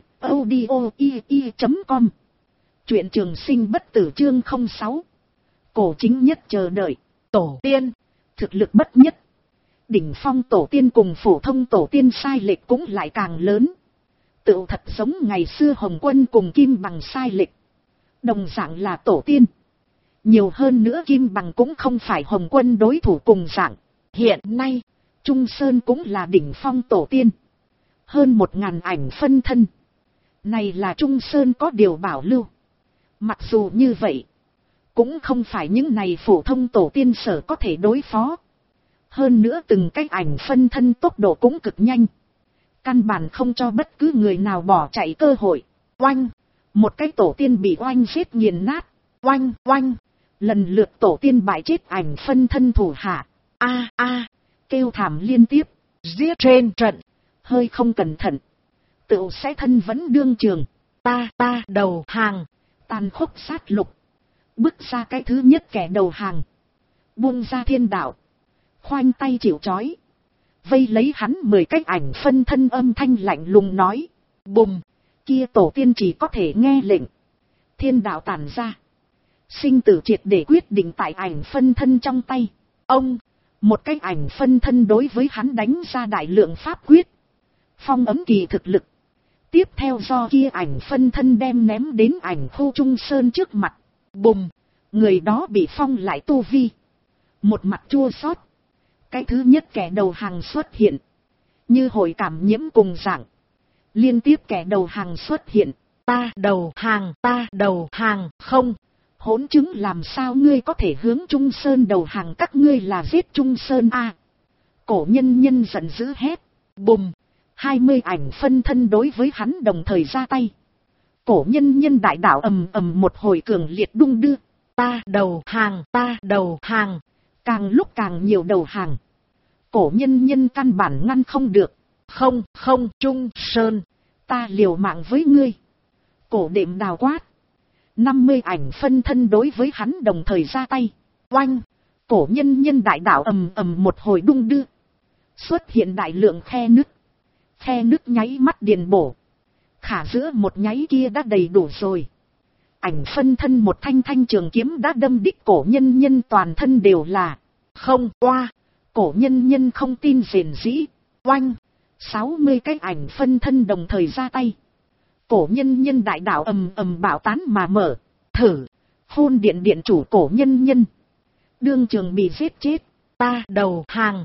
audio.com. Truyện trường sinh bất tử chương 06. Cổ chính nhất chờ đợi. Tổ tiên. Thực lực bất nhất. Đỉnh phong tổ tiên cùng phổ thông tổ tiên sai lệch cũng lại càng lớn. Tựu thật giống ngày xưa Hồng Quân cùng Kim Bằng sai lệch. Đồng dạng là tổ tiên. Nhiều hơn nữa Kim Bằng cũng không phải Hồng Quân đối thủ cùng dạng. Hiện nay, Trung Sơn cũng là đỉnh phong tổ tiên. Hơn 1000 ảnh phân thân. Này là Trung Sơn có điều bảo lưu. Mặc dù như vậy, cũng không phải những này phổ thông tổ tiên sở có thể đối phó. Hơn nữa từng cái ảnh phân thân tốc độ cũng cực nhanh. Căn bản không cho bất cứ người nào bỏ chạy cơ hội. Oanh! Một cái tổ tiên bị oanh giết nghiền nát. Oanh! Oanh! Lần lượt tổ tiên bại chết ảnh phân thân thủ hạ. A a! Kêu thảm liên tiếp. Giết trên trận. Hơi không cẩn thận, tựu sẽ thân vẫn đương trường. Ta đầu hàng. Tàn khốc sát lục. Bước ra cái thứ nhất kẻ đầu hàng. Buông ra thiên đạo. Khoanh tay chịu trói. Vây lấy hắn 10 cái ảnh phân thân âm thanh lạnh lùng nói. Bùm! Kia tổ tiên chỉ có thể nghe lệnh. Thiên đạo tản ra. Sinh tử triệt để quyết định tại ảnh phân thân trong tay. Ông! Một cái ảnh phân thân đối với hắn đánh ra đại lượng pháp quyết. Phong ấm kỳ thực lực. Tiếp theo do kia ảnh phân thân đem ném đến ảnh khu Trung Sơn trước mặt. Bùm! Người đó bị phong lại tu vi. Một mặt chua xót. Cái thứ nhất kẻ đầu hàng xuất hiện. Như hồi cảm nhiễm cùng dạng. Liên tiếp kẻ đầu hàng xuất hiện. Ta đầu hàng, không. Hỗn chứng làm sao ngươi có thể hướng Trung Sơn đầu hàng, các ngươi là giết Trung Sơn a? Cổ nhân nhân giận dữ hét. Bùm! 20 ảnh phân thân đối với hắn đồng thời ra tay. Cổ nhân nhân đại đạo ầm ầm một hồi cường liệt đung đưa. Ta đầu hàng. Càng lúc càng nhiều đầu hàng. Cổ nhân nhân căn bản ngăn không được. Không, Trung Sơn, ta liều mạng với ngươi. Cổ đệm đào quát. 50 ảnh phân thân đối với hắn đồng thời ra tay. Oanh! Cổ nhân nhân đại đạo ầm ầm một hồi đung đưa. Xuất hiện đại lượng khe nứt. Khe nứt nháy mắt điền bổ. Khả giữa một nháy kia đã đầy đủ rồi. Ảnh phân thân một thanh trường kiếm đã đâm đích cổ nhân nhân toàn thân đều là. Không qua. Cổ nhân nhân không tin rền rĩ. Oanh! 60 cái ảnh phân thân đồng thời ra tay. Cổ nhân nhân đại đạo ầm ầm bạo tán mà mở. Thử! Phun điện điện chủ cổ nhân nhân. Đương trường bị giết chết. Ta đầu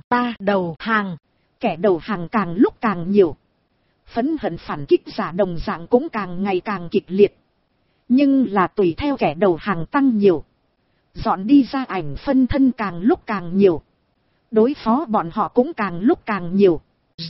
hàng. Kẻ đầu hàng càng lúc càng nhiều. Phẫn hận phản kích giả đồng dạng cũng càng ngày càng kịch liệt. Nhưng là tùy theo kẻ đầu hàng tăng nhiều. Dọn đi ra ảnh phân thân càng lúc càng nhiều. Đối phó bọn họ cũng càng lúc càng nhiều.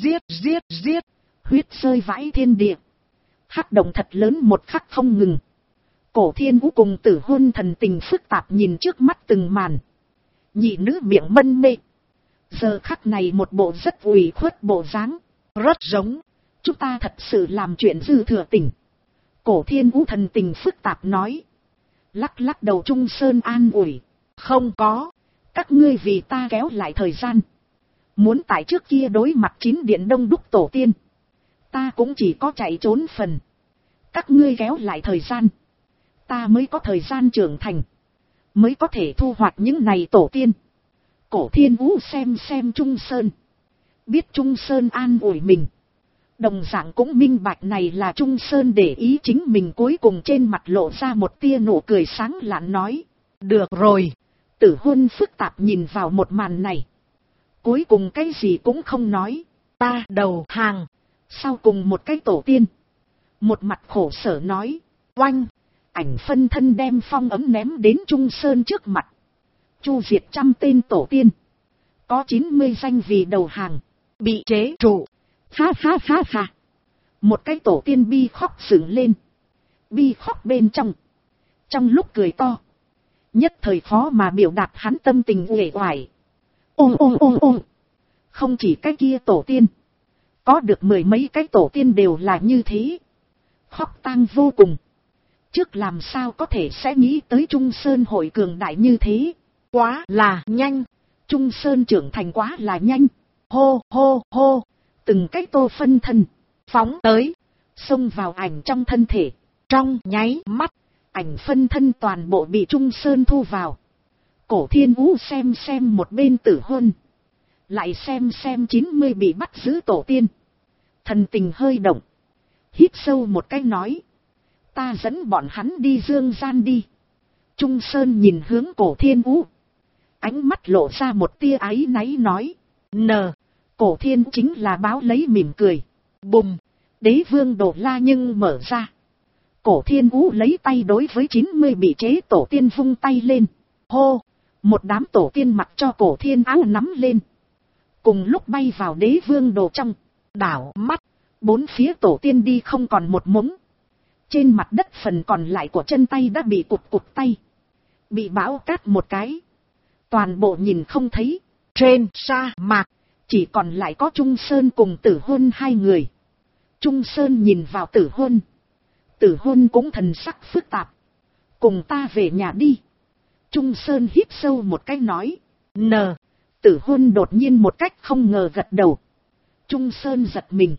Giết! Huyết rơi vãi thiên địa. Hắc động thật lớn một khắc không ngừng. Cổ Thiên Vũ cùng Tử Hôn thần tình phức tạp nhìn trước mắt từng màn. Nhị nữ miệng mân mê. Giờ khắc này một bộ rất ủy khuất bộ dáng. Rất giống. Chúng ta thật sự làm chuyện dư thừa tình. Cổ Thiên Vũ thần tình phức tạp nói. Lắc lắc đầu Trung Sơn an ủi. Không có. Các ngươi vì ta kéo lại thời gian. Muốn tại trước kia đối mặt 9 điện đông đúc tổ tiên. Ta cũng chỉ có chạy trốn phần. Các ngươi kéo lại thời gian. Ta mới có thời gian trưởng thành. Mới có thể thu hoạch những này tổ tiên. Cổ Thiên Vũ xem Trung Sơn. Biết Trung Sơn an ủi mình. Đồng dạng cũng minh bạch này là Trung Sơn để ý chính mình, cuối cùng trên mặt lộ ra một tia nụ cười sáng lạn nói. Được rồi. Tử Hôn phức tạp nhìn vào một màn này. Cuối cùng cái gì cũng không nói. Ta đầu hàng. Sau cùng một cái tổ tiên. Một mặt khổ sở nói. Oanh! Ảnh phân thân đem phong ấm ném đến Trung Sơn trước mặt. Chu diệt 100 tên tổ tiên. Có 90 danh vì đầu hàng. Bị chế trụ. Ha. Một cái tổ tiên bi khóc sướng lên. Bi khóc bên trong. Trong lúc cười to. Nhất thời khó mà biểu đạt hắn tâm tình uể oải. Ôm. Không chỉ cái kia tổ tiên. Có được 10 mấy cái tổ tiên đều là như thế. Khóc tang vô cùng. Trước làm sao có thể sẽ nghĩ tới Trung Sơn hội cường đại như thế. Quá là nhanh. Trung Sơn trưởng thành quá là nhanh. Hô. Từng cái tô phân thân. Phóng tới. Xông vào ảnh trong thân thể. Trong nháy mắt. Ảnh phân thân toàn bộ bị Trung Sơn thu vào. Cổ Thiên Vũ xem một bên Tử Hôn. Lại xem 90 bị bắt giữ tổ tiên. Thần tình hơi động. Hít sâu một cái nói. Ta dẫn bọn hắn đi dương gian đi. Trung Sơn nhìn hướng Cổ Thiên Vũ. Ánh mắt lộ ra một tia áy náy nói. Cổ Thiên chính là báo lấy mỉm cười. Bùm! Đế vương đổ la nhưng mở ra. Cổ Thiên Vũ lấy tay đối với 90 bị chế tổ tiên vung tay lên. Hô! Một đám tổ tiên mặc cho Cổ Thiên áo nắm lên. Cùng lúc bay vào đế vương đồ trong. Đảo mắt. Bốn phía tổ tiên đi không còn một mống. Trên mặt đất phần còn lại của chân tay đã bị cụt tay. Bị bão cát một cái. Toàn bộ nhìn không thấy. Trên sa mạc, chỉ còn lại có Trung Sơn cùng Tử Hôn hai người. Trung Sơn nhìn vào Tử Hôn. Tử Hôn cũng thần sắc phức tạp. Cùng ta về nhà đi. Trung Sơn hít sâu một cái nói. Tử Hôn đột nhiên một cách không ngờ gật đầu. Trung Sơn giật mình.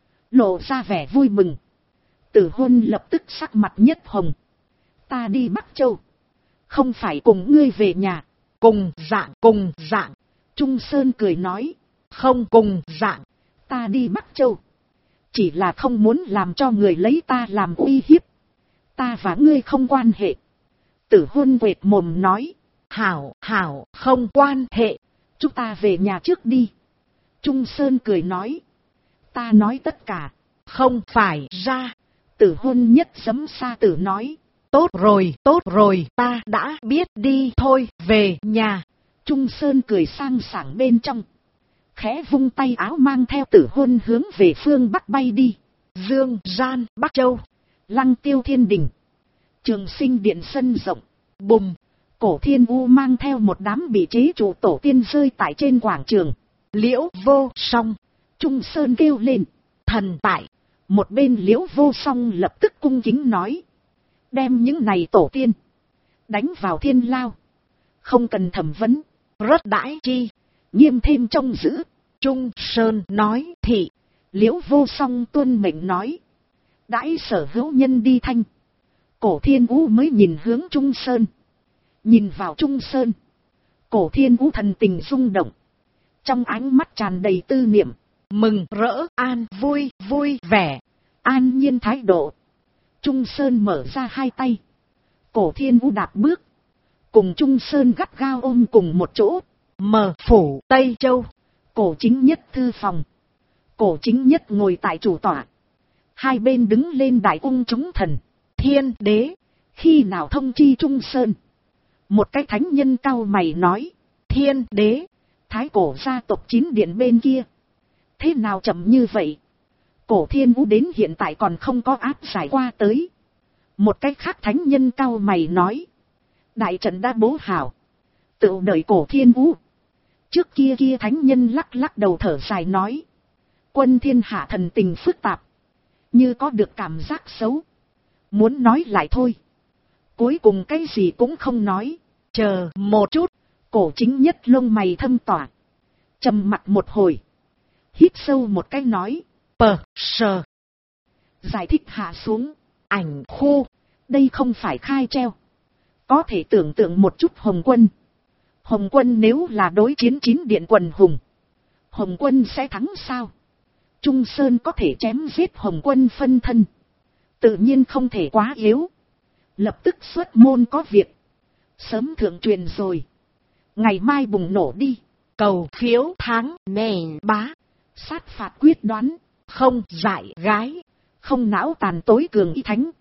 Lộ ra vẻ vui mừng. Tử Hôn lập tức sắc mặt nhất hồng. Ta đi Bắc Châu. Không phải cùng ngươi về nhà. Cùng dạng. Trung Sơn cười nói. Không cùng dạng. Ta đi Bắc Châu. Chỉ là không muốn làm cho người lấy ta làm uy hiếp. Ta và ngươi không quan hệ. Tử Hôn quệt mồm nói. Hảo, không quan hệ. Chúng ta về nhà trước đi. Trung Sơn cười nói. Ta nói tất cả. Không phải ra. Tử Hôn nhất giấm sa tử nói. Tốt rồi, ta đã biết, đi thôi, về nhà. Trung Sơn cười sang sảng bên trong. Khẽ vung tay áo mang theo Tử Hôn hướng về phương Bắc bay đi. Dương gian, Bắc Châu. Lăng Tiêu Thiên Đình. Trường Sinh Điện sân rộng. Bùm. Cổ Thiên U mang theo một đám bị chế trụ tổ tiên rơi tại trên quảng trường. Liễu Vô Song. Trung Sơn kêu lên. Thần tại. Một bên Liễu Vô Song lập tức cung kính nói. Đem những này tổ tiên. Đánh vào thiên lao. Không cần thẩm vấn. Rất đãi chi. Nghiêm thêm trông giữ. Trung Sơn nói thị. Liễu Vô Song tuân mệnh nói. Đãi sở hữu nhân đi thanh. Cổ Thiên U mới nhìn hướng Trung Sơn. Nhìn vào Trung Sơn. Cổ Thiên U thần tình rung động. Trong ánh mắt tràn đầy tư niệm. Mừng rỡ an vui vẻ. An nhiên thái độ. Trung Sơn mở ra hai tay. Cổ Thiên U đạp bước. Cùng Trung Sơn gắt gao ôm cùng một chỗ. Mở phủ Tây Châu. Cổ Chính Nhất thư phòng. Cổ Chính Nhất ngồi tại chủ tọa. Hai bên đứng lên đại ung chúng thần. Thiên đế. Khi nào thông chi Trung Sơn? Một cái thánh nhân cau mày nói. Thiên đế. Thái cổ gia tộc 9 điện bên kia. Thế nào chậm như vậy? Cổ Thiên Vũ đến hiện tại còn không có áp giải qua tới. Một cái khác thánh nhân cau mày nói. Đại trận đã bố hảo. Tự đợi Cổ Thiên Vũ. Trước kia thánh nhân lắc đầu thở dài nói. Quân thiên hạ thần tình phức tạp. Như có được cảm giác xấu. Muốn nói lại thôi. Cuối cùng cái gì cũng không nói. Chờ một chút. Cổ Chính Nhất lông mày thâm tỏa. Trầm mặt một hồi. Hít sâu một cái nói. Sờ. Giải thích hạ xuống. Ảnh khu. Đây không phải khai treo. Có thể tưởng tượng một chút Hồng Quân. Hồng Quân nếu là đối chiến 9 điện quần hùng. Hồng Quân sẽ thắng sao? Trung Sơn có thể chém giết Hồng Quân phân thân. Tự nhiên không thể quá yếu. Lập tức xuất môn có việc. Sớm thượng truyền rồi. Ngày mai bùng nổ đi. Cầu phiếu tháng nền bá. Sát phạt quyết đoán. Không dại gái. Không não tàn tối cường y thánh.